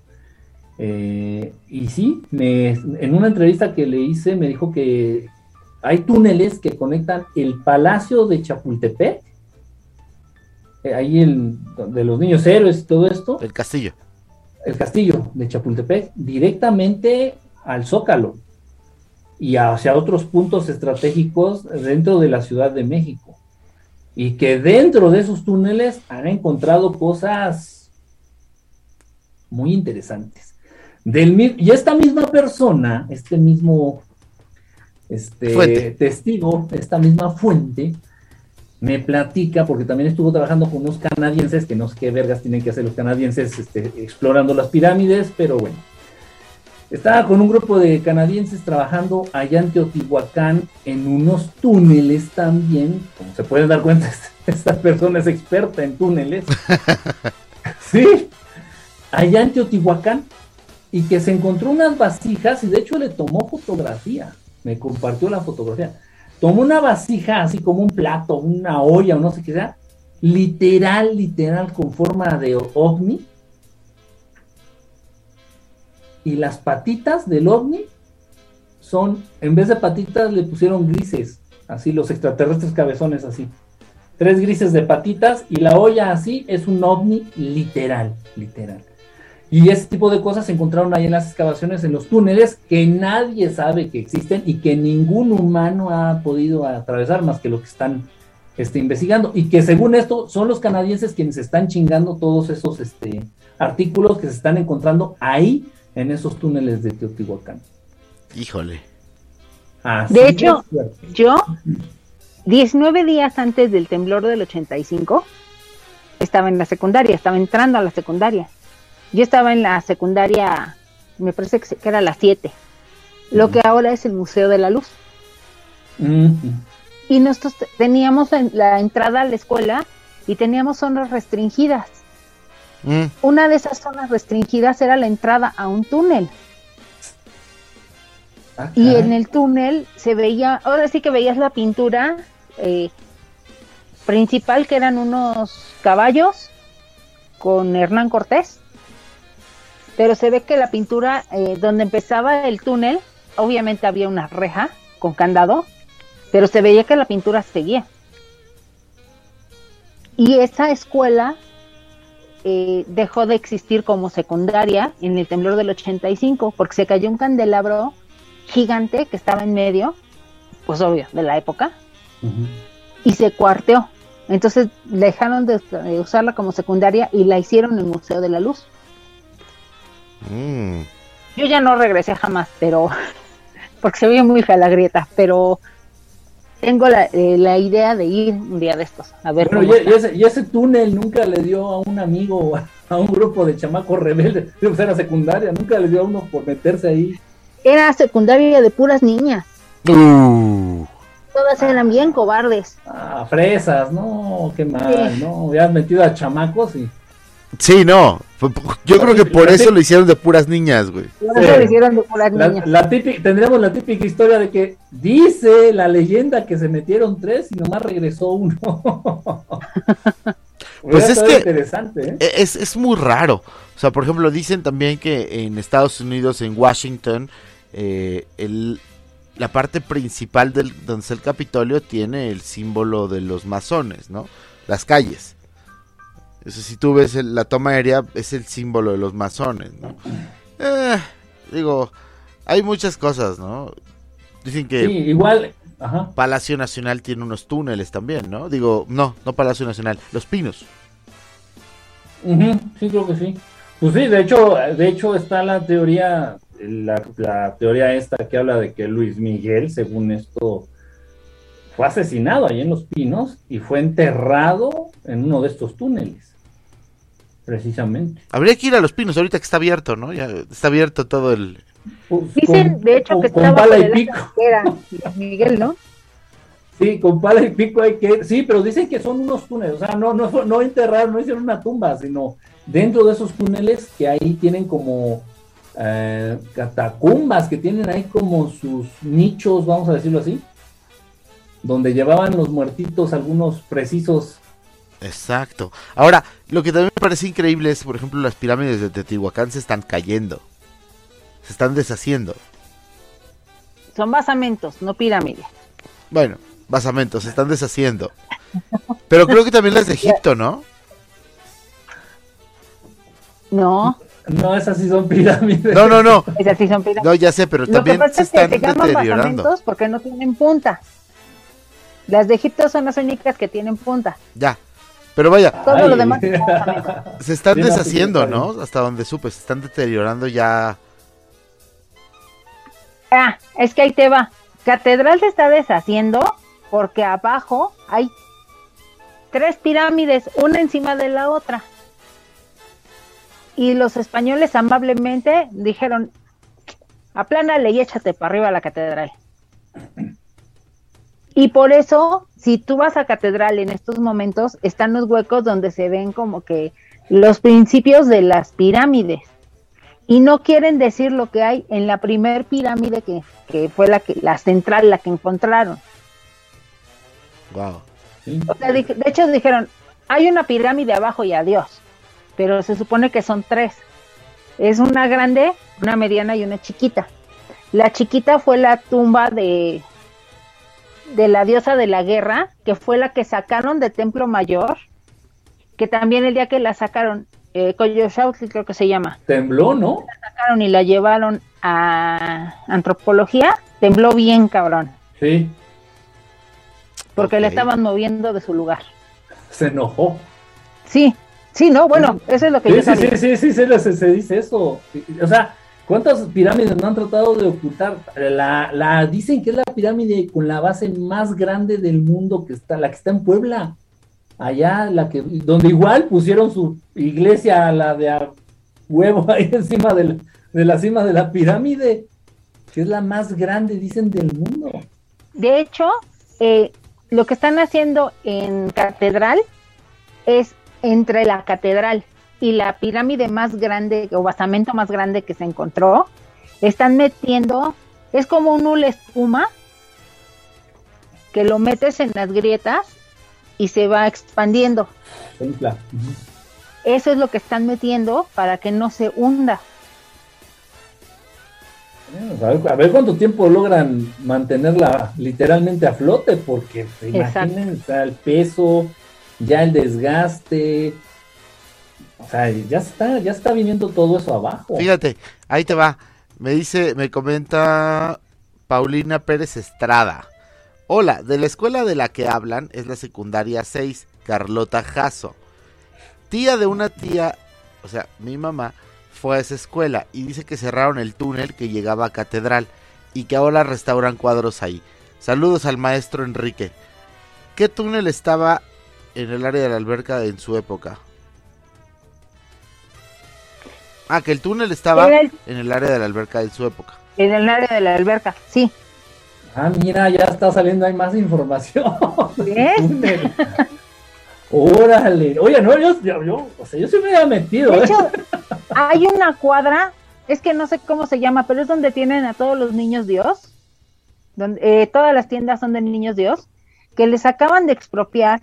Y sí, en una entrevista que le hice me dijo que hay túneles que conectan el Palacio de Chapultepec, ahí de los niños héroes y todo esto. El castillo De Chapultepec, directamente al Zócalo y hacia otros puntos estratégicos dentro de la Ciudad de México. Y que dentro de esos túneles han encontrado cosas muy interesantes. Y esta misma persona, este mismo testigo, esta misma fuente, me platica, porque también estuvo trabajando con unos canadienses, que no sé qué vergas tienen que hacer los canadienses explorando las pirámides, pero bueno. Estaba con un grupo de canadienses trabajando allá en Teotihuacán, en unos túneles también, como se pueden dar cuenta, esta persona es experta en túneles. Sí, allá en Teotihuacán, y que se encontró unas vasijas, y de hecho le tomó fotografía, me compartió la fotografía. Tomó una vasija, así como un plato, una olla, o no sé qué sea, literal, con forma de ovni, y las patitas del ovni son, en vez de patitas le pusieron grises, así los extraterrestres cabezones así, 3 grises de patitas, y la olla así es un ovni literal. Y ese tipo de cosas se encontraron ahí en las excavaciones, en los túneles, que nadie sabe que existen y que ningún humano ha podido atravesar más que lo que están investigando, y que según esto son los canadienses quienes están chingando todos esos artículos que se están encontrando ahí en esos túneles de Teotihuacán. Híjole. Así de hecho, yo 19 días antes del temblor del 85 estaba en la secundaria, estaba entrando a la secundaria. Yo estaba en la secundaria, me parece que era la 7, lo que ahora es el Museo de la Luz. Y nosotros teníamos la entrada a la escuela y teníamos zonas restringidas. Una de esas zonas restringidas era la entrada a un túnel. Y en el túnel se veía, ahora sí que veías la pintura principal, que eran unos caballos con Hernán Cortés. Pero se ve que la pintura, donde empezaba el túnel, obviamente había una reja con candado, pero se veía que la pintura seguía. Y esa escuela dejó de existir como secundaria en el temblor del 85, porque se cayó un candelabro gigante que estaba en medio, pues obvio, de la época, y se cuarteó. Entonces dejaron de usarla como secundaria y la hicieron en el Museo de la Luz. Yo ya no regresé jamás, pero porque se veía muy fea la grieta, pero tengo la idea de ir un día de estos a ver. Bueno, y ese túnel nunca le dio a un amigo, a un grupo de chamacos rebeldes, era secundaria, nunca le dio a uno por meterse ahí. Era secundaria de puras niñas. Todas eran bien cobardes. Fresas, no, qué mal, sí. No, hubieras metido a chamacos y... Sí, no, yo creo que por eso lo hicieron de puras niñas, güey. Por eso lo hicieron de puras niñas. Tendríamos la típica historia de que dice la leyenda que se metieron 3 y nomás regresó 1. Pues es que interesante, es muy raro. O sea, por ejemplo, dicen también que en Estados Unidos, en Washington, la parte principal donde está el Capitolio tiene el símbolo de los masones, ¿no? Las calles. Eso, si tú ves la toma aérea, es el símbolo de los masones, ¿no? Digo, hay muchas cosas, ¿no? Dicen que Sí, igual. Ajá. Palacio Nacional tiene unos túneles también, ¿no? Digo, no Palacio Nacional, Los Pinos. Sí, creo que sí. Pues sí, de hecho está la teoría, la teoría esta que habla de que Luis Miguel, según esto, fue asesinado ahí en Los Pinos y fue enterrado en uno de estos túneles, precisamente. Habría que ir a Los Pinos ahorita que está abierto, ¿no? Ya está abierto todo el... Pues, Dicen, de hecho, que estaba pala por y el pico. era Luis Miguel, ¿no? Sí, con pala y pico hay que... Sí, pero dicen que son unos túneles, o sea, no enterraron, no hicieron una tumba, sino dentro de esos túneles que ahí tienen como catacumbas, que tienen ahí como sus nichos, vamos a decirlo así, donde llevaban los muertitos algunos precisos. Exacto. Ahora, lo que también me parece increíble es, por ejemplo, las pirámides de Teotihuacán se están cayendo. Se están deshaciendo. Son basamentos, no pirámides. Bueno, basamentos, se están deshaciendo. Pero creo que también las de Egipto, ¿no? No. No, esas sí son pirámides. No. Esas sí son pirámides. No, ya sé, pero también Lo que pasa se es que están se llaman deteriorando. basamentos porque no tienen punta. Las de Egipto son las únicas que tienen punta. Ya. Pero vaya, Todo lo demás es basamento. se están Sí, no, deshaciendo, sí, ¿no? Hasta donde supe, se están deteriorando ya. Es que ahí te va. Catedral se está deshaciendo porque abajo hay 3 pirámides, una encima de la otra. Y los españoles amablemente dijeron, aplánale y échate para arriba la catedral. Y por eso, si tú vas a catedral en estos momentos, están los huecos donde se ven como que los principios de las pirámides. Y no quieren decir lo que hay en la primer pirámide que fue la central, la que encontraron. Wow. O sea, de hecho dijeron, hay una pirámide abajo y adiós. Pero se supone que son 3. Es una grande, una mediana y una chiquita. La chiquita fue la tumba de la diosa de la guerra, que fue la que sacaron de Templo Mayor, que también el día que la sacaron, Coyolxauhqui creo que se llama. Tembló, ¿no? La sacaron y la llevaron a antropología, tembló bien cabrón. Sí. Porque la estaban moviendo de su lugar. Se enojó. Sí, no, bueno, eso es lo que yo sabía. Sí, se dice eso. O sea, ¿cuántas pirámides no han tratado de ocultar? Dicen que es la pirámide con la base más grande del mundo, la que está en Puebla. Allá, donde igual pusieron su iglesia, la de a huevo, ahí encima de la cima de la pirámide, que es la más grande, dicen, del mundo. De hecho, lo que están haciendo en catedral es entre la catedral y la pirámide más grande o basamento más grande que se encontró, están metiendo, es como un hule espuma que lo metes en las grietas y se va expandiendo. Eso es lo que están metiendo para que no se hunda. A ver cuánto tiempo logran mantenerla literalmente a flote, porque imaginen, o sea, el peso, ya el desgaste, o sea, ya está viniendo todo eso abajo. Fíjate, ahí te va. Me comenta Paulina Pérez Estrada. Hola, de la escuela de la que hablan es la secundaria 6, Carlota Jasso. Tía de una tía, o sea, mi mamá, fue a esa escuela y dice que cerraron el túnel que llegaba a catedral y que ahora restauran cuadros ahí. Saludos al maestro Enrique. ¿Qué túnel estaba en el área de la alberca en su época? Que el túnel estaba en el área de la alberca en su época. En el área de la alberca, sí. Mira, ya está saliendo, hay más información. ¿Ves? Órale. Oye, no, yo sí me había metido. De hecho, hay una cuadra, es que no sé cómo se llama, pero es donde tienen a todos los niños Dios, donde todas las tiendas son de niños Dios, que les acaban de expropiar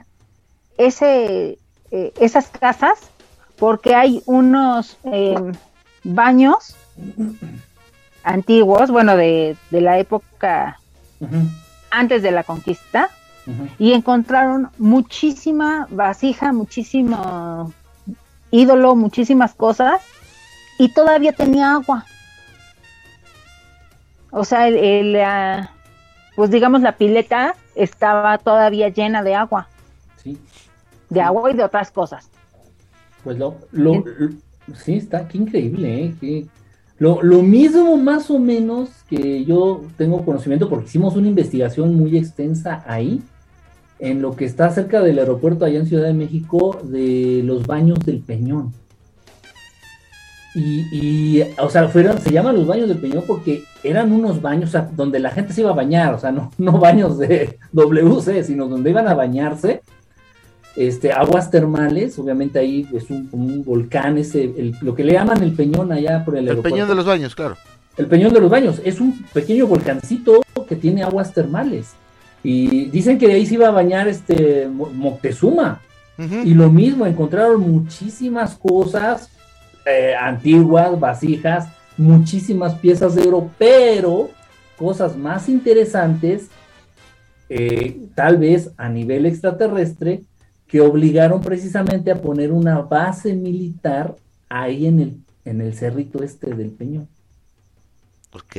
esas casas porque hay unos baños antiguos, bueno, de la época antes de la conquista, y encontraron muchísima vasija, muchísimo ídolo, muchísimas cosas, y todavía tenía agua. O sea, pues digamos la pileta estaba todavía llena de agua. Sí. De agua y de otras cosas. Pues sí, está, qué increíble, ¿eh? Lo mismo más o menos que yo tengo conocimiento, porque hicimos una investigación muy extensa ahí, en lo que está cerca del aeropuerto allá en Ciudad de México, de los baños del Peñón. O sea, se llaman los baños del Peñón porque eran unos baños, o sea, donde la gente se iba a bañar, o sea, no baños de WC, sino donde iban a bañarse, aguas termales, obviamente ahí es un volcán, lo que le llaman el Peñón allá por el aeropuerto. El Peñón de los Baños, claro. El Peñón de los Baños, es un pequeño volcancito que tiene aguas termales, y dicen que de ahí se iba a bañar Moctezuma, y lo mismo, encontraron muchísimas cosas, antiguas, vasijas, muchísimas piezas de oro, pero cosas más interesantes, tal vez a nivel extraterrestre, que obligaron precisamente a poner una base militar ahí en el cerrito del Peñón. Ok.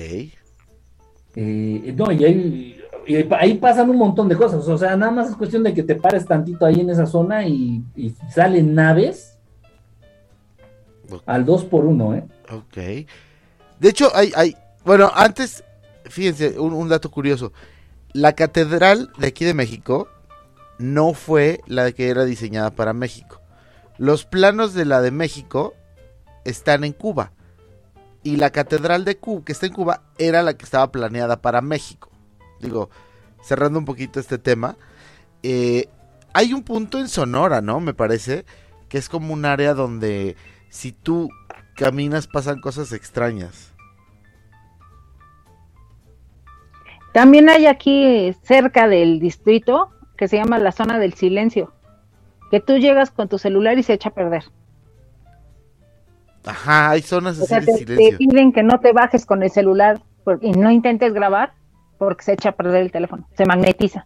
No, y ahí pasan un montón de cosas, o sea, nada más es cuestión de que te pares tantito ahí en esa zona y salen naves al 2x1, ¿eh? Ok. De hecho, bueno, antes, fíjense, un dato curioso. La catedral de aquí de México no fue la que era diseñada para México. Los planos de la de México están en Cuba. Y la catedral de Cuba, que está en Cuba, era la que estaba planeada para México. Digo, cerrando un poquito este tema. Hay un punto en Sonora, ¿no? Me parece que es como un área donde si tú caminas pasan cosas extrañas. También hay aquí cerca del distrito que se llama la zona del silencio, que tú llegas con tu celular y se echa a perder. Ajá, hay zonas así de silencio. Te piden que no te bajes con el celular y no intentes grabar porque se echa a perder el teléfono, se magnetiza.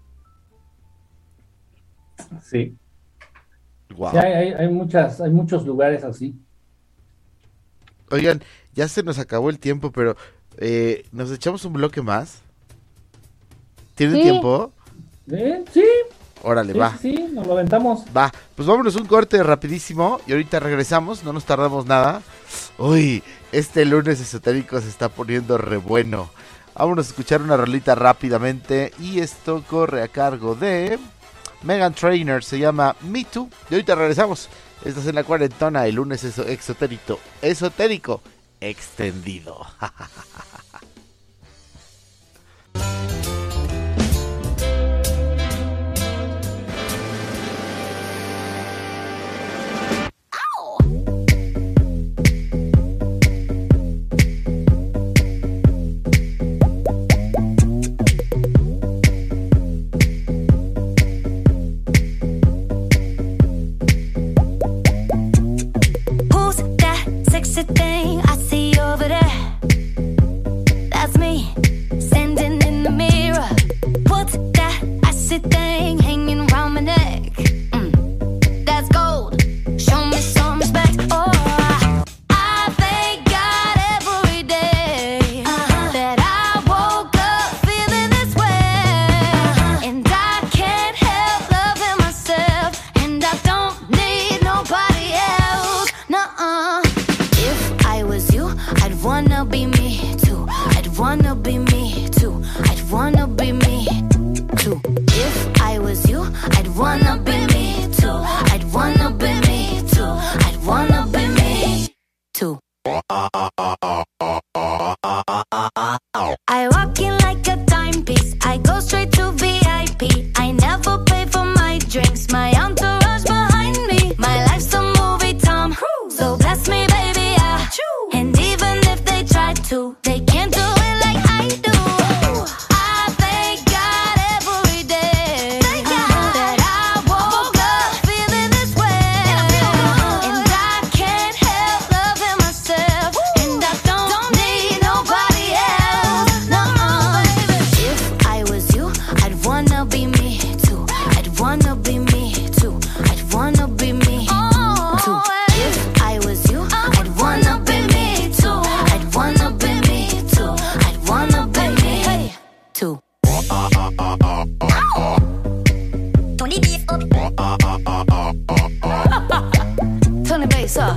Sí. Wow. Sí, hay muchos lugares así. Oigan, ya se nos acabó el tiempo, pero ¿nos echamos un bloque más? ¿Tienen tiempo? Sí. Órale, va. Sí, nos lo aventamos. Va, pues vámonos un corte rapidísimo y ahorita regresamos, no nos tardamos nada. Uy, este lunes esotérico se está poniendo re bueno. Vámonos a escuchar una rolita rápidamente y esto corre a cargo de Meghan Trainor, se llama Me Too. Y ahorita regresamos. Estás en la cuarentona, el lunes esotérico extendido. Thing I see over there. eso.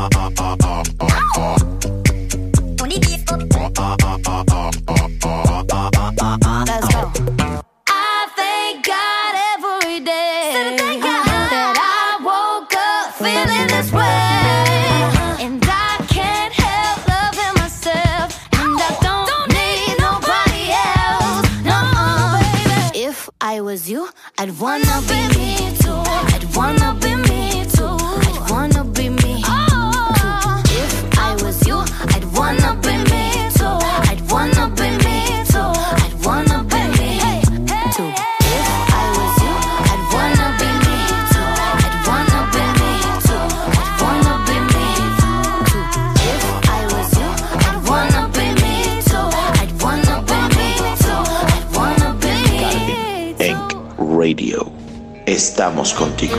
Let's go. I thank God every day that I woke up feeling this way, and I can't help loving myself, and I don't need nobody else. No, baby. If I was you, I'd wanna be me too. I'd wanna be me too. I'd wanna be me too. If I was you, I'd wanna be me too. I'd wanna be me too. I'd wanna be me too. If I was you, I'd wanna be me too. I'd wanna be me too. I'd wanna be me too. If I was you, I'd wanna be me too. I'd wanna be me too. I'd wanna be me too. Enk Radio. Estamos contigo.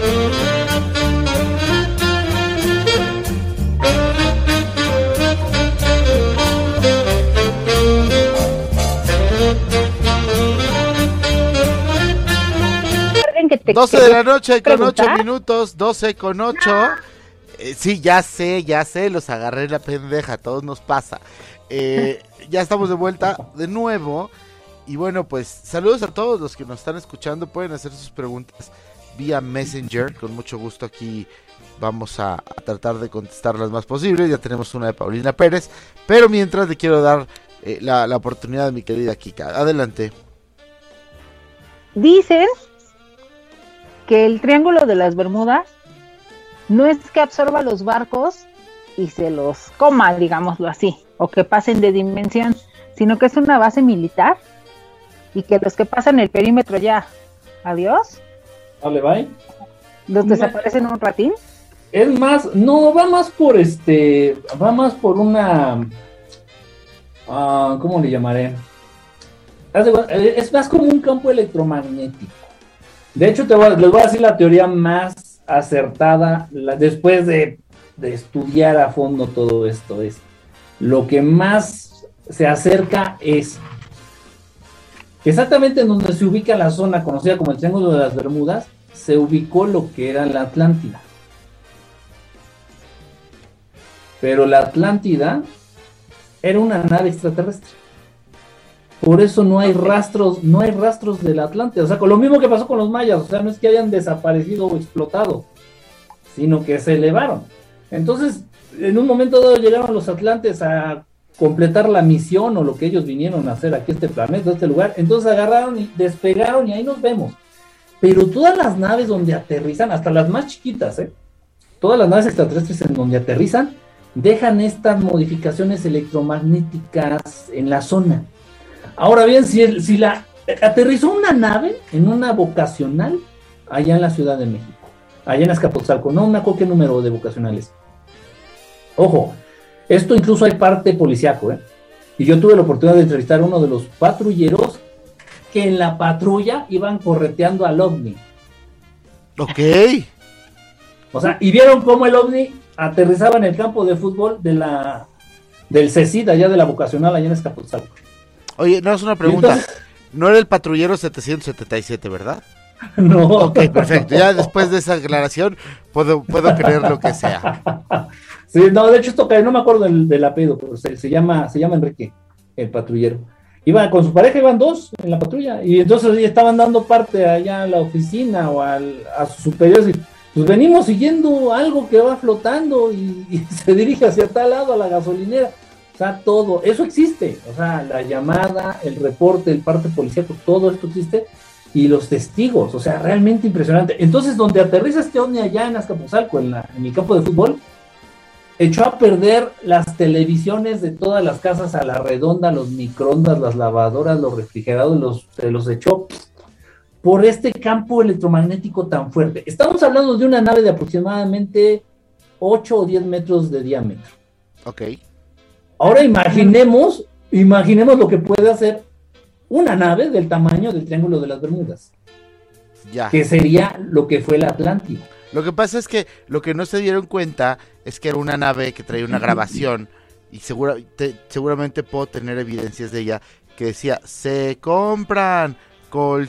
Que te 12 de la noche con preguntar. 8 minutos, 12 con 8. Sí, ya sé, los agarré la pendeja, a todos nos pasa. Ya estamos de vuelta de nuevo. Y bueno, pues saludos a todos los que nos están escuchando. Pueden hacer sus preguntas vía Messenger. Con mucho gusto aquí vamos a tratar de contestar las más posibles. Ya tenemos una de Paulina Pérez. Pero mientras le quiero dar la oportunidad a mi querida Kika. Adelante. Dicen que el Triángulo de las Bermudas no es que absorba los barcos y se los coma, digámoslo así, o que pasen de dimensión, sino que es una base militar y que los que pasan el perímetro ya, adiós, Vale, bye. los desaparecen un ratín. Es más, no, va más por una, ¿cómo le llamaré? Es más como un campo electromagnético. De hecho, les voy a decir la teoría más acertada, después de estudiar a fondo todo esto. Es lo que más se acerca es exactamente en donde se ubica la zona conocida como el Triángulo de las Bermudas, se ubicó lo que era la Atlántida. Pero la Atlántida era una nave extraterrestre. Por eso no hay rastros de la Atlántida. O sea, con lo mismo que pasó con los mayas. O sea, no es que hayan desaparecido o explotado, sino que se elevaron. Entonces, en un momento dado llegaron los atlantes a completar la misión o lo que ellos vinieron a hacer aquí a este planeta, a este lugar. Entonces agarraron y despegaron y ahí nos vemos. Pero todas las naves donde aterrizan, hasta las más chiquitas, todas las naves extraterrestres en donde aterrizan, dejan estas modificaciones electromagnéticas en la zona. Ahora bien, si aterrizó una nave en una vocacional allá en la Ciudad de México, allá en Azcapotzalco, no me acuerdo qué número de vocacionales. Ojo, esto incluso hay parte policiaco, y yo tuve la oportunidad de entrevistar a uno de los patrulleros que en la patrulla iban correteando al ovni. Ok. O sea, y vieron cómo el ovni aterrizaba en el campo de fútbol del CECID, allá de la vocacional, allá en Azcapotzalco. Oye, no es una pregunta. No era el patrullero 777, ¿verdad? No. Ok, perfecto. Ya después de esa aclaración puedo creer lo que sea. Sí, no, de hecho esto no me acuerdo del apellido, pero se llama Enrique, el patrullero. Iba con su pareja, iban dos en la patrulla, y entonces estaban dando parte allá a la oficina o a sus superiores, y pues venimos siguiendo algo que va flotando y se dirige hacia tal lado, a la gasolinera. O sea, todo, eso existe. O sea, la llamada, el reporte, el parte policíaco, todo esto existe. Y los testigos, o sea, realmente impresionante. Entonces, donde aterriza este ovni allá en Azcapotzalco, en el campo de fútbol, echó a perder las televisiones de todas las casas a la redonda, los microondas, las lavadoras, los refrigerados, los echó por este campo electromagnético tan fuerte. Estamos hablando de una nave de aproximadamente 8 o 10 metros de diámetro. Ok. Ahora imaginemos lo que puede hacer una nave del tamaño del Triángulo de las Bermudas. Ya. Que sería lo que fue la Atlántida. Lo que pasa es que lo que no se dieron cuenta es que era una nave que traía una grabación y seguramente puedo tener evidencias de ella que decía, se compran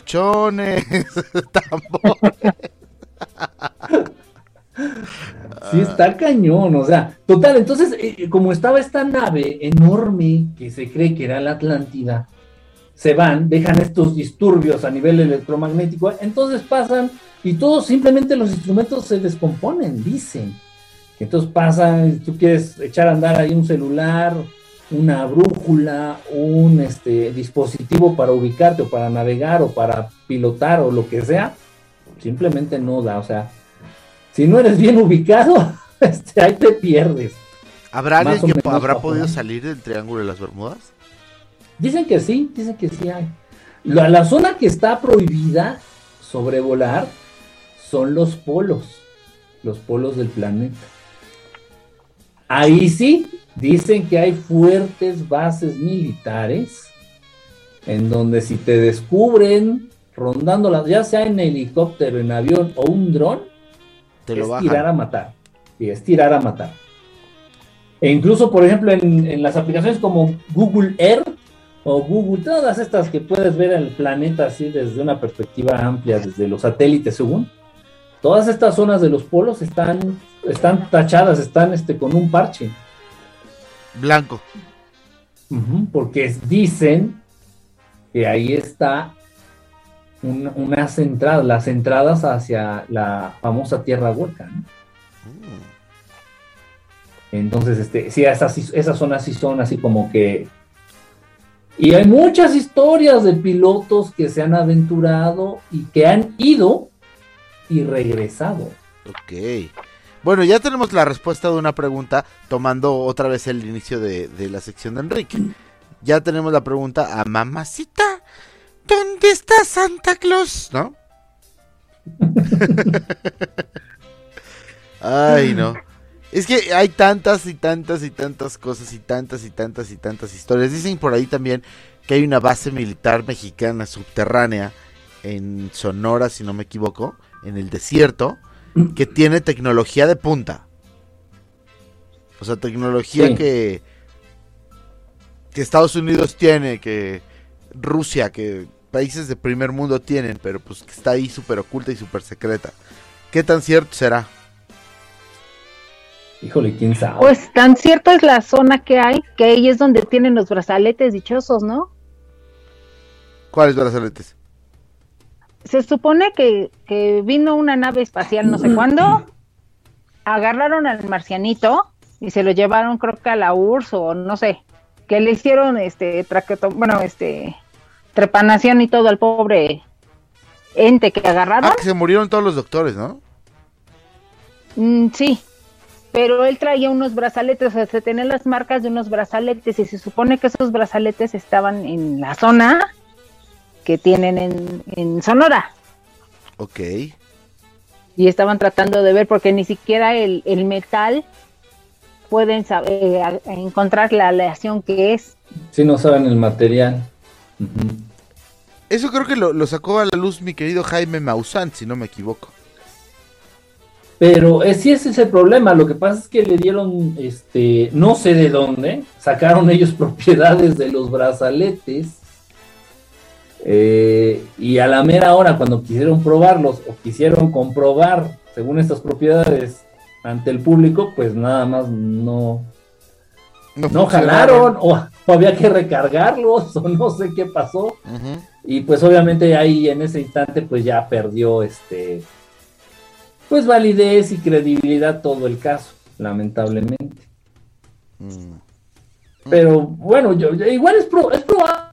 colchones, tambores. Sí, está cañón, o sea, total, entonces, como estaba esta nave enorme que se cree que era la Atlántida, se van, dejan estos disturbios a nivel electromagnético, entonces pasan y todos simplemente los instrumentos se descomponen, dicen. Entonces pasan, tú quieres echar a andar ahí un celular, una brújula, un dispositivo para ubicarte o para navegar o para pilotar o lo que sea, simplemente no da, o sea, si no eres bien ubicado, ahí te pierdes. ¿Habrá alguien que habrá podido salir del Triángulo de las Bermudas? Dicen que sí hay. La zona que está prohibida sobrevolar son los polos del planeta. Ahí sí, dicen que hay fuertes bases militares en donde si te descubren rondando, ya sea en helicóptero, en avión o un dron, te lo bajan. Tirar a matar. Sí, es tirar a matar. E incluso, por ejemplo, en las aplicaciones como Google Earth o Google, todas estas que puedes ver el planeta así desde una perspectiva amplia, desde los satélites según, todas estas zonas de los polos están tachadas, están con un parche blanco. Porque dicen que ahí está unas entradas, las entradas hacia la famosa Tierra Hueca, ¿no? Entonces, sí, esas zonas sí son así como que... Y hay muchas historias de pilotos que se han aventurado y que han ido y regresado. Ok. Bueno, ya tenemos la respuesta de una pregunta, tomando otra vez el inicio de la sección de Enrique. Ya tenemos la pregunta a mamacita, ¿dónde está Santa Claus? ¿No? Ay, no. Es que hay tantas y tantas y tantas cosas y tantas y tantas y tantas historias. Dicen por ahí también que hay una base militar mexicana subterránea en Sonora, si no me equivoco, en el desierto, que tiene tecnología de punta. O sea, tecnología sí. que Estados Unidos tiene, que Rusia, que países de primer mundo tienen, pero pues que está ahí súper oculta y súper secreta. ¿Qué tan cierto será? Híjole, quién sabe. Pues tan cierto es la zona que hay, que ahí es donde tienen los brazaletes dichosos, ¿no? ¿Cuáles brazaletes? Se supone que vino una nave espacial no sé cuándo, agarraron al marcianito y se lo llevaron creo que a la URSS o no sé, que le hicieron trepanación y todo al pobre ente que agarraron. Ah, que se murieron todos los doctores, ¿no? Sí. Pero él traía unos brazaletes, o sea, se tenían las marcas de unos brazaletes y se supone que esos brazaletes estaban en la zona que tienen en Sonora. Ok. Y estaban tratando de ver porque ni siquiera el metal pueden encontrar la aleación que es. Sí, no saben el material. Eso creo que lo sacó a la luz mi querido Jaime Maussan, si no me equivoco. Pero sí, ese es el problema. Lo que pasa es que le dieron, no sé de dónde, sacaron ellos propiedades de los brazaletes. Y a la mera hora, cuando quisieron probarlos o quisieron comprobar, según estas propiedades, ante el público, pues nada más no jalaron, o había que recargarlos, o no sé qué pasó. Y pues obviamente ahí en ese instante, pues ya perdió pues validez y credibilidad todo el caso, lamentablemente. Pero bueno, igual es probable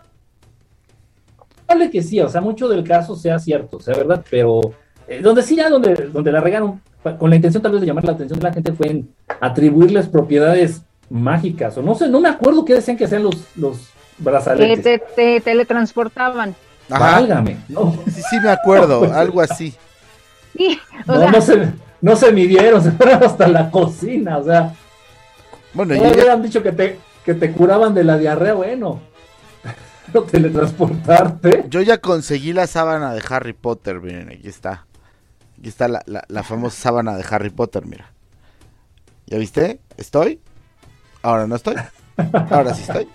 que sí, o sea, mucho del caso sea cierto, sea verdad, pero donde la regaron, con la intención tal vez de llamar la atención de la gente, fue en atribuirles propiedades mágicas, o no sé, no me acuerdo qué decían que sean los brazaletes. Que te teletransportaban. Ajá. Válgame, ¿no? Sí me acuerdo, pues, algo así. Sí, no se midieron, se fueron hasta la cocina, o sea. Bueno, ya hubieran dicho que te curaban de la diarrea, bueno. Pero teletransportarte. Yo ya conseguí la sábana de Harry Potter, miren, aquí está. Aquí está la famosa sábana de Harry Potter, mira. ¿Ya viste? ¿Estoy? Ahora no estoy. Ahora sí estoy.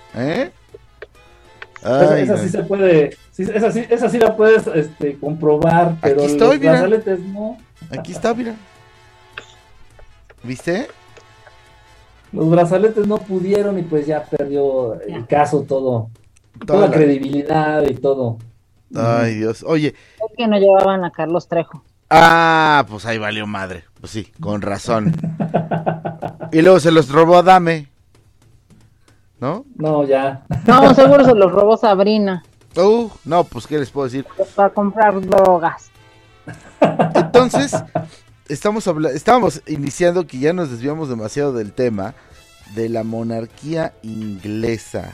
Ay, esa sí se puede, esa sí la puedes comprobar, pero aquí estoy, los brazaletes no. Aquí está, mira. ¿Viste? Los brazaletes no pudieron y pues ya perdió el caso todo. Toda la credibilidad y todo. Ay, Dios. Oye. Es que no llevaban a Carlos Trejo. Ah, pues ahí valió madre. Pues sí, con razón. Y luego se los robó Adame. ¿No? No, ya. No, seguro se los robó Sabrina. No, pues ¿qué les puedo decir? Para comprar drogas. Entonces, estábamos iniciando, que ya nos desviamos demasiado del tema de la monarquía inglesa.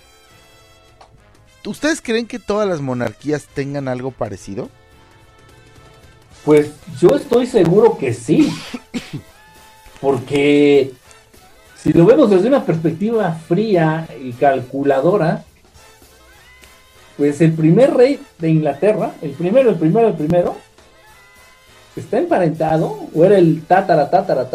¿Ustedes creen que todas las monarquías tengan algo parecido? Pues yo estoy seguro que sí. Porque si lo vemos desde una perspectiva fría y calculadora, pues el primer rey de Inglaterra, el primero, está emparentado, o era el tatara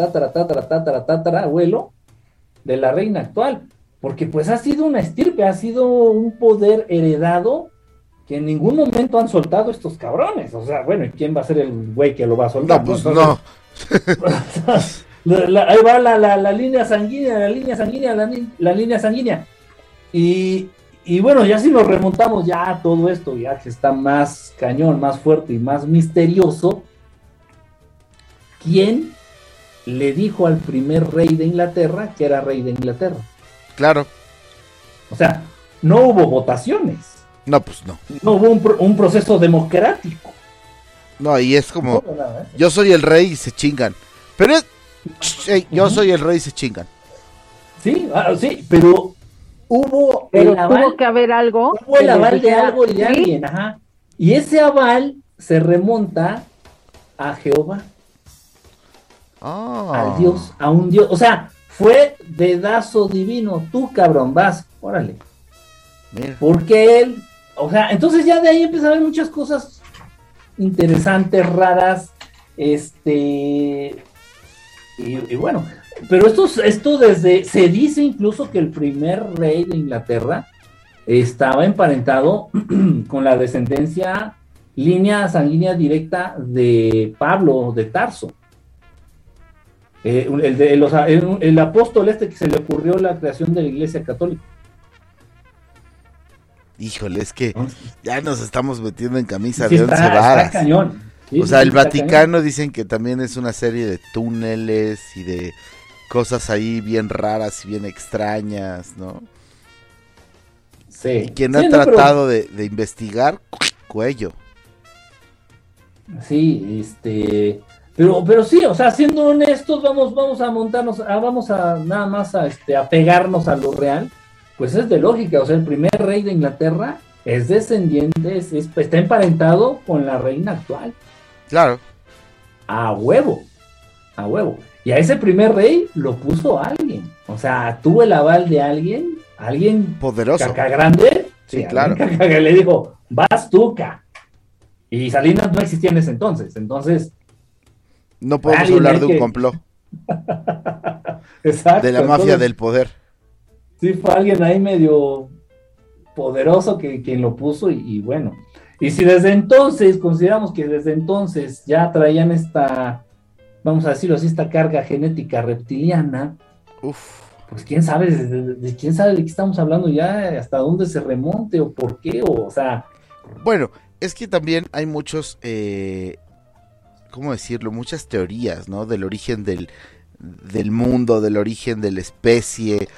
abuelo de la reina actual, porque pues ha sido una estirpe, ha sido un poder heredado que en ningún momento han soltado estos cabrones. O sea, bueno, ¿y quién va a ser el güey que lo va a soltar? No, pues no. Ahí va la línea sanguínea, la línea sanguínea. Y bueno, ya si nos remontamos ya a todo esto, ya que está más cañón, más fuerte y más misterioso, ¿quién le dijo al primer rey de Inglaterra que era rey de Inglaterra? Claro. O sea, no hubo votaciones. No, pues no. No hubo un proceso democrático. No, y es como, yo soy el rey y se chingan. Pero es, yo soy el rey y se chingan. Sí, sí, pero hubo el aval. Tuvo que haber algo. Hubo el aval de algo y de alguien, ajá. Y ese aval se remonta a Jehová. Al Dios, a un Dios. O sea, fue dedazo divino. Tú, cabrón, vas, órale. Mira. Porque él, o sea, entonces ya de ahí empieza a haber muchas cosas interesantes, raras, y bueno, pero esto desde, se dice incluso que el primer rey de Inglaterra estaba emparentado con la descendencia, línea sanguínea directa de Pablo de Tarso. El apóstol que se le ocurrió la creación de la Iglesia Católica. Híjole, es que ya nos estamos metiendo en camisa Sí, de 11 varas. Está cañón. Sí, o sea, el está Vaticano cañón. dicen que también es una serie de túneles y de cosas ahí bien raras y bien extrañas, ¿no? Sí. Y quien Sí, ha no, tratado de investigar, cuello. Sí, pero sí, o sea, siendo honestos, vamos a montarnos, vamos a nada más a pegarnos a lo real, pues es de lógica. O sea, el primer rey de Inglaterra es descendiente, está emparentado con la reina actual. Claro. A huevo. Y a ese primer rey lo puso alguien. O sea, tuvo el aval de alguien poderoso. Caca grande. Sí, claro. Que le dijo, vas tú, Y Salinas no existía en ese entonces. Entonces, no podemos hablar de un complot. Exacto. De la mafia del poder. Sí, fue alguien ahí medio poderoso quien lo puso y bueno. Y si desde entonces, consideramos que desde entonces ya traían esta, vamos a decirlo así, esta carga genética reptiliana, pues quién sabe de quién sabe de qué estamos hablando ya, hasta dónde se remonte o por qué, o sea. Bueno, es que también hay muchos, ¿cómo decirlo? Muchas teorías, ¿no? Del origen del mundo, del origen de la especie.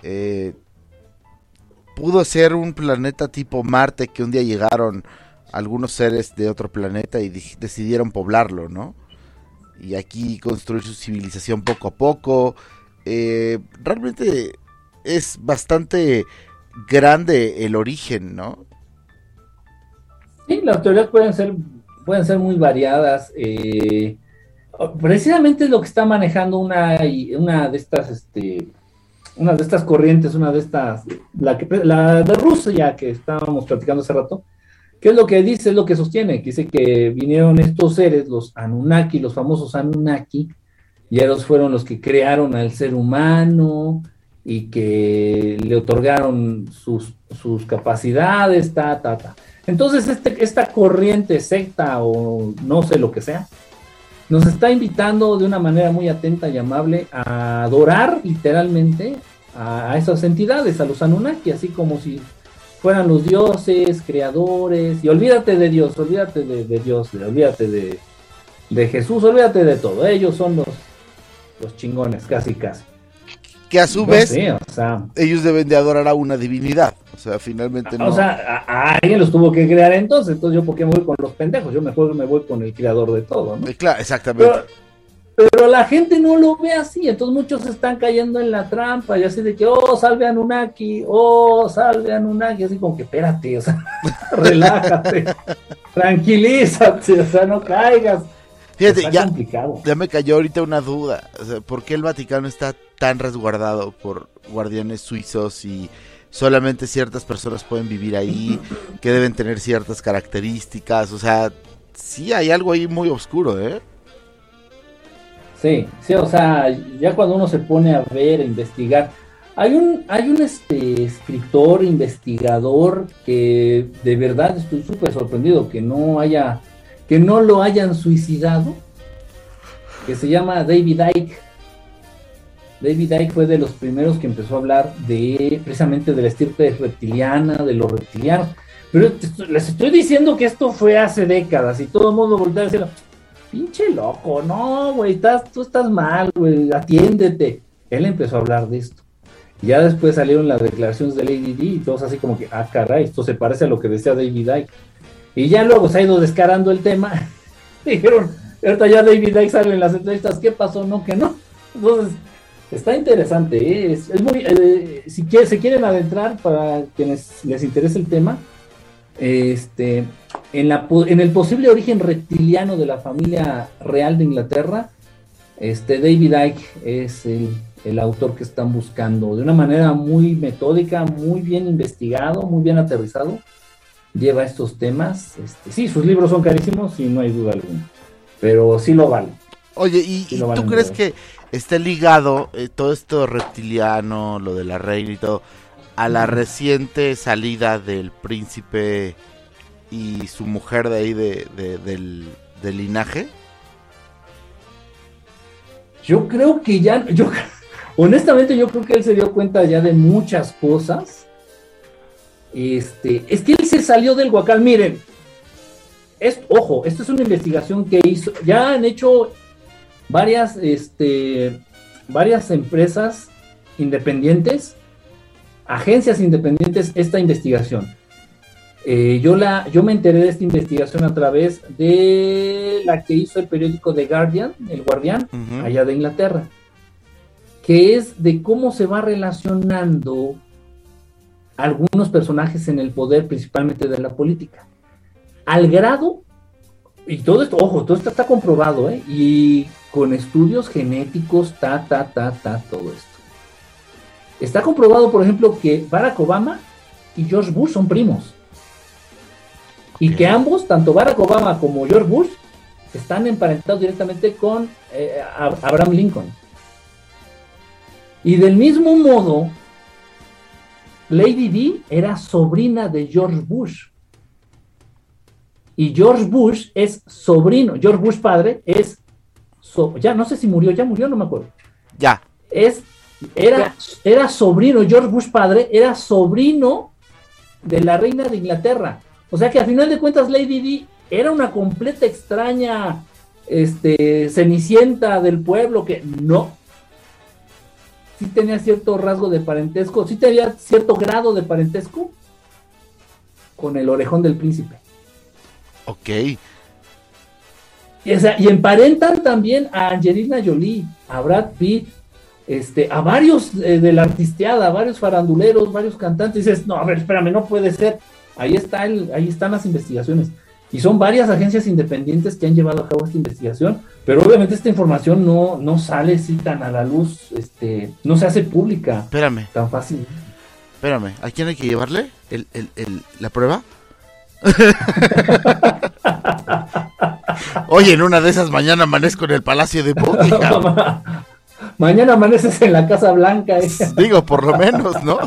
Pudo ser un planeta tipo Marte, que un día llegaron algunos seres de otro planeta y decidieron poblarlo, ¿no? Y aquí construir su civilización poco a poco. Realmente es bastante grande el origen, ¿no? Sí, las teorías pueden ser muy variadas. Precisamente es lo que está manejando una de estas corrientes, una de estas, la de Rusia, que estábamos platicando hace rato. ¿Qué es lo que dice? Es lo que sostiene, que dice que vinieron estos seres, los Anunnaki, los famosos Anunnaki, y ellos fueron los que crearon al ser humano y que le otorgaron sus capacidades, Entonces esta corriente, secta o no sé lo que sea, nos está invitando de una manera muy atenta y amable a adorar literalmente a esas entidades, a los Anunnaki, así como si fueran los dioses, creadores, y olvídate de Dios, olvídate de Dios, olvídate de Jesús, olvídate de todo, ellos son los chingones, casi. Que a su vez, sé, o sea, ellos deben de adorar a una divinidad, o sea, finalmente no. O sea, a alguien los tuvo que crear entonces yo ¿por qué me voy con los pendejos? Yo mejor me voy con el creador de todo, ¿no? Claro, exactamente. Pero la gente no lo ve así, entonces muchos están cayendo en la trampa, y así de que, salve Anunnaki, así como que espérate, o sea, relájate, tranquilízate, o sea, no caigas. Fíjate, complicado. Ya me cayó ahorita una duda, o sea, ¿por qué el Vaticano está tan resguardado por guardianes suizos y solamente ciertas personas pueden vivir ahí, que deben tener ciertas características? O sea, sí hay algo ahí muy oscuro, ¿eh? Sí, o sea, ya cuando uno se pone a ver, a investigar, hay un escritor, investigador, que de verdad estoy súper sorprendido que no lo hayan suicidado, que se llama David Icke. David Icke fue de los primeros que empezó a hablar precisamente de la estirpe reptiliana, de los reptilianos, pero les estoy diciendo que esto fue hace décadas, y todo el mundo voltea a decir, pinche loco, no, güey, tú estás mal, güey, atiéndete. Él empezó a hablar de esto. Y ya después salieron las declaraciones de Lady Di y todos así como que, caray, esto se parece a lo que decía David Icke. Y ya luego se ha ido descarando el tema. Dijeron, ahorita ya David Icke sale en las entrevistas, ¿qué pasó? No, que no. Entonces, está interesante, ¿eh? Es muy, si se quieren adentrar, para quienes les interese el tema, en el posible origen reptiliano de la familia real de Inglaterra, David Icke es el autor que están buscando de una manera muy metódica, muy bien investigado, muy bien aterrizado. Lleva estos temas. Sí, sus libros son carísimos, y no hay duda alguna, pero sí lo vale. Oye, ¿y tú crees que esté ligado todo esto reptiliano, lo de la reina y todo, a la reciente salida del príncipe y su mujer de ahí del linaje? Yo creo que honestamente yo creo que él se dio cuenta ya de muchas cosas. Es que él se salió del huacal. Miren, ojo, esto es una investigación que hizo, ya han hecho varias empresas independientes, agencias independientes, esta investigación. Yo me enteré de esta investigación a través de la que hizo el periódico The Guardian, El Guardián, allá de Inglaterra, que es de cómo se va relacionando algunos personajes en el poder, principalmente de la política, al grado, y todo esto, ojo, todo esto está comprobado, y con estudios genéticos, todo esto. Está comprobado, por ejemplo, que Barack Obama y George Bush son primos. Y que ambos, tanto Barack Obama como George Bush, están emparentados directamente con Abraham Lincoln. Y del mismo modo, Lady Di era sobrina de George Bush. Y George Bush es sobrino, George Bush padre es, ya no sé si murió, no me acuerdo. Ya. Era sobrino, George Bush padre era sobrino de la reina de Inglaterra. O sea que a final de cuentas Lady Di era una completa extraña, cenicienta del pueblo, que no, sí tenía cierto rasgo de parentesco, sí tenía cierto grado de parentesco con el orejón del príncipe. Ok. Y emparentan también a Angelina Jolie, a Brad Pitt, a varios de la artisteada, a varios faranduleros, varios cantantes. Y dices, no, a ver, espérame, no puede ser. Ahí están las investigaciones. Y son varias agencias independientes que han llevado a cabo esta investigación, pero obviamente esta información no sale así tan a la luz, no se hace pública. Espérame. Tan fácil. Espérame, ¿a quién hay que llevarle la prueba? Oye, en una de esas mañana amanezco en el Palacio de Buckingham. Mañana amaneces en la Casa Blanca. Digo, por lo menos, ¿no?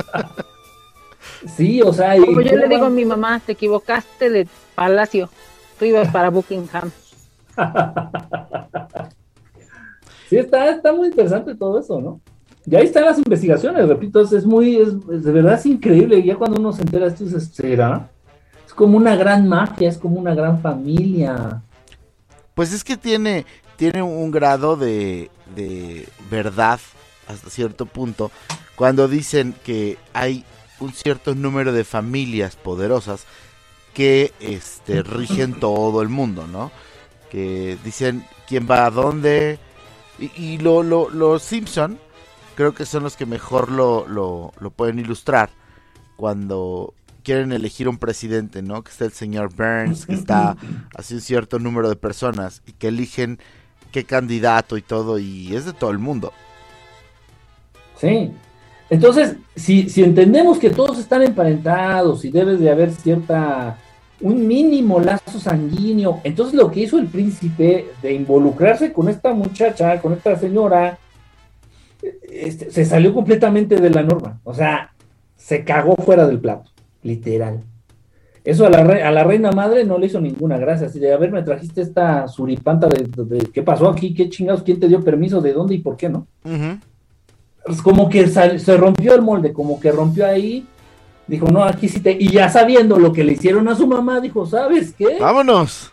Sí, o sea... Como yo le digo a mi mamá, te equivocaste de palacio, tú ibas para Buckingham. Sí, está muy interesante todo eso, ¿no? Y ahí están las investigaciones, repito, es de verdad es increíble. Ya cuando uno se entera de esto, ¿será? Es como una gran mafia, es como una gran familia. Pues es que tiene un grado de verdad hasta cierto punto cuando dicen que hay un cierto número de familias poderosas que rigen todo el mundo, ¿no? Que dicen quién va a dónde y los Simpson creo que son los que mejor lo pueden ilustrar cuando quieren elegir un presidente, ¿no? Que está el señor Burns, que está así un cierto número de personas y que eligen qué candidato y todo, y es de todo el mundo. Sí. Entonces, si entendemos que todos están emparentados y debe de haber un mínimo lazo sanguíneo, entonces lo que hizo el príncipe de involucrarse con esta muchacha, con esta señora, se salió completamente de la norma. O sea, se cagó fuera del plato, literal. Eso a la reina madre no le hizo ninguna gracia. Así de, a ver, me trajiste esta suripanta de ¿qué pasó aquí? ¿Qué chingados? ¿Quién te dio permiso? ¿De dónde y por qué, no? Uh-huh. Pues como que se rompió el molde, como que rompió ahí. Dijo, no, aquí sí y ya sabiendo lo que le hicieron a su mamá, dijo, ¿sabes qué? ¡Vámonos!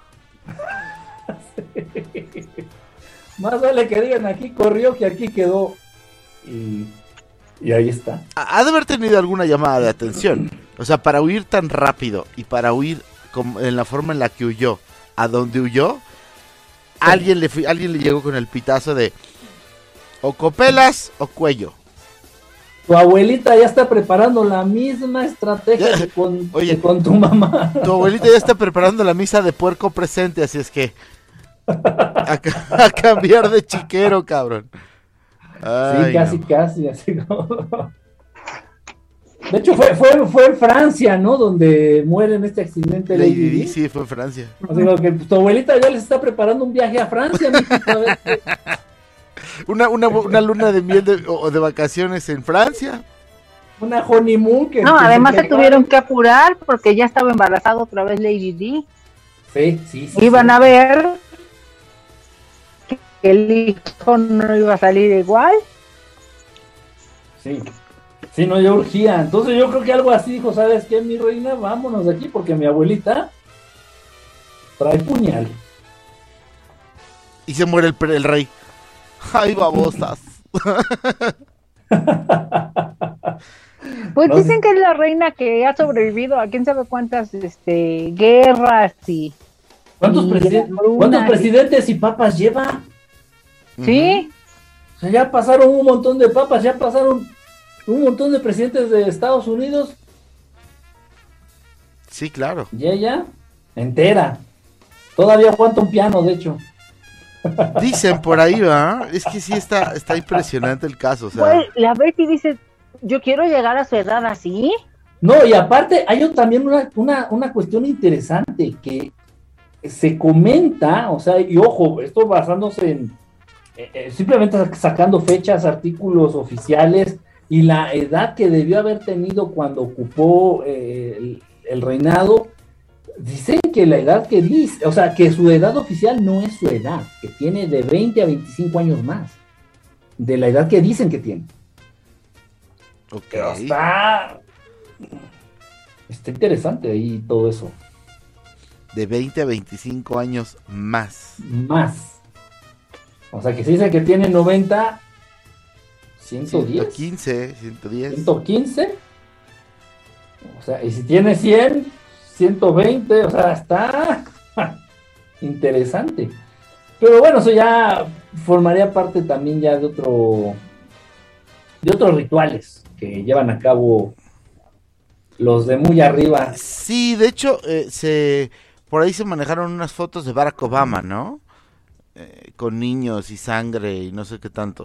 Más vale que digan, aquí corrió que aquí quedó. Y ahí está. Ha de haber tenido alguna llamada de atención. O sea, para huir tan rápido y para huir en la forma en la que huyó, a donde huyó, alguien le llegó con el pitazo de o copelas o cuello. Tu abuelita ya está preparando la misma estrategia que con tu mamá. Tu abuelita ya está preparando la misa de puerco presente, así es que a cambiar de chiquero, cabrón. Ay, sí, casi, así como... De hecho, fue en Francia, ¿no? Donde muere en este accidente Lady Di. Sí, fue en Francia. O sea, que tu abuelita ya les está preparando un viaje a Francia, mijito, a ver qué... Una luna de miel o de vacaciones en Francia. Una honeymoon que... No, además se tuvieron que apurar porque ya estaba embarazada otra vez Lady Di. Sí. Iban a ver que el hijo no iba a salir igual. Sí, no, ya urgía. Entonces yo creo que algo así dijo, ¿sabes qué, mi reina? Vámonos de aquí porque mi abuelita trae puñal. Y se muere el rey. ¡Ay, babosas! Pues dicen que es la reina que ha sobrevivido a quién sabe cuántas guerras y... ¿Cuántos presidentes y papas lleva? Sí. O sea, ya pasaron un montón de papas, ya pasaron un montón de presidentes de Estados Unidos. Sí, claro. Y ella, entera. Todavía aguanta un piano, de hecho. Dicen por ahí, ¿va? Es que sí está impresionante el caso. O sea... Pues la Betty dice, yo quiero llegar a su edad así. No, y aparte hay también una cuestión interesante que se comenta, o sea, y ojo, esto basándose en simplemente sacando fechas, artículos oficiales y la edad que debió haber tenido cuando ocupó el reinado. Dicen que la edad que dice, o sea, que su edad oficial no es su edad, que tiene de 20 a 25 años más de la edad que dicen que tiene. Ok. Pero está interesante ahí todo eso. De 20 a 25 años más. O sea, que se dice que tiene 90, 110. 115, 110. 115. O sea, y si tiene 100... 120, o sea, está interesante. Pero bueno, eso ya formaría parte también ya de otros rituales que llevan a cabo los de muy arriba. Sí, de hecho, por ahí se manejaron unas fotos de Barack Obama, ¿no? Con niños y sangre y no sé qué tanto.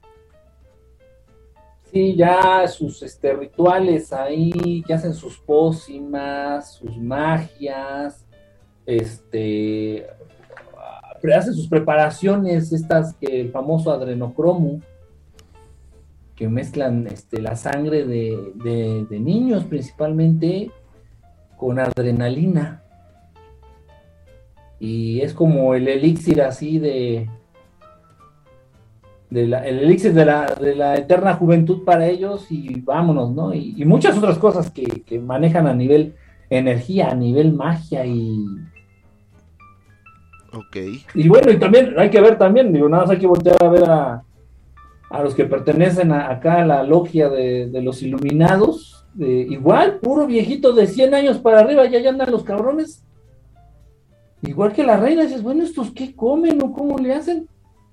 Sí, ya sus rituales ahí, que hacen sus pócimas, sus magias, hacen sus preparaciones, que el famoso adrenocromo, que mezclan la sangre de niños principalmente con adrenalina. y es como el elixir así el elixir de la eterna juventud para ellos y vámonos, ¿no? Y muchas otras cosas que manejan a nivel energía, a nivel magia Ok. y bueno, y también hay que ver también, digo, nada más hay que voltear a ver a los que pertenecen acá a la logia de los Iluminados, igual, puro viejito de 100 años para arriba, ya andan los cabrones, igual que la reina, dices, bueno, ¿estos qué comen o cómo le hacen?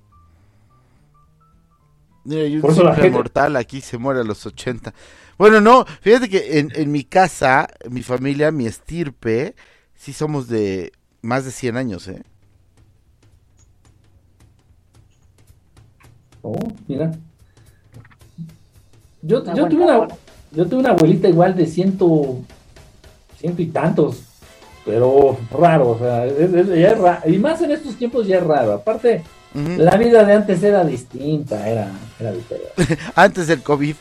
Mira, y un Por eso la simple gente- mortal aquí se muere a los 80. Bueno, no, fíjate que en mi casa, mi familia, mi estirpe, sí somos de más de 100 años, ¿eh? Oh, mira. Yo tuve una abuelita igual de ciento y tantos, pero raro, o sea, ya es raro, y más en estos tiempos ya es raro. Aparte, la vida de antes era distinta, era diferente. Antes del COVID.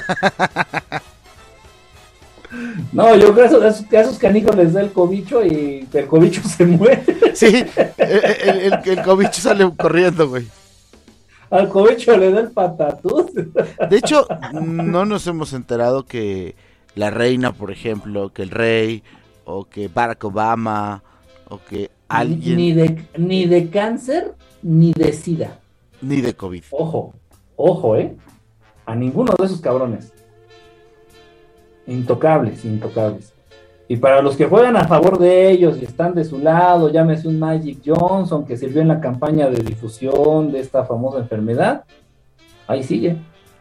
No, yo creo que a esos canijos les da el cobicho y el cobicho se muere. Sí, el cobicho sale corriendo, güey. Al cobicho le da el patatús. De hecho, no nos hemos enterado que la reina, por ejemplo, que el rey, o que Barack Obama, o que alguien... Ni de cáncer, ni de sida. Ni de COVID. Ojo, a ninguno de esos cabrones. Intocables. Y para los que juegan a favor de ellos y están de su lado, llámese un Magic Johnson que sirvió en la campaña de difusión de esta famosa enfermedad, ahí sigue.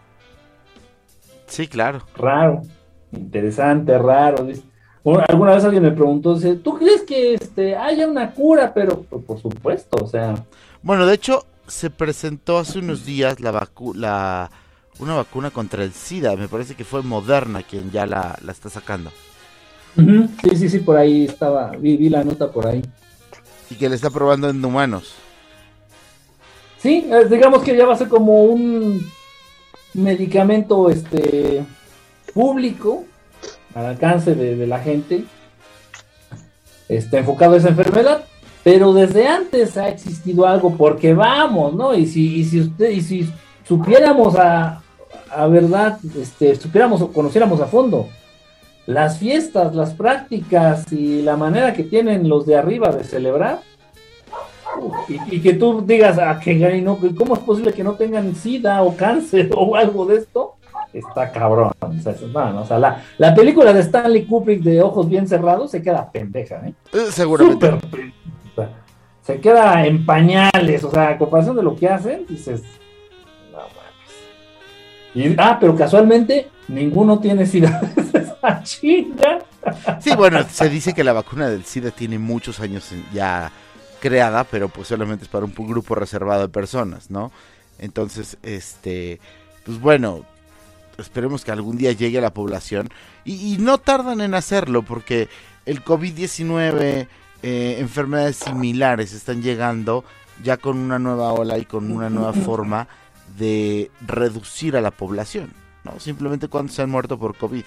Sí, claro. Raro, interesante, raro. Alguna vez alguien me preguntó, dice, ¿tú crees que haya una cura? Pero por supuesto, o sea... Bueno, de hecho, se presentó hace unos días una vacuna contra el SIDA. Me parece que fue Moderna quien ya la está sacando. Uh-huh. Sí, por ahí estaba, vi la nota por ahí. Y que le está probando en humanos. Sí, digamos que ya va a ser como un medicamento público al alcance de la gente, enfocado a esa enfermedad, pero desde antes ha existido algo, porque vamos, ¿no? Y si supiéramos a verdad, supiéramos o conociéramos a fondo las fiestas, las prácticas y la manera que tienen los de arriba de celebrar, y que tú digas, ¿cómo es posible que no tengan sida o cáncer o algo de esto? Está cabrón. O sea, la película de Stanley Kubrick de Ojos Bien Cerrados se queda pendeja, ¿eh? Seguramente. Se queda en pañales, o sea, a comparación de lo que hacen, dices, no mames. Pero casualmente, ninguno tiene sida. Esa chinga. Sí, bueno, se dice que la vacuna del SIDA tiene muchos años ya creada, pero pues solamente es para un grupo reservado de personas, ¿no? Entonces, pues bueno, esperemos que algún día llegue a la población y no tardan en hacerlo, porque el COVID-19, enfermedades similares están llegando ya con una nueva ola y con una nueva forma de reducir a la población, ¿no? Simplemente cuando se han muerto por COVID.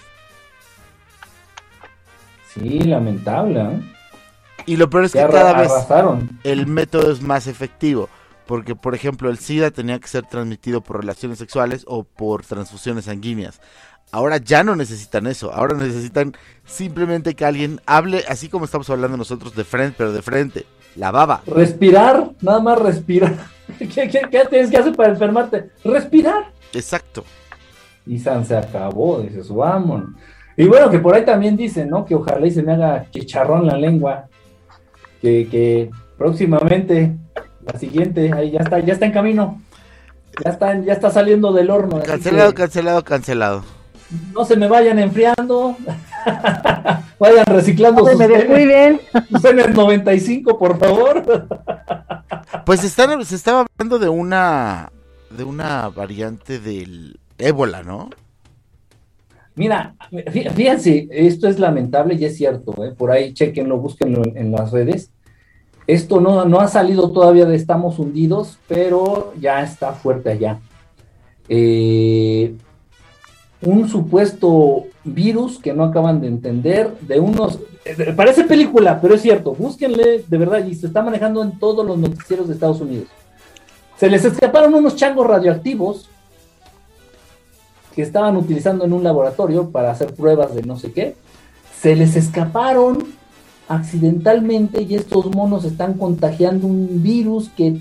Sí, lamentable, ¿eh? Y lo peor es que cada vez el método es más efectivo, porque por ejemplo el SIDA tenía que ser transmitido por relaciones sexuales o por transfusiones sanguíneas. Ahora ya no necesitan eso, ahora necesitan simplemente que alguien hable así como estamos hablando nosotros de frente, pero de frente, la baba. Respirar, nada más respirar. ¿Qué tienes que hacer para enfermarte? Respirar. Exacto. Y se acabó, dices, vámonos. Y bueno, que por ahí también dicen, ¿no? Que ojalá y se me haga chicharrón la lengua. Que próximamente, la siguiente, ahí ya está en camino. Ya está saliendo del horno. Cancelado. No se me vayan enfriando. Vayan reciclando sus descuiden. Sus N95, por favor. Pues se estaba hablando de una variante del ébola, ¿no? Mira, fíjense, esto es lamentable y es cierto, por ahí chequenlo, búsquenlo en las redes. Esto no ha salido todavía de Estamos Hundidos, pero ya está fuerte allá. un supuesto virus que no acaban de entender, de unos, parece película, pero es cierto, búsquenle de verdad, y se está manejando en todos los noticieros de Estados Unidos. Se les escaparon unos changos radioactivos que estaban utilizando en un laboratorio para hacer pruebas de no sé qué, se les escaparon accidentalmente y estos monos están contagiando un virus que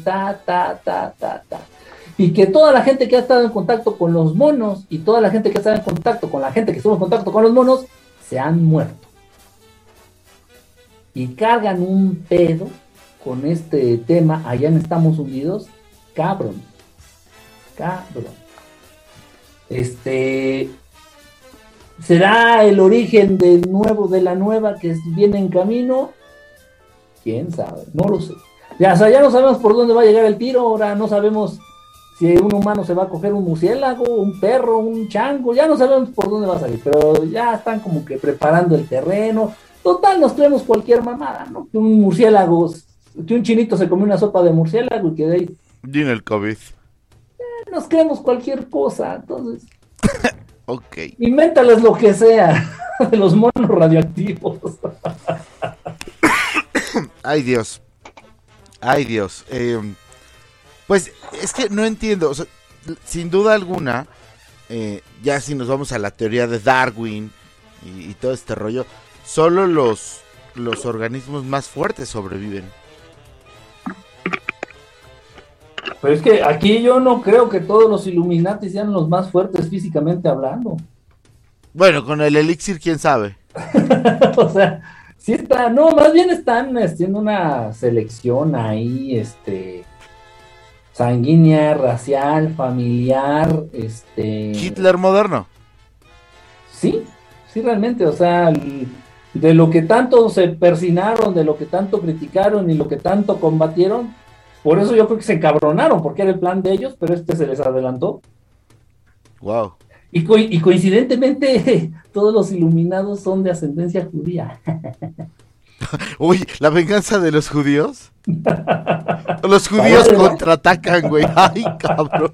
y que toda la gente que ha estado en contacto con los monos y toda la gente que ha estado en contacto con la gente que estuvo en contacto con los monos se han muerto y cargan un pedo con este tema allá en Estados Unidos, cabrón. ¿Será el origen de la nueva que viene en camino? ¿Quién sabe? No lo sé. Ya no sabemos por dónde va a llegar el tiro, ahora no sabemos si un humano se va a coger un murciélago, un perro, un chango, ya no sabemos por dónde va a salir, pero ya están como que preparando el terreno. Total, nos creemos cualquier mamada, ¿no? Que un murciélago, que un chinito se comió una sopa de murciélago y que de ahí... Dime el COVID. Nos creemos cualquier cosa, entonces... Ok. Invéntales lo que sea de los monos radioactivos. Ay, Dios. Pues es que no entiendo. O sea, sin duda alguna, ya si nos vamos a la teoría de Darwin y todo este rollo, solo los organismos más fuertes sobreviven. Pero es que aquí yo no creo que todos los Illuminati sean los más fuertes físicamente hablando. Bueno, con el elixir, quién sabe. O sea, sí está, no, más bien están haciendo una selección ahí, sanguínea, racial, familiar, Hitler moderno. Sí, realmente, o sea, de lo que tanto se persinaron, de lo que tanto criticaron y lo que tanto combatieron. Por eso yo creo que se encabronaron, porque era el plan de ellos, pero se les adelantó. Wow. Y coincidentemente, todos los iluminados son de ascendencia judía. Uy, ¿la venganza de los judíos? Los judíos contraatacan, güey. Ay, cabrón.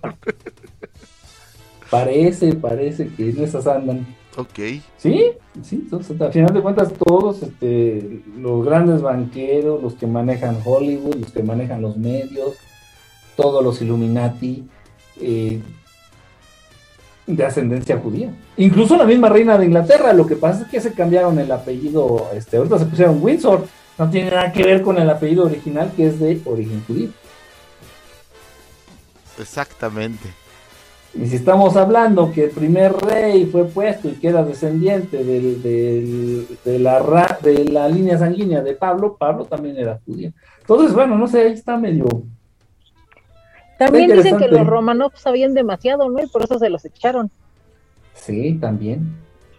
Parece que en esas andan. Ok. Sí, entonces, al final de cuentas todos, los grandes banqueros, los que manejan Hollywood, los que manejan los medios, todos los Illuminati, de ascendencia judía. Incluso la misma reina de Inglaterra, lo que pasa es que se cambiaron el apellido, ahorita se pusieron Windsor, no tiene nada que ver con el apellido original que es de origen judío. Exactamente. Y si estamos hablando que el primer rey fue puesto y que era descendiente de la línea sanguínea de Pablo también era judío. Entonces, bueno, no sé, ahí está medio... También dicen que los romanos sabían demasiado, ¿no? Y por eso se los echaron. Sí, también.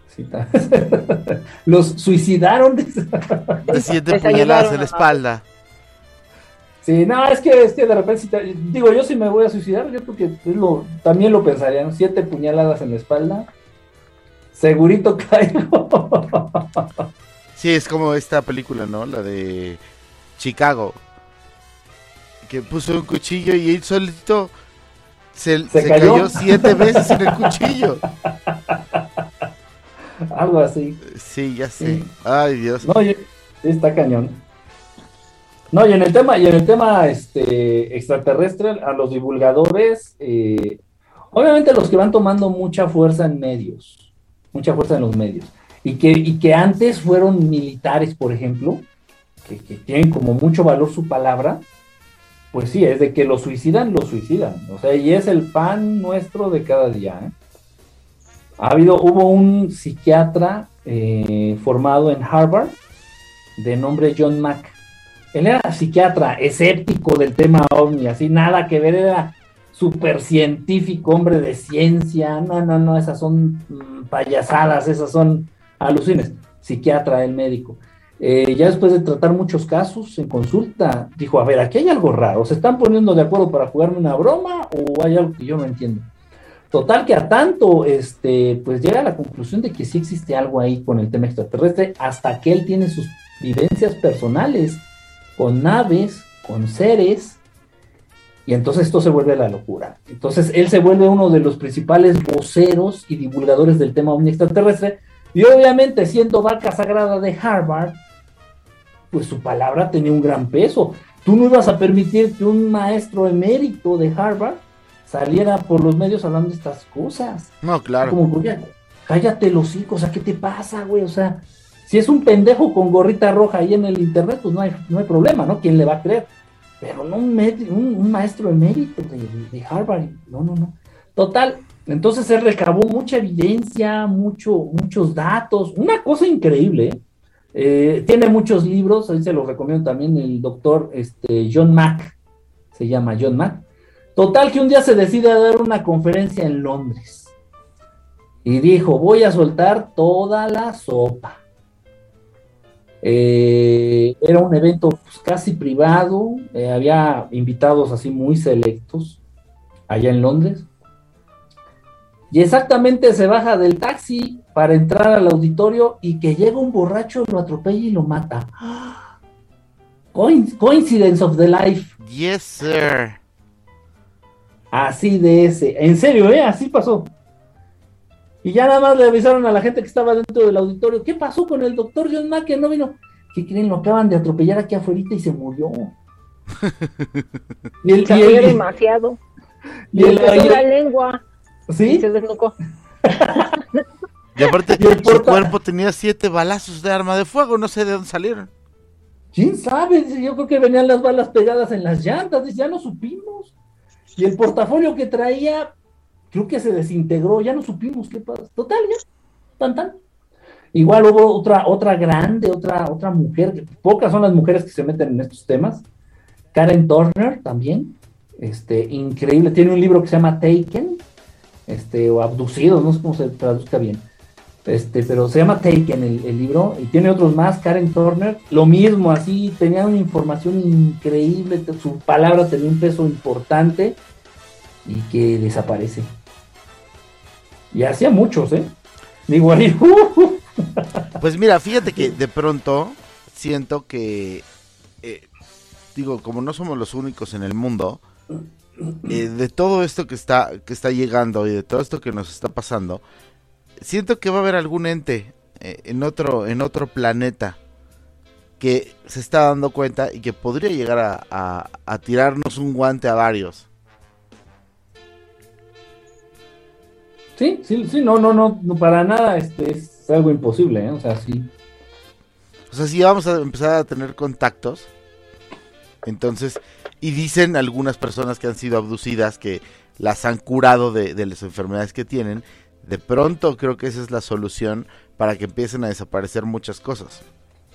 Los suicidaron. De 7 puñaladas en la espalda. Sí, no, es que de repente, yo si me voy a suicidar, yo creo que también lo pensaría, ¿no? 7 puñaladas en la espalda, segurito caigo. Sí, es como esta película, ¿no? La de Chicago, que puso un cuchillo y él solito se cayó 7 veces en el cuchillo. Algo así. Sí, ya sé. Sí. Ay, Dios. No, está cañón. No, y en el tema extraterrestre, a los divulgadores, obviamente los que van tomando mucha fuerza en los medios, y que antes fueron militares, por ejemplo, que tienen como mucho valor su palabra, pues sí, es de que lo suicidan, o sea, y es el pan nuestro de cada día, ¿eh? Hubo un psiquiatra formado en Harvard, de nombre John Mack. Él era psiquiatra, escéptico del tema ovni, así nada que ver, era súper científico, hombre de ciencia, no, esas son payasadas, esas son alucines. Psiquiatra, el médico. Ya después de tratar muchos casos en consulta, dijo, a ver, aquí hay algo raro, ¿se están poniendo de acuerdo para jugarme una broma o hay algo que yo no entiendo? Total que a tanto, pues llega a la conclusión de que sí existe algo ahí con el tema extraterrestre, hasta que él tiene sus vivencias personales con naves, con seres, Y entonces esto se vuelve la locura. Entonces él se vuelve uno de los principales voceros y divulgadores del tema ovni extraterrestre, y obviamente siendo vaca sagrada de Harvard, pues su palabra tenía un gran peso. Tú no ibas a permitir que un maestro emérito de Harvard saliera por los medios hablando de estas cosas. No, claro. Como, oye, cállate los hocico, o sea, ¿qué te pasa, güey? O sea, si es un pendejo con gorrita roja ahí en el internet, pues no hay problema, ¿no? ¿Quién le va a creer? Pero no un maestro emérito de Harvard, no. Total, entonces él recabó mucha evidencia, muchos datos, una cosa increíble, tiene muchos libros, ahí se los recomiendo también, el doctor John Mack, se llama John Mack. Total, que un día se decide a dar una conferencia en Londres, y dijo, voy a soltar toda la sopa. Era un evento pues, casi privado, había invitados así muy selectos allá en Londres, y exactamente se baja del taxi para entrar al auditorio y que llega un borracho, lo atropella y lo mata. Coincidence of the life. Yes, sir. Así de ese, en serio, así pasó. Y ya nada más le avisaron a la gente que estaba dentro del auditorio, ¿qué pasó con el doctor John Mack que no vino? ¿Qué creen? Lo acaban de atropellar aquí afuera y se murió. Y él sabía demasiado. Y la lengua. ¿Sí? Y se desnucó. Y aparte, su cuerpo tenía 7 balazos de arma de fuego, no sé de dónde salieron. ¿Quién sabe? Yo creo que venían las balas pegadas en las llantas, ya no supimos. Y el portafolio que traía, creo que se desintegró, ya no supimos qué pasa. Total, ya, tan. Igual hubo otra grande, otra mujer, pocas son las mujeres que se meten en estos temas. Karen Turner también, increíble, tiene un libro que se llama Taken, o Abducidos, no sé cómo se traduzca bien, pero se llama Taken el libro, y tiene otros más. Karen Turner, lo mismo, así, tenía una información increíble, su palabra tenía un peso importante, y que desaparece. Y hacía muchos, digo ahí, Pues mira, fíjate que de pronto siento que, como no somos los únicos en el mundo, de todo esto que está llegando y de todo esto que nos está pasando, siento que va a haber algún ente en otro planeta que se está dando cuenta y que podría llegar a tirarnos un guante a varios. Sí, no, para nada, es algo imposible, o sea, sí. O sea, sí vamos a empezar a tener contactos, entonces, y dicen algunas personas que han sido abducidas que las han curado de las enfermedades que tienen. De pronto creo que esa es la solución para que empiecen a desaparecer muchas cosas.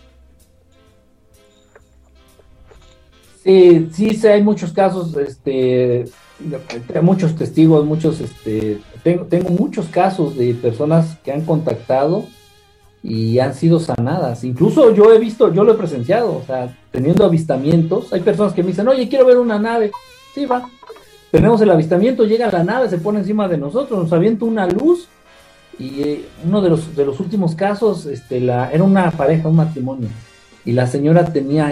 Sí, hay muchos casos, muchos testigos, tengo muchos casos de personas que han contactado y han sido sanadas. Incluso yo lo he presenciado, o sea, teniendo avistamientos. Hay personas que me dicen, oye, quiero ver una nave. Sí, va. Tenemos el avistamiento, llega la nave, se pone encima de nosotros, nos avienta una luz. Y uno de los últimos casos, era una pareja, un matrimonio, y la señora tenía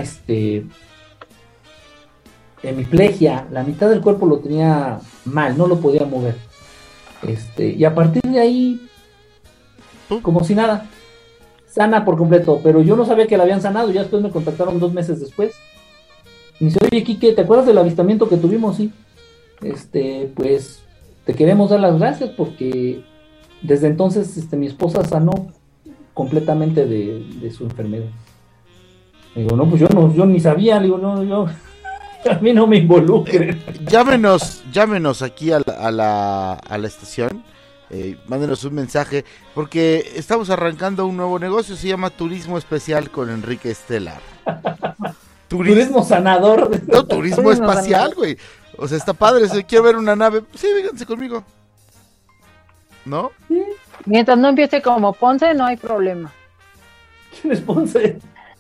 hemiplegia, la mitad del cuerpo lo tenía mal, no lo podía mover. Y a partir de ahí, como si nada, sana por completo, pero yo no sabía que la habían sanado, ya después me contactaron 2 meses después. Y me dice, oye, Quique, ¿te acuerdas del avistamiento que tuvimos? Sí. Pues, te queremos dar las gracias porque desde entonces, mi esposa sanó completamente de su enfermedad. Digo, no, pues yo ni sabía, digo, no, yo... A mí no me involucren. Llámenos aquí a la estación, mándenos un mensaje, porque estamos arrancando un nuevo negocio, se llama Turismo Especial con Enrique Estelar. Turismo sanador. No, turismo espacial, güey. O sea, está padre, quiero ver una nave, sí, vénganse conmigo. ¿No? Sí. Mientras no empiece como Ponce, no hay problema. ¿Quién es Ponce?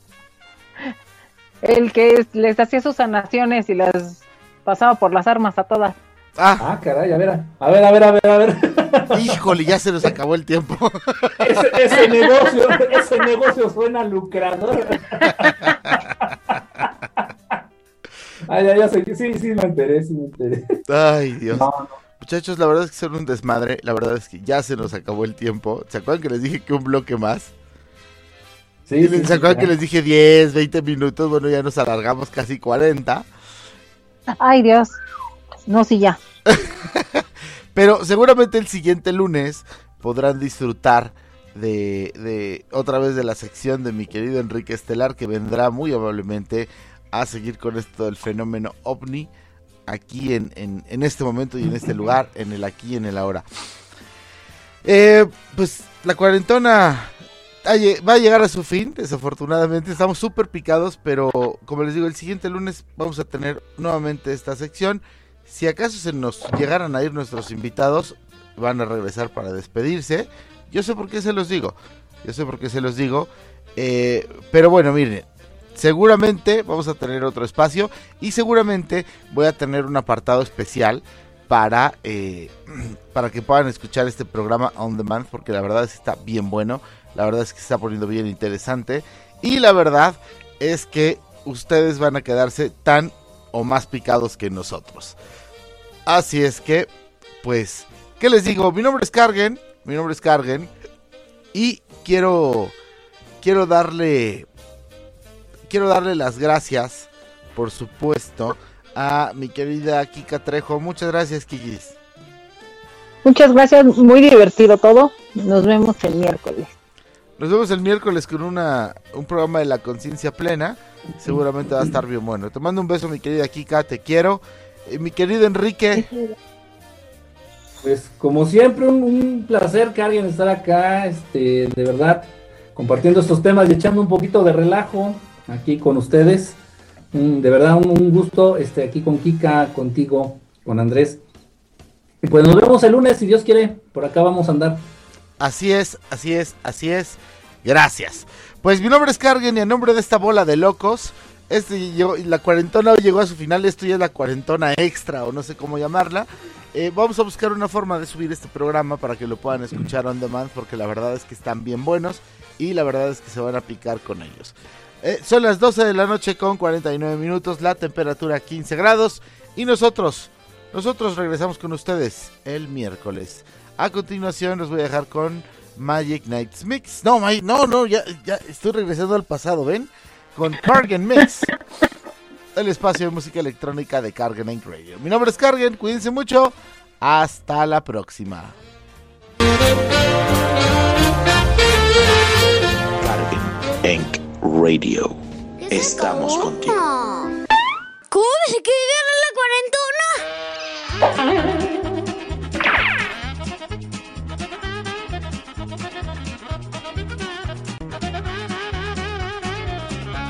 El que les hacía sus sanaciones y las pasaba por las armas a todas. Ah, caray, a ver. Híjole, ya se nos acabó el tiempo. Ese negocio suena lucrador. ya sé, sí, me enteré. Ay, Dios. No. Muchachos, la verdad es que son un desmadre. La verdad es que ya se nos acabó el tiempo. ¿Se acuerdan que les dije que un bloque más? Sí, ¿Se acuerdan que les dije 10, 20 minutos? Bueno, ya nos alargamos casi 40. Ay, Dios. No, sí, ya. Pero seguramente el siguiente lunes podrán disfrutar de otra vez de la sección de mi querido Enrique Estelar, que vendrá muy amablemente a seguir con esto del fenómeno OVNI aquí en este momento y en este lugar, en el aquí y en el ahora. Pues la cuarentona va a llegar a su fin, desafortunadamente. Estamos súper picados, pero como les digo, el siguiente lunes vamos a tener nuevamente esta sección. Si acaso se nos llegaran a ir nuestros invitados, van a regresar para despedirse. Yo sé por qué se los digo. Pero bueno, miren, seguramente vamos a tener otro espacio y seguramente voy a tener un apartado especial para que puedan escuchar este programa on demand, porque la verdad es que está bien bueno, la verdad es que se está poniendo bien interesante y la verdad es que ustedes van a quedarse tan o más picados que nosotros. Así es que, pues, ¿qué les digo? Mi nombre es Kargen y quiero darle las gracias, por supuesto, a mi querida Kika Trejo. Muchas gracias, Kikis. Muchas gracias, muy divertido todo. Nos vemos el miércoles. Nos vemos el miércoles con un programa de la conciencia plena. Seguramente va a estar bien bueno. Te mando un beso, mi querida Kika, te quiero. Mi querido Enrique. Pues como siempre, un placer que alguien estar acá, de verdad, compartiendo estos temas y echando un poquito de relajo aquí con ustedes. De verdad, un gusto aquí con Kika, contigo, con Andrés. Y pues nos vemos el lunes, si Dios quiere, por acá vamos a andar. Así es. Gracias. Pues mi nombre es Kargen y en nombre de esta bola de locos, la cuarentona llegó a su final. Esto ya es la cuarentona extra o no sé cómo llamarla. Vamos a buscar una forma de subir este programa para que lo puedan escuchar on demand, porque la verdad es que están bien buenos y la verdad es que se van a picar con ellos. Son las 12 de la noche con 49 minutos, la temperatura 15 grados y nosotros regresamos con ustedes el miércoles. A continuación los voy a dejar con Magic Nights Mix. Ya estoy regresando al pasado, ¿ven? Con Kargen Mix, el espacio de música electrónica de Kargen Inc. Radio. Mi nombre es Kargen, cuídense mucho, hasta la próxima. Kargen Inc. Radio. Estamos contigo. ¿Cómo se quiere la cuarentona?